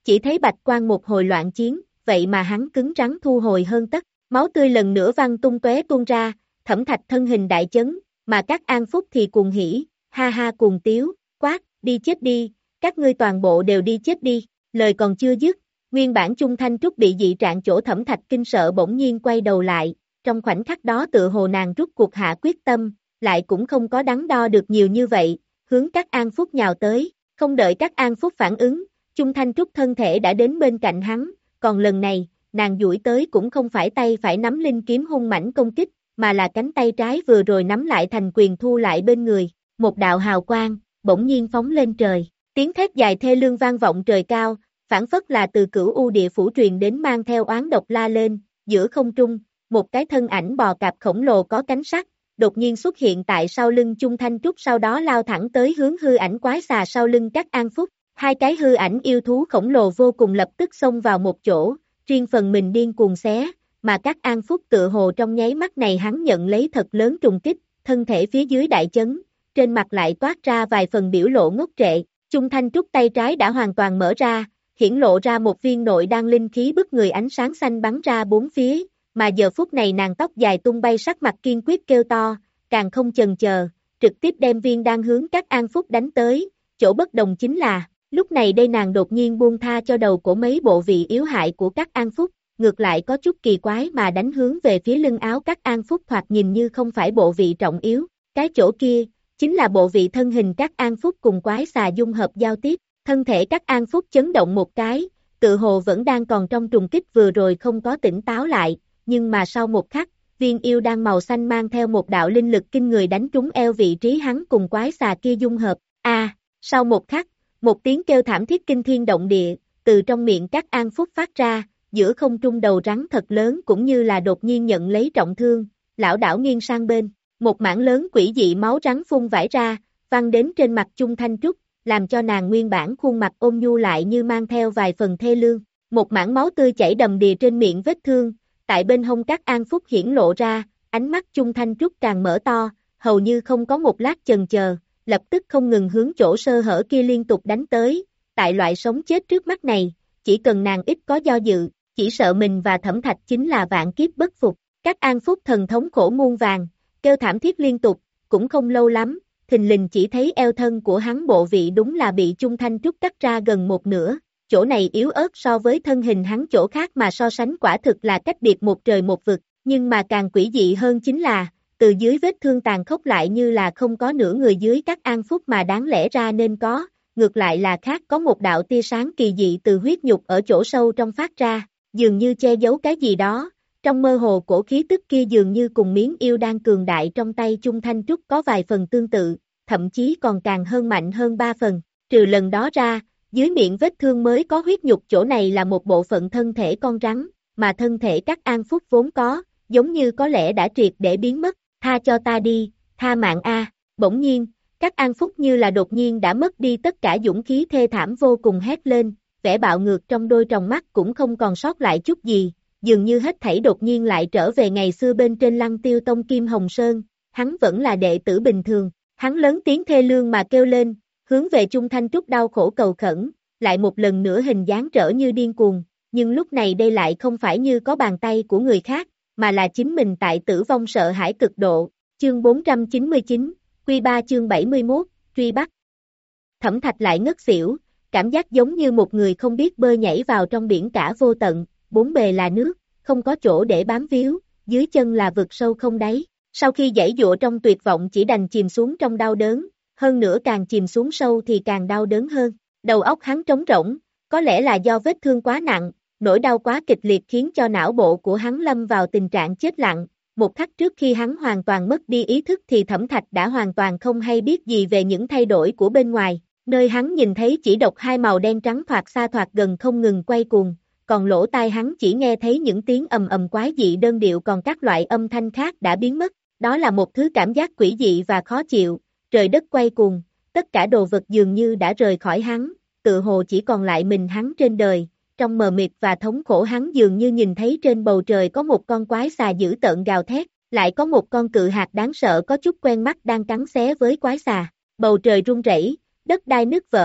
chỉ thấy bạch quang một hồi loạn chiến, vậy mà hắn cứng rắn thu hồi hơn tất, máu tươi lần nữa văng tung tóe tuôn ra, Thẩm Thạch thân hình đại chấn, mà các An Phúc thì cuồng hỉ, ha ha cuồng tiếu, quát, đi chết đi, các ngươi toàn bộ đều đi chết đi, lời còn chưa dứt, nguyên bản Chung Thanh Trúc bị dị trạng chỗ Thẩm Thạch kinh sợ bỗng nhiên quay đầu lại, trong khoảnh khắc đó tựa hồ nàng rút cuộc hạ quyết tâm, lại cũng không có đắn đo được nhiều như vậy, hướng các An Phúc nhào tới, không đợi các An Phúc phản ứng, Chung Thanh Trúc thân thể đã đến bên cạnh hắn, còn lần này, nàng duỗi tới cũng không phải tay phải nắm linh kiếm hung mãnh công kích, mà là cánh tay trái vừa rồi nắm lại thành quyền thu lại bên người, một đạo hào quang, bỗng nhiên phóng lên trời, tiếng thét dài thê lương vang vọng trời cao, phảng phất là từ cửu u địa phủ truyền đến mang theo oán độc la lên, giữa không trung, một cái thân ảnh bò cạp khổng lồ có cánh sắt, đột nhiên xuất hiện tại sau lưng Chung Thanh Trúc sau đó lao thẳng tới hướng hư ảnh quái xà sau lưng các An Phúc, hai cái hư ảnh yêu thú khổng lồ vô cùng lập tức xông vào một chỗ, riêng phần mình điên cuồng xé, mà các An Phúc tựa hồ trong nháy mắt này hắn nhận lấy thật lớn trùng kích, thân thể phía dưới đại chấn, trên mặt lại toát ra vài phần biểu lộ ngốc trệ, Chung Thanh Trúc tay trái đã hoàn toàn mở ra, hiển lộ ra một viên nội đan linh khí bức người ánh sáng xanh bắn ra bốn phía, mà giờ phút này nàng tóc dài tung bay sắc mặt kiên quyết kêu to, càng không chần chờ, trực tiếp đem viên đan hướng các An Phúc đánh tới, chỗ bất đồng chính là, lúc này đây nàng đột nhiên buông tha cho đầu của mấy bộ vị yếu hại của các An Phúc, ngược lại có chút kỳ quái mà đánh hướng về phía lưng áo các An Phúc thoạt nhìn như không phải bộ vị trọng yếu, cái chỗ kia, chính là bộ vị thân hình các An Phúc cùng quái xà dung hợp giao tiếp, thân thể các An Phúc chấn động một cái, tự hồ vẫn đang còn trong trùng kích vừa rồi không có tỉnh táo lại, nhưng mà sau một khắc, viên yêu đan màu xanh mang theo một đạo linh lực kinh người đánh trúng eo vị trí hắn cùng quái xà kia dung hợp, a à, sau một khắc, một tiếng kêu thảm thiết kinh thiên động địa, từ trong miệng các An Phúc phát ra, giữa không trung đầu rắn thật lớn cũng như là đột nhiên nhận lấy trọng thương, lão đảo nghiêng sang bên, một mảng lớn quỷ dị máu rắn phun vãi ra, văng đến trên mặt Chung Thanh Trúc, làm cho nàng nguyên bản khuôn mặt ôn nhu lại như mang theo vài phần thê lương, một mảng máu tươi chảy đầm đìa trên miệng vết thương, tại bên hông các An Phúc hiển lộ ra, ánh mắt Chung Thanh Trúc càng mở to, hầu như không có một lát chần chờ, lập tức không ngừng hướng chỗ sơ hở kia liên tục đánh tới, tại loại sống chết trước mắt này, chỉ cần nàng ít có do dự, chỉ sợ mình và Thẩm Thạch chính là vạn kiếp bất phục, các An Phúc thần thống khổ muôn vàng, kêu thảm thiết liên tục, cũng không lâu lắm, thình lình chỉ thấy eo thân của hắn bộ vị đúng là bị Chung Thanh Trúc cắt ra gần một nửa, chỗ này yếu ớt so với thân hình hắn chỗ khác mà so sánh quả thực là cách biệt một trời một vực, nhưng mà càng quỷ dị hơn chính là, từ dưới vết thương tàn khốc lại như là không có nửa người dưới các An Phúc mà đáng lẽ ra nên có, ngược lại là khác có một đạo tia sáng kỳ dị từ huyết nhục ở chỗ sâu trong phát ra, dường như che giấu cái gì đó, trong mơ hồ cổ khí tức kia dường như cùng miếng yêu đan cường đại trong tay Chung Thanh Trúc có vài phần tương tự, thậm chí còn càng hơn mạnh hơn ba phần, trừ lần đó ra, dưới miệng vết thương mới có huyết nhục chỗ này là một bộ phận thân thể con rắn, mà thân thể các An Phúc vốn có, giống như có lẽ đã triệt để biến mất, tha cho ta đi, tha mạng a, bỗng nhiên, các An Phúc như là đột nhiên đã mất đi tất cả dũng khí thê thảm vô cùng hét lên, vẻ bạo ngược trong đôi tròng mắt cũng không còn sót lại chút gì, dường như hết thảy đột nhiên lại trở về ngày xưa bên trên Lăng Tiêu Tông Kim Hồng Sơn, hắn vẫn là đệ tử bình thường, hắn lớn tiếng thê lương mà kêu lên, hướng về Chung Thanh Trúc đau khổ cầu khẩn, lại một lần nữa hình dáng trở như điên cuồng, nhưng lúc này đây lại không phải như có bàn tay của người khác, mà là chính mình tại tử vong sợ hãi cực độ, chương bốn trăm chín mươi chín, Quy ba chương bảy mươi mốt, truy bắt. Thẩm Thạch lại ngất xỉu, cảm giác giống như một người không biết bơi nhảy vào trong biển cả vô tận, bốn bề là nước, không có chỗ để bám víu, dưới chân là vực sâu không đáy, sau khi giãy giụa trong tuyệt vọng chỉ đành chìm xuống trong đau đớn, hơn nữa càng chìm xuống sâu thì càng đau đớn hơn, đầu óc hắn trống rỗng, có lẽ là do vết thương quá nặng, nỗi đau quá kịch liệt khiến cho não bộ của hắn lâm vào tình trạng chết lặng, một khắc trước khi hắn hoàn toàn mất đi ý thức thì Thẩm Thạch đã hoàn toàn không hay biết gì về những thay đổi của bên ngoài, nơi hắn nhìn thấy chỉ độc hai màu đen trắng thoạt xa thoạt gần không ngừng quay cuồng, còn lỗ tai hắn chỉ nghe thấy những tiếng ầm ầm quái dị đơn điệu còn các loại âm thanh khác đã biến mất, đó là một thứ cảm giác quỷ dị và khó chịu, trời đất quay cuồng, tất cả đồ vật dường như đã rời khỏi hắn, tự hồ chỉ còn lại mình hắn trên đời, trong mờ mịt và thống khổ hắn dường như nhìn thấy trên bầu trời có một con quái xà dữ tợn gào thét, lại có một con cự hạt đáng sợ có chút quen mắt đang cắn xé với quái xà, bầu trời rung rẩy, đất đai nứt vỡ,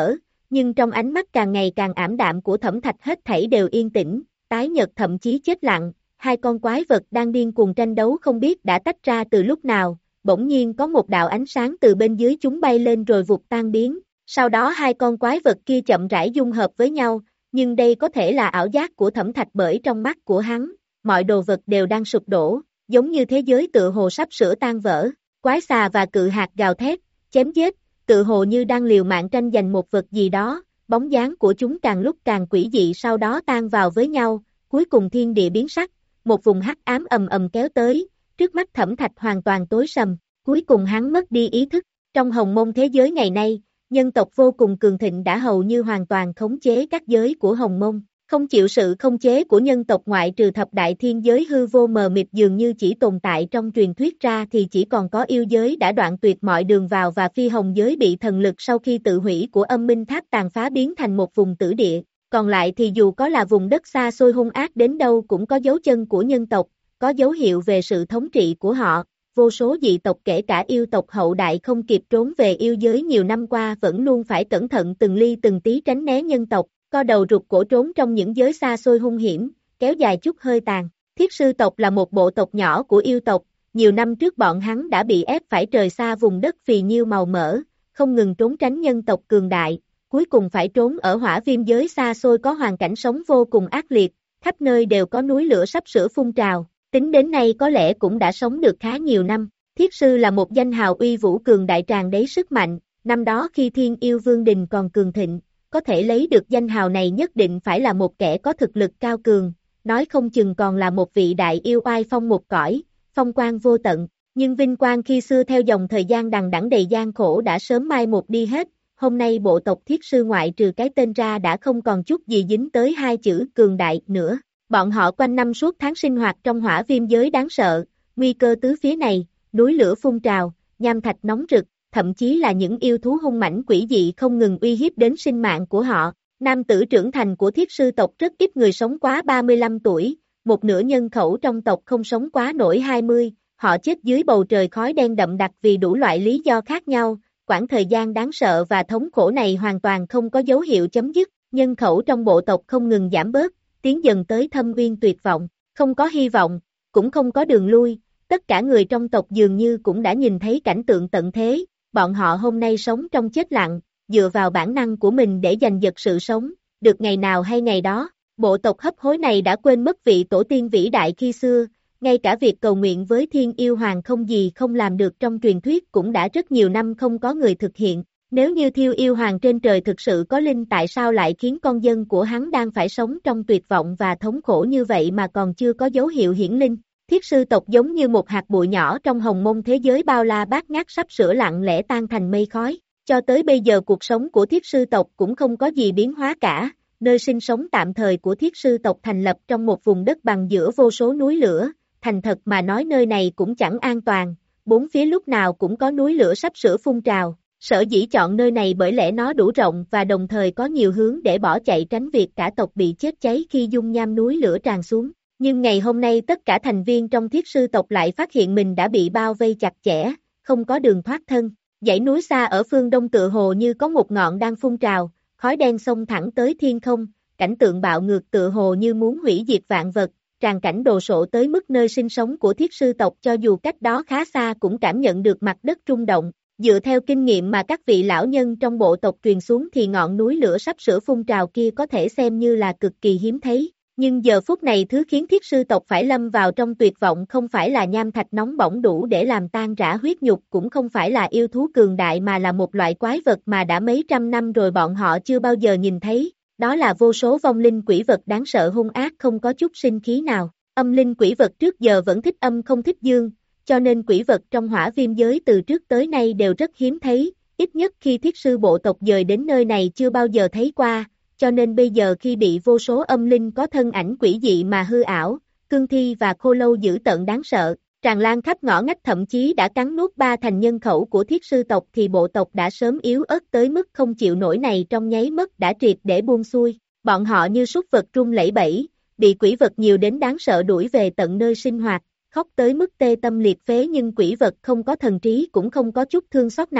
nhưng trong ánh mắt càng ngày càng ảm đạm của Thẩm Thạch hết thảy đều yên tĩnh, tái nhợt thậm chí chết lặng, hai con quái vật đang điên cuồng tranh đấu không biết đã tách ra từ lúc nào, bỗng nhiên có một đạo ánh sáng từ bên dưới chúng bay lên rồi vụt tan biến, sau đó hai con quái vật kia chậm rãi dung hợp với nhau, nhưng đây có thể là ảo giác của Thẩm Thạch bởi trong mắt của hắn, mọi đồ vật đều đang sụp đổ, giống như thế giới tự hồ sắp sửa tan vỡ, quái xà và cự hạt gào thét, chém giết, tự hồ như đang liều mạng tranh giành một vật gì đó, bóng dáng của chúng càng lúc càng quỷ dị sau đó tan vào với nhau, cuối cùng thiên địa biến sắc, một vùng hắc ám ầm ầm kéo tới, trước mắt Thẩm Thạch hoàn toàn tối sầm, cuối cùng hắn mất đi ý thức, trong hồng mông thế giới ngày nay, nhân tộc vô cùng cường thịnh đã hầu như hoàn toàn khống chế các giới của hồng mông. Không chịu sự khống chế của nhân tộc ngoại trừ thập đại thiên giới hư vô mờ mịt dường như chỉ tồn tại trong truyền thuyết ra thì chỉ còn có yêu giới đã đoạn tuyệt mọi đường vào và phi hồng giới bị thần lực sau khi tự hủy của âm minh tháp tàn phá biến thành một vùng tử địa. Còn lại thì dù có là vùng đất xa xôi hung ác đến đâu cũng có dấu chân của nhân tộc, có dấu hiệu về sự thống trị của họ. Vô số dị tộc kể cả yêu tộc hậu đại không kịp trốn về yêu giới nhiều năm qua vẫn luôn phải cẩn thận từng ly từng tí tránh né nhân tộc. Co đầu rụt cổ trốn trong những giới xa xôi hung hiểm, kéo dài chút hơi tàn. Thiết sư tộc là một bộ tộc nhỏ của yêu tộc, nhiều năm trước bọn hắn đã bị ép phải rời xa vùng đất phì nhiêu màu mỡ, không ngừng trốn tránh nhân tộc cường đại, cuối cùng phải trốn ở hỏa viêm giới xa xôi có hoàn cảnh sống vô cùng ác liệt, khắp nơi đều có núi lửa sắp sửa phun trào, tính đến nay có lẽ cũng đã sống được khá nhiều năm. Thiết sư là một danh hào uy vũ cường đại tràn đầy sức mạnh, năm đó khi Thiên Yêu Vương Đình còn cường thịnh, có thể lấy được danh hào này nhất định phải là một kẻ có thực lực cao cường, nói không chừng còn là một vị đại yêu oai phong một cõi, phong quang vô tận, nhưng vinh quang khi xưa theo dòng thời gian đằng đẵng đầy gian khổ đã sớm mai một đi hết, hôm nay bộ tộc Thiết sư ngoại trừ cái tên ra đã không còn chút gì dính tới hai chữ cường đại nữa, bọn họ quanh năm suốt tháng sinh hoạt trong hỏa viêm giới đáng sợ, nguy cơ tứ phía này, núi lửa phun trào, nham thạch nóng rực, thậm chí là những yêu thú hung mãnh quỷ dị không ngừng uy hiếp đến sinh mạng của họ. Nam tử trưởng thành của Thiết sư tộc rất ít người sống quá ba mươi lăm tuổi, một nửa nhân khẩu trong tộc không sống quá nổi hai mươi, họ chết dưới bầu trời khói đen đậm đặc vì đủ loại lý do khác nhau, quãng thời gian đáng sợ và thống khổ này hoàn toàn không có dấu hiệu chấm dứt, nhân khẩu trong bộ tộc không ngừng giảm bớt, tiến dần tới thâm uyên tuyệt vọng, không có hy vọng, cũng không có đường lui, tất cả người trong tộc dường như cũng đã nhìn thấy cảnh tượng tận thế. Bọn họ hôm nay sống trong chết lặng, dựa vào bản năng của mình để giành giật sự sống, được ngày nào hay ngày đó, bộ tộc hấp hối này đã quên mất vị tổ tiên vĩ đại khi xưa, ngay cả việc cầu nguyện với Thiên Yêu Hoàng không gì không làm được trong truyền thuyết cũng đã rất nhiều năm không có người thực hiện, nếu như Thiên Yêu Hoàng trên trời thực sự có linh tại sao lại khiến con dân của hắn đang phải sống trong tuyệt vọng và thống khổ như vậy mà còn chưa có dấu hiệu hiển linh. Thiết sư tộc giống như một hạt bụi nhỏ trong hồng mông thế giới bao la bát ngát sắp sửa lặng lẽ tan thành mây khói. Cho tới bây giờ cuộc sống của thiết sư tộc cũng không có gì biến hóa cả, nơi sinh sống tạm thời của thiết sư tộc thành lập trong một vùng đất bằng giữa vô số núi lửa, thành thật mà nói nơi này cũng chẳng an toàn, bốn phía lúc nào cũng có núi lửa sắp sửa phun trào. Sở dĩ chọn nơi này bởi lẽ nó đủ rộng và đồng thời có nhiều hướng để bỏ chạy tránh việc cả tộc bị chết cháy khi dung nham núi lửa tràn xuống. Nhưng ngày hôm nay tất cả thành viên trong thiết sư tộc lại phát hiện mình đã bị bao vây chặt chẽ, không có đường thoát thân. Dãy núi xa ở phương đông tựa hồ như có một ngọn đang phun trào, khói đen xông thẳng tới thiên không, cảnh tượng bạo ngược tựa hồ như muốn hủy diệt vạn vật, tràn cảnh đồ sộ tới mức nơi sinh sống của thiết sư tộc cho dù cách đó khá xa cũng cảm nhận được mặt đất rung động. Dựa theo kinh nghiệm mà các vị lão nhân trong bộ tộc truyền xuống thì ngọn núi lửa sắp sửa phun trào kia có thể xem như là cực kỳ hiếm thấy. Nhưng giờ phút này thứ khiến thiết sư tộc phải lâm vào trong tuyệt vọng không phải là nham thạch nóng bỏng đủ để làm tan rã huyết nhục, cũng không phải là yêu thú cường đại mà là một loại quái vật mà đã mấy trăm năm rồi bọn họ chưa bao giờ nhìn thấy, đó là vô số vong linh quỷ vật đáng sợ hung ác không có chút sinh khí nào. Âm linh quỷ vật trước giờ vẫn thích âm không thích dương, cho nên quỷ vật trong hỏa viêm giới từ trước tới nay đều rất hiếm thấy, ít nhất khi thiết sư bộ tộc dời đến nơi này chưa bao giờ thấy qua. Cho nên bây giờ khi bị vô số âm linh có thân ảnh quỷ dị mà hư ảo, cương thi và khô lâu dữ tợn đáng sợ, tràn lan khắp ngõ ngách thậm chí đã cắn nuốt ba thành nhân khẩu của thiết sư tộc thì bộ tộc đã sớm yếu ớt tới mức không chịu nổi này trong nháy mắt đã triệt để buông xuôi. Bọn họ như súc vật run lẩy bẩy, bị quỷ vật nhiều đến đáng sợ đuổi về tận nơi sinh hoạt, khóc tới mức tê tâm liệt phế nhưng quỷ vật không có thần trí cũng không có chút thương xót nào.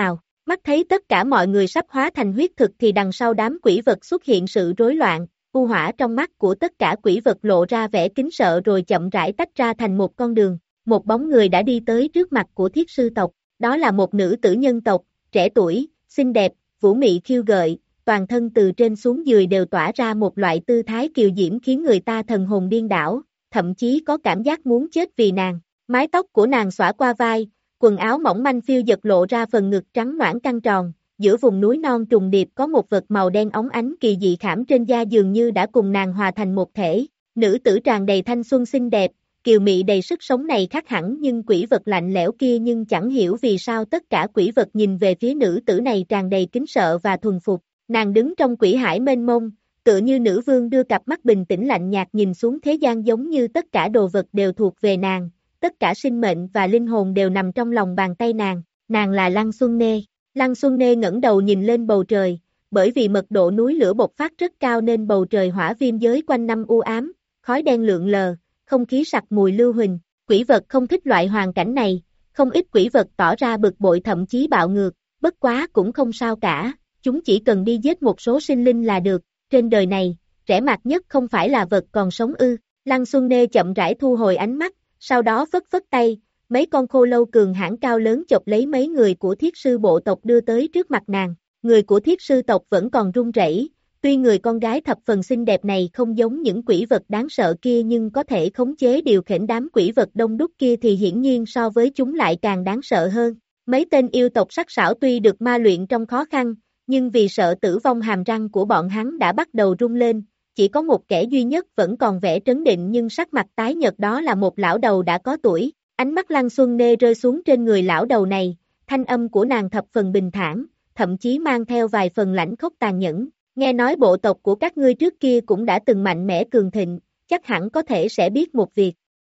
Mắt thấy tất cả mọi người sắp hóa thành huyết thực thì đằng sau đám quỷ vật xuất hiện sự rối loạn, u hỏa trong mắt của tất cả quỷ vật lộ ra vẻ kính sợ rồi chậm rãi tách ra thành một con đường. Một bóng người đã đi tới trước mặt của thiết sư tộc, đó là một nữ tử nhân tộc, trẻ tuổi, xinh đẹp, vũ mị khiêu gợi, toàn thân từ trên xuống dưới đều tỏa ra một loại tư thái kiều diễm khiến người ta thần hồn điên đảo, thậm chí có cảm giác muốn chết vì nàng. Mái tóc của nàng xõa qua vai, quần áo mỏng manh phiêu dật lộ ra phần ngực trắng nõn căng tròn, giữa vùng núi non trùng điệp có một vật màu đen óng ánh kỳ dị khảm trên da dường như đã cùng nàng hòa thành một thể. Nữ tử tràn đầy thanh xuân xinh đẹp, kiều mị đầy sức sống này khác hẳn nhưng quỷ vật lạnh lẽo kia nhưng chẳng hiểu vì sao tất cả quỷ vật nhìn về phía nữ tử này tràn đầy kính sợ và thuần phục. Nàng đứng trong quỷ hải mênh mông, tựa như nữ vương đưa cặp mắt bình tĩnh lạnh nhạt nhìn xuống thế gian giống như tất cả đồ vật đều thuộc về nàng, tất cả sinh mệnh và linh hồn đều nằm trong lòng bàn tay nàng. Nàng là Lăng Xuân Nê. Lăng Xuân Nê ngẩng đầu nhìn lên bầu trời, bởi vì mật độ núi lửa bộc phát rất cao nên bầu trời hỏa viêm giới quanh năm u ám, khói đen lượn lờ, không khí sặc mùi lưu huỳnh. Quỷ vật không thích loại hoàn cảnh này, không ít quỷ vật tỏ ra bực bội thậm chí bạo ngược, bất quá cũng không sao cả, chúng chỉ cần đi giết một số sinh linh là được, trên đời này, rẻ mạt nhất không phải là vật còn sống ư. Lăng Xuân Nê chậm rãi thu hồi ánh mắt, sau đó phất phất tay, mấy con khô lâu cường hãn cao lớn chộp lấy mấy người của thiết sư bộ tộc đưa tới trước mặt nàng. Người của thiết sư tộc vẫn còn run rẩy, tuy người con gái thập phần xinh đẹp này không giống những quỷ vật đáng sợ kia nhưng có thể khống chế điều khiển đám quỷ vật đông đúc kia thì hiển nhiên so với chúng lại càng đáng sợ hơn. Mấy tên yêu tộc sắc sảo tuy được ma luyện trong khó khăn, nhưng vì sợ tử vong hàm răng của bọn hắn đã bắt đầu rung lên, chỉ có một kẻ duy nhất vẫn còn vẻ trấn định nhưng sắc mặt tái nhợt, đó là một lão đầu đã có tuổi. Ánh mắt Lăng Xuân Nê rơi xuống trên người lão đầu này, thanh âm của nàng thập phần bình thản, thậm chí mang theo vài phần lãnh khốc tàn nhẫn. Nghe nói bộ tộc của các ngươi trước kia cũng đã từng mạnh mẽ cường thịnh, chắc hẳn có thể sẽ biết một việc.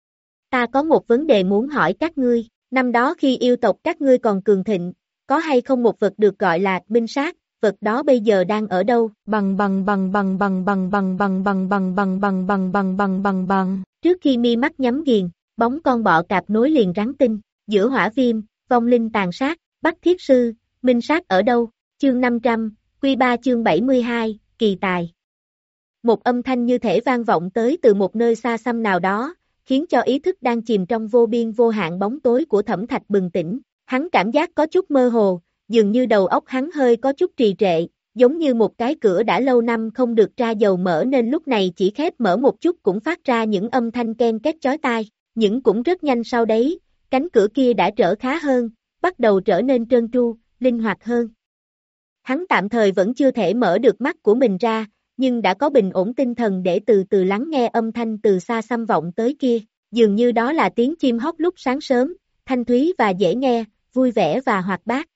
Ta có một vấn đề muốn hỏi các ngươi, năm đó khi yêu tộc các ngươi còn cường thịnh, có hay không một vật được gọi là binh sát, vật đó bây giờ đang ở đâu? Bằng bằng bằng bằng bằng bằng bằng bằng bằng bằng bằng bằng bằng bằng bằng bằng bằng. Trước khi mi mắt nhắm nghiền, bóng con bọ cạp nối liền rắn tinh, giữa hỏa viêm, vong linh tàn sát, bắt thiết sư, minh sát ở đâu? Chương năm trăm, Quy ba chương bảy mươi hai, kỳ tài. Một âm thanh như thể vang vọng tới từ một nơi xa xăm nào đó, khiến cho ý thức đang chìm trong vô biên vô hạn bóng tối của Thẩm Thạch bừng tỉnh. Hắn cảm giác có chút mơ hồ, dường như đầu óc hắn hơi có chút trì trệ, giống như một cái cửa đã lâu năm không được tra dầu mở nên lúc này chỉ khép mở một chút cũng phát ra những âm thanh ken két chói tai. Nhưng cũng rất nhanh sau đấy, cánh cửa kia đã trở khá hơn, bắt đầu trở nên trơn tru, linh hoạt hơn. Hắn tạm thời vẫn chưa thể mở được mắt của mình ra, nhưng đã có bình ổn tinh thần để từ từ lắng nghe âm thanh từ xa xăm vọng tới kia, dường như đó là tiếng chim hót lúc sáng sớm, thanh thúy và dễ nghe, vui vẻ và hoạt bát.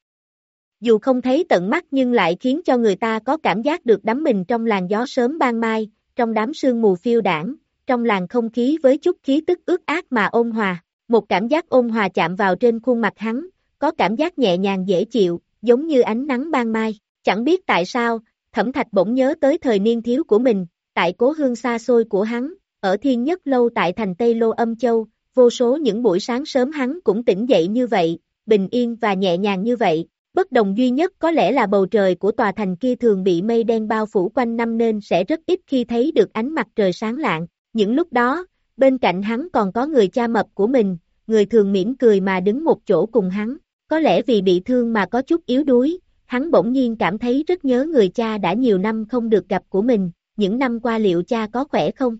Dù không thấy tận mắt nhưng lại khiến cho người ta có cảm giác được đắm mình trong làn gió sớm ban mai, trong đám sương mù phiêu đãng, trong làn không khí với chút khí tức ướt át mà ôn hòa. Một cảm giác ôn hòa chạm vào trên khuôn mặt hắn, có cảm giác nhẹ nhàng dễ chịu, giống như ánh nắng ban mai. Chẳng biết tại sao, Thẩm Thạch bỗng nhớ tới thời niên thiếu của mình, tại cố hương xa xôi của hắn, ở Thiên Nhất Lâu tại thành Tây Lô Âm Châu, vô số những buổi sáng sớm hắn cũng tỉnh dậy như vậy, bình yên và nhẹ nhàng như vậy. Bất đồng duy nhất có lẽ là bầu trời của tòa thành kia thường bị mây đen bao phủ quanh năm nên sẽ rất ít khi thấy được ánh mặt trời sáng lạng. Những lúc đó, bên cạnh hắn còn có người cha mập của mình, người thường mỉm cười mà đứng một chỗ cùng hắn. Có lẽ vì bị thương mà có chút yếu đuối, hắn bỗng nhiên cảm thấy rất nhớ người cha đã nhiều năm không được gặp của mình. Những năm qua liệu cha có khỏe không?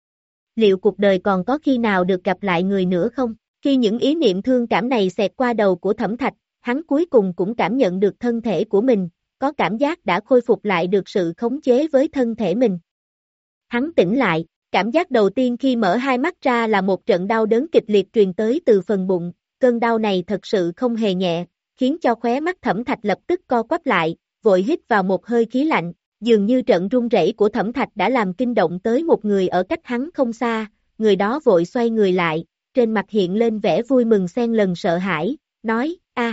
Liệu cuộc đời còn có khi nào được gặp lại người nữa không? Khi những ý niệm thương cảm này xẹt qua đầu của Thẩm Thạch, hắn cuối cùng cũng cảm nhận được thân thể của mình, có cảm giác đã khôi phục lại được sự khống chế với thân thể mình. Hắn tỉnh lại, cảm giác đầu tiên khi mở hai mắt ra là một trận đau đớn kịch liệt truyền tới từ phần bụng, cơn đau này thật sự không hề nhẹ, khiến cho khóe mắt Thẩm Thạch lập tức co quắp lại, vội hít vào một hơi khí lạnh, dường như trận run rẩy của Thẩm Thạch đã làm kinh động tới một người ở cách hắn không xa, người đó vội xoay người lại, trên mặt hiện lên vẻ vui mừng xen lần sợ hãi, nói, a,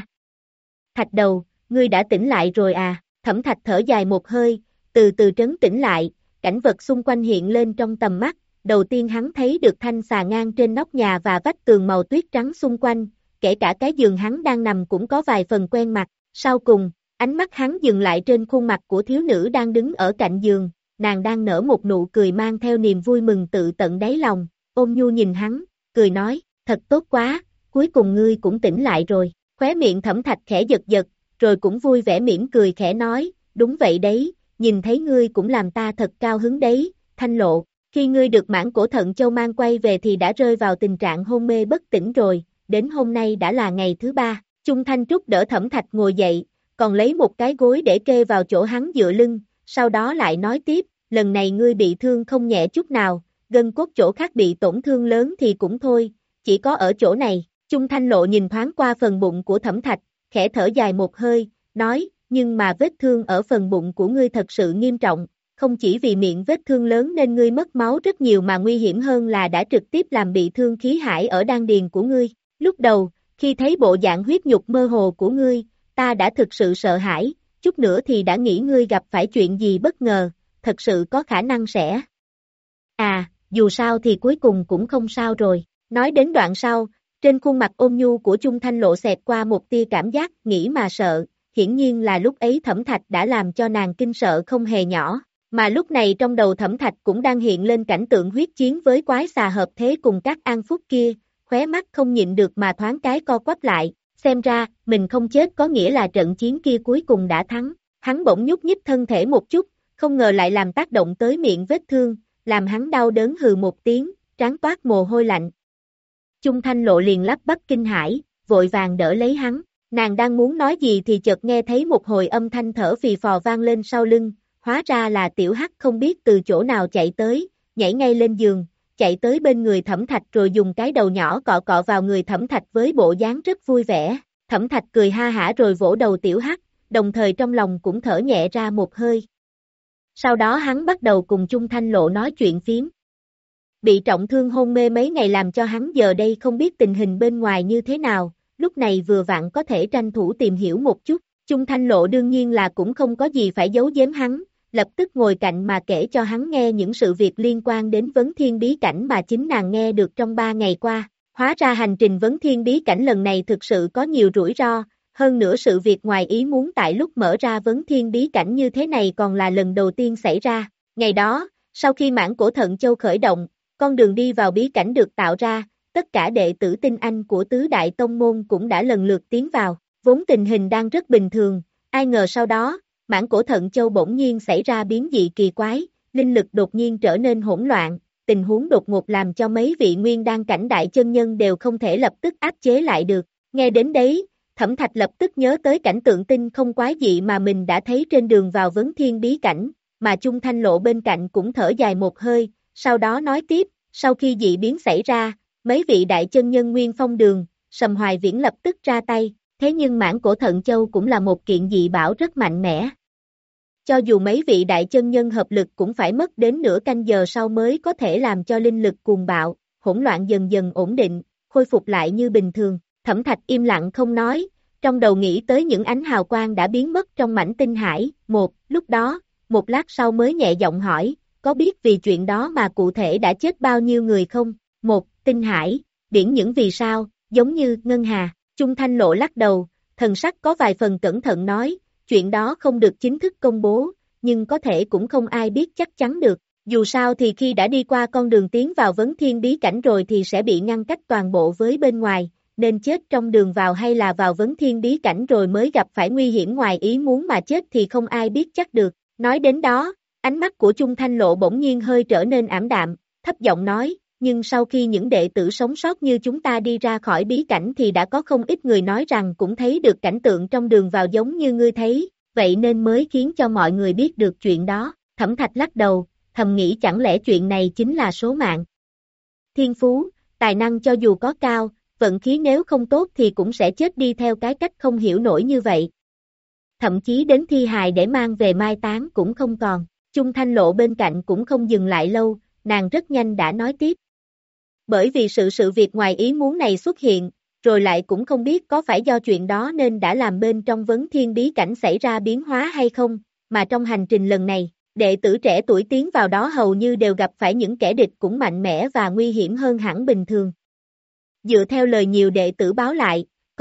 Thạch đầu, ngươi đã tỉnh lại rồi à? Thẩm Thạch thở dài một hơi, từ từ trấn tĩnh lại, cảnh vật xung quanh hiện lên trong tầm mắt, đầu tiên hắn thấy được thanh xà ngang trên nóc nhà và vách tường màu tuyết trắng xung quanh, kể cả cái giường hắn đang nằm cũng có vài phần quen mặt, sau cùng, Ánh mắt hắn dừng lại trên khuôn mặt của thiếu nữ đang đứng ở cạnh giường, nàng đang nở một nụ cười mang theo niềm vui mừng tự tận đáy lòng, ôm nhu nhìn hắn, cười nói, thật tốt quá, cuối cùng ngươi cũng tỉnh lại rồi, khóe miệng Thẩm Thạch khẽ giật giật, rồi cũng vui vẻ mỉm cười khẽ nói, đúng vậy đấy, nhìn thấy ngươi cũng làm ta thật cao hứng đấy, Thanh Lộ, khi ngươi được Mãn Cổ Thận Châu mang quay về thì đã rơi vào tình trạng hôn mê bất tỉnh rồi, đến hôm nay đã là ngày thứ ba, Chung Thanh Trúc đỡ Thẩm Thạch ngồi dậy, còn lấy một cái gối để kê vào chỗ hắn dựa lưng, sau đó lại nói tiếp, lần này ngươi bị thương không nhẹ chút nào, gân cốt chỗ khác bị tổn thương lớn thì cũng thôi, chỉ có ở chỗ này, Chung Thanh Lộ nhìn thoáng qua phần bụng của Thẩm Thạch, khẽ thở dài một hơi, nói, nhưng mà vết thương ở phần bụng của ngươi thật sự nghiêm trọng, không chỉ vì miệng vết thương lớn nên ngươi mất máu rất nhiều mà nguy hiểm hơn là đã trực tiếp làm bị thương khí hải ở đan điền của ngươi, lúc đầu, khi thấy bộ dạng huyết nhục mơ hồ của ngươi, ta đã thực sự sợ hãi, chút nữa thì đã nghĩ ngươi gặp phải chuyện gì bất ngờ, thật sự có khả năng sẽ. À, dù sao thì cuối cùng cũng không sao rồi, nói đến đoạn sau, trên khuôn mặt ôn nhu của Chung Thanh Lộ xẹt qua một tia cảm giác nghĩ mà sợ, hiển nhiên là lúc ấy Thẩm Thạch đã làm cho nàng kinh sợ không hề nhỏ, mà lúc này trong đầu Thẩm Thạch cũng đang hiện lên cảnh tượng huyết chiến với quái xà hợp thế cùng các An Phúc kia, khóe mắt không nhịn được mà thoáng cái co quắp lại, xem ra, mình không chết có nghĩa là trận chiến kia cuối cùng đã thắng, hắn bỗng nhúc nhích thân thể một chút, không ngờ lại làm tác động tới miệng vết thương, làm hắn đau đớn hừ một tiếng, trán toát mồ hôi lạnh. Chung Thanh Lộ liền lắp bắp kinh hãi, vội vàng đỡ lấy hắn, nàng đang muốn nói gì thì chợt nghe thấy một hồi âm thanh thở phì phò vang lên sau lưng, hóa ra là Tiểu Hắc không biết từ chỗ nào chạy tới, nhảy ngay lên giường, chạy tới bên người Thẩm Thạch rồi dùng cái đầu nhỏ cọ cọ vào người Thẩm Thạch với bộ dáng rất vui vẻ, Thẩm Thạch cười ha hả rồi vỗ đầu Tiểu Hắc, đồng thời trong lòng cũng thở nhẹ ra một hơi. Sau đó hắn bắt đầu cùng Chung Thanh Lộ nói chuyện phiếm. Bị trọng thương hôn mê mấy ngày làm cho hắn giờ đây không biết tình hình bên ngoài như thế nào, lúc này vừa vặn có thể tranh thủ tìm hiểu một chút, Chung Thanh Lộ đương nhiên là cũng không có gì phải giấu giếm hắn, lập tức ngồi cạnh mà kể cho hắn nghe những sự việc liên quan đến vấn thiên bí cảnh mà chính nàng nghe được trong ba ngày qua, hóa ra hành trình vấn thiên bí cảnh lần này thực sự có nhiều rủi ro, hơn nữa sự việc ngoài ý muốn tại lúc mở ra vấn thiên bí cảnh như thế này còn là lần đầu tiên xảy ra, ngày đó, sau khi Mãn Cổ Thận Châu khởi động, con đường đi vào bí cảnh được tạo ra, tất cả đệ tử tinh anh của tứ đại tông môn cũng đã lần lượt tiến vào, vốn tình hình đang rất bình thường, ai ngờ sau đó, Mãn Cổ Thận Châu bỗng nhiên xảy ra biến dị kỳ quái, linh lực đột nhiên trở nên hỗn loạn, tình huống đột ngột làm cho mấy vị nguyên đan cảnh đại chân nhân đều không thể lập tức áp chế lại được, nghe đến đấy, Thẩm Thạch lập tức nhớ tới cảnh tượng tinh không quái dị mà mình đã thấy trên đường vào vấn thiên bí cảnh, mà Chung Thanh Lộ bên cạnh cũng thở dài một hơi, sau đó nói tiếp, sau khi dị biến xảy ra, mấy vị đại chân nhân Nguyên Phong Đường, Sầm Hoài Viễn lập tức ra tay, thế nhưng Mãn Cổ Thận Châu cũng là một kiện dị bảo rất mạnh mẽ. Cho dù mấy vị đại chân nhân hợp lực cũng phải mất đến nửa canh giờ sau mới có thể làm cho linh lực cuồng bạo, hỗn loạn dần dần ổn định, khôi phục lại như bình thường. Thẩm Thạch im lặng không nói, trong đầu nghĩ tới những ánh hào quang đã biến mất trong mảnh tinh hải, một, lúc đó, một lát sau mới nhẹ giọng hỏi, có biết vì chuyện đó mà cụ thể đã chết bao nhiêu người không? Một, tinh hải, biển những vì sao, giống như, ngân hà, Chung Thanh Lộ lắc đầu, thần sắc có vài phần cẩn thận nói, chuyện đó không được chính thức công bố, nhưng có thể cũng không ai biết chắc chắn được, dù sao thì khi đã đi qua con đường tiến vào vấn thiên bí cảnh rồi thì sẽ bị ngăn cách toàn bộ với bên ngoài, nên chết trong đường vào hay là vào vấn thiên bí cảnh rồi mới gặp phải nguy hiểm ngoài ý muốn mà chết thì không ai biết chắc được, nói đến đó, ánh mắt của Chung Thanh Lộ bỗng nhiên hơi trở nên ảm đạm, thấp giọng nói, nhưng sau khi những đệ tử sống sót như chúng ta đi ra khỏi bí cảnh thì đã có không ít người nói rằng cũng thấy được cảnh tượng trong đường vào giống như ngươi thấy, vậy nên mới khiến cho mọi người biết được chuyện đó. Thẩm Thạch lắc đầu, thầm nghĩ chẳng lẽ chuyện này chính là số mạng. Thiên phú, tài năng cho dù có cao, vận khí nếu không tốt thì cũng sẽ chết đi theo cái cách không hiểu nổi như vậy. Thậm chí đến thi hài để mang về mai táng cũng không còn. Chung Thanh Lộ bên cạnh cũng không dừng lại lâu, nàng rất nhanh đã nói tiếp. Bởi vì sự sự việc ngoài ý muốn này xuất hiện, rồi lại cũng không biết có phải do chuyện đó nên đã làm bên trong vấn thiên bí cảnh xảy ra biến hóa hay không, mà trong hành trình lần này, đệ tử trẻ tuổi tiến vào đó hầu như đều gặp phải những kẻ địch cũng mạnh mẽ và nguy hiểm hơn hẳn bình thường. Dựa theo lời nhiều đệ tử báo lại,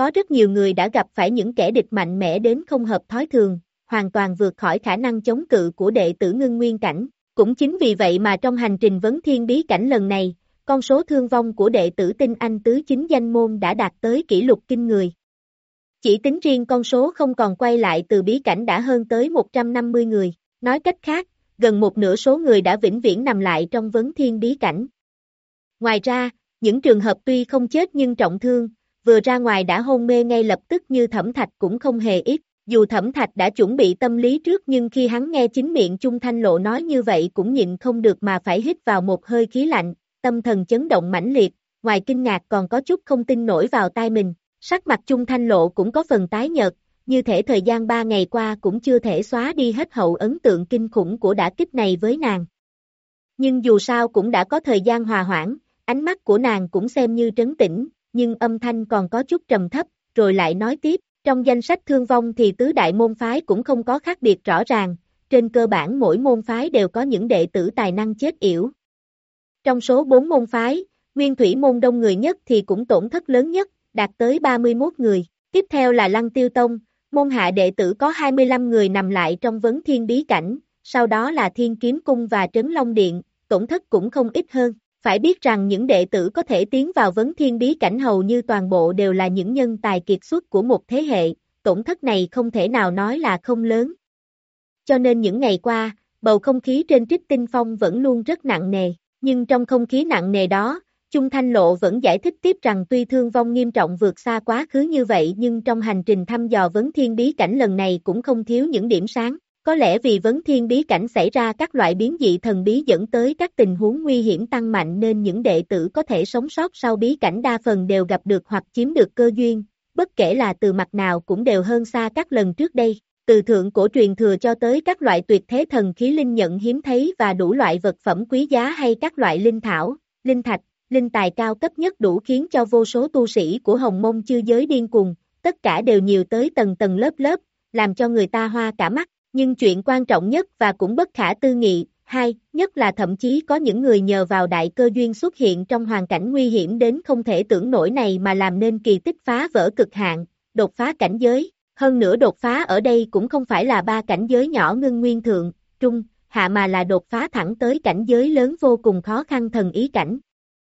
có rất nhiều người đã gặp phải những kẻ địch mạnh mẽ đến không hợp thói thường, hoàn toàn vượt khỏi khả năng chống cự của đệ tử ngưng nguyên cảnh. Cũng chính vì vậy mà trong hành trình vấn thiên bí cảnh lần này, con số thương vong của đệ tử tinh anh tứ chính danh môn đã đạt tới kỷ lục kinh người. Chỉ tính riêng con số không còn quay lại từ bí cảnh đã hơn tới một trăm năm mươi người, nói cách khác, gần một nửa số người đã vĩnh viễn nằm lại trong vấn thiên bí cảnh. Ngoài ra, những trường hợp tuy không chết nhưng trọng thương, vừa ra ngoài đã hôn mê ngay lập tức như Thẩm Thạch cũng không hề ít. Dù Thẩm Thạch đã chuẩn bị tâm lý trước nhưng khi hắn nghe chính miệng Chung Thanh Lộ nói như vậy cũng nhịn không được mà phải hít vào một hơi khí lạnh, tâm thần chấn động mãnh liệt, ngoài kinh ngạc còn có chút không tin nổi vào tai mình. Sắc mặt Chung Thanh Lộ cũng có phần tái nhợt, như thể thời gian ba ngày qua cũng chưa thể xóa đi hết hậu ấn tượng kinh khủng của đả kích này với nàng. Nhưng dù sao cũng đã có thời gian hòa hoãn, ánh mắt của nàng cũng xem như trấn tĩnh, nhưng âm thanh còn có chút trầm thấp, rồi lại nói tiếp, trong danh sách thương vong thì tứ đại môn phái cũng không có khác biệt rõ ràng, trên cơ bản mỗi môn phái đều có những đệ tử tài năng chết yểu. Trong số bốn môn phái, Nguyên Thủy môn đông người nhất thì cũng tổn thất lớn nhất, đạt tới ba mươi mốt người. Tiếp theo là Lăng Tiêu Tông, môn hạ đệ tử có hai mươi lăm người nằm lại trong vấn thiên bí cảnh, sau đó là Thiên Kiếm Cung và Trấn Long Điện, tổn thất cũng không ít hơn. Phải biết rằng những đệ tử có thể tiến vào vấn thiên bí cảnh hầu như toàn bộ đều là những nhân tài kiệt xuất của một thế hệ, tổn thất này không thể nào nói là không lớn. Cho nên những ngày qua, bầu không khí trên Trích Tinh Phong vẫn luôn rất nặng nề, nhưng trong không khí nặng nề đó, Chung Thanh Lộ vẫn giải thích tiếp rằng tuy thương vong nghiêm trọng vượt xa quá khứ như vậy nhưng trong hành trình thăm dò vấn thiên bí cảnh lần này cũng không thiếu những điểm sáng. Có lẽ vì vấn thiên bí cảnh xảy ra các loại biến dị thần bí dẫn tới các tình huống nguy hiểm tăng mạnh nên những đệ tử có thể sống sót sau bí cảnh đa phần đều gặp được hoặc chiếm được cơ duyên, bất kể là từ mặt nào cũng đều hơn xa các lần trước đây. Từ thượng cổ truyền thừa cho tới các loại tuyệt thế thần khí linh nhận hiếm thấy và đủ loại vật phẩm quý giá hay các loại linh thảo, linh thạch, linh tài cao cấp nhất đủ khiến cho vô số tu sĩ của Hồng Mông chư giới điên cuồng, tất cả đều nhiều tới tầng tầng lớp lớp, làm cho người ta hoa cả mắt. Nhưng chuyện quan trọng nhất và cũng bất khả tư nghị, hai, nhất là thậm chí có những người nhờ vào đại cơ duyên xuất hiện trong hoàn cảnh nguy hiểm đến không thể tưởng nổi này mà làm nên kỳ tích phá vỡ cực hạn, đột phá cảnh giới. Hơn nữa đột phá ở đây cũng không phải là ba cảnh giới nhỏ ngưng nguyên thượng, trung, hạ mà là đột phá thẳng tới cảnh giới lớn vô cùng khó khăn thần ý cảnh.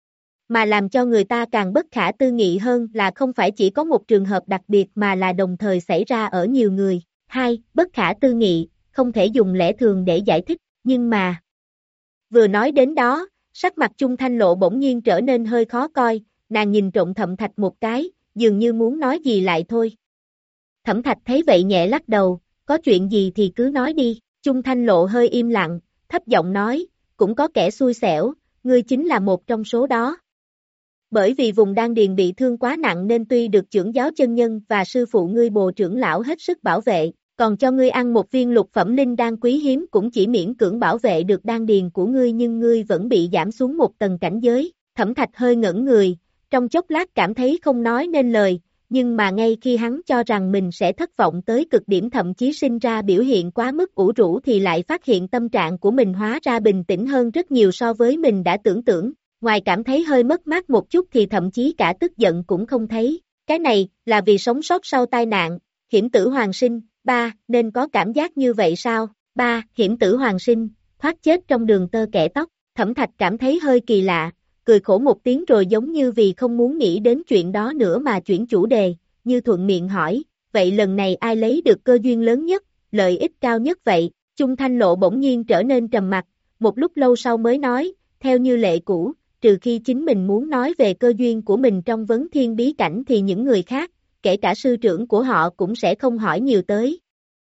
Mà làm cho người ta càng bất khả tư nghị hơn là không phải chỉ có một trường hợp đặc biệt mà là đồng thời xảy ra ở nhiều người. Hai, bất khả tư nghị, không thể dùng lẽ thường để giải thích, nhưng mà... Vừa nói đến đó, sắc mặt Chung Thanh Lộ bỗng nhiên trở nên hơi khó coi, nàng nhìn trộm Thẩm Thạch một cái, dường như muốn nói gì lại thôi. Thẩm Thạch thấy vậy nhẹ lắc đầu, có chuyện gì thì cứ nói đi. Chung Thanh Lộ hơi im lặng, thấp giọng nói, cũng có kẻ xui xẻo, ngươi chính là một trong số đó. Bởi vì vùng đan điền bị thương quá nặng nên tuy được trưởng giáo chân nhân và sư phụ ngươi Bồ trưởng lão hết sức bảo vệ, còn cho ngươi ăn một viên lục phẩm linh đan quý hiếm cũng chỉ miễn cưỡng bảo vệ được đan điền của ngươi nhưng ngươi vẫn bị giảm xuống một tầng cảnh giới. Thẩm Thạch hơi ngẩn người, trong chốc lát cảm thấy không nói nên lời, nhưng mà ngay khi hắn cho rằng mình sẽ thất vọng tới cực điểm thậm chí sinh ra biểu hiện quá mức ủ rũ thì lại phát hiện tâm trạng của mình hóa ra bình tĩnh hơn rất nhiều so với mình đã tưởng tượng. Ngoài cảm thấy hơi mất mát một chút thì thậm chí cả tức giận cũng không thấy. Cái này là vì sống sót sau tai nạn, hiểm tử hoàn sinh. Ba, nên có cảm giác như vậy sao? Ba, hiểm tử hoàn sinh, thoát chết trong đường tơ kẻ tóc. Thẩm Thạch cảm thấy hơi kỳ lạ, cười khổ một tiếng rồi giống như vì không muốn nghĩ đến chuyện đó nữa mà chuyển chủ đề, như thuận miệng hỏi, vậy lần này ai lấy được cơ duyên lớn nhất, lợi ích cao nhất vậy? Chung Thanh Lộ bỗng nhiên trở nên trầm mặc, một lúc lâu sau mới nói, theo như lệ cũ, trừ khi chính mình muốn nói về cơ duyên của mình trong vấn thiên bí cảnh thì những người khác, kể cả sư trưởng của họ cũng sẽ không hỏi nhiều tới.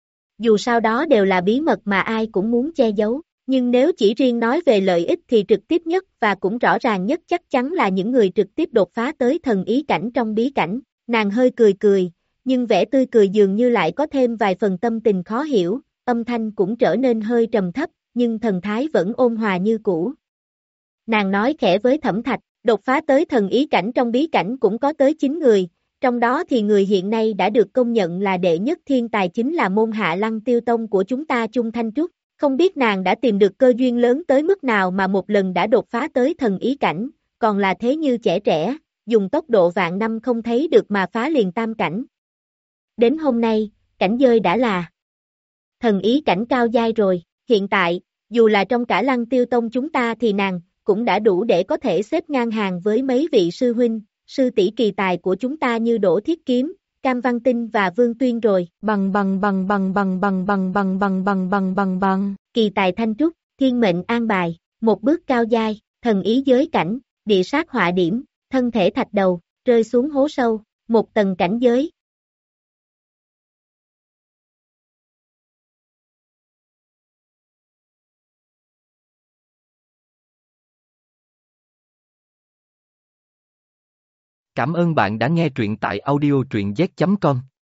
Dù sao đó đều là bí mật mà ai cũng muốn che giấu, nhưng nếu chỉ riêng nói về lợi ích thì trực tiếp nhất và cũng rõ ràng nhất chắc chắn là những người trực tiếp đột phá tới thần ý cảnh trong bí cảnh. Nàng hơi cười cười, nhưng vẻ tươi cười dường như lại có thêm vài phần tâm tình khó hiểu, âm thanh cũng trở nên hơi trầm thấp, nhưng thần thái vẫn ôn hòa như cũ. Nàng nói khẽ với Thẩm Thạch, đột phá tới thần ý cảnh trong bí cảnh cũng có tới chín người, trong đó thì người hiện nay đã được công nhận là đệ nhất thiên tài chính là môn hạ Lăng Tiêu Tông của chúng ta Chung Thanh Trúc. Không biết nàng đã tìm được cơ duyên lớn tới mức nào mà một lần đã đột phá tới thần ý cảnh, còn là thế như trẻ trẻ, dùng tốc độ vạn năm không thấy được mà phá liền tam cảnh. Đến hôm nay, cảnh giới đã là thần ý cảnh cao giai rồi, hiện tại, dù là trong cả Lăng Tiêu Tông chúng ta thì nàng cũng đã đủ để có thể xếp ngang hàng với mấy vị sư huynh, sư tỷ kỳ tài của chúng ta như Đỗ Thiết Kiếm, Cam Văn Tinh và Vương Tuyên rồi. Bằng bằng bằng bằng bằng bằng bằng bằng bằng bằng bằng bằng bằng. Kỳ tài thanh trúc, thiên mệnh an bài, một bước cao giai, thần ý giới cảnh, địa sát họa điểm, thân thể thạch đầu, rơi xuống hố sâu, một tầng cảnh giới. Cảm ơn bạn đã nghe truyện tại audio truyện z chấm com.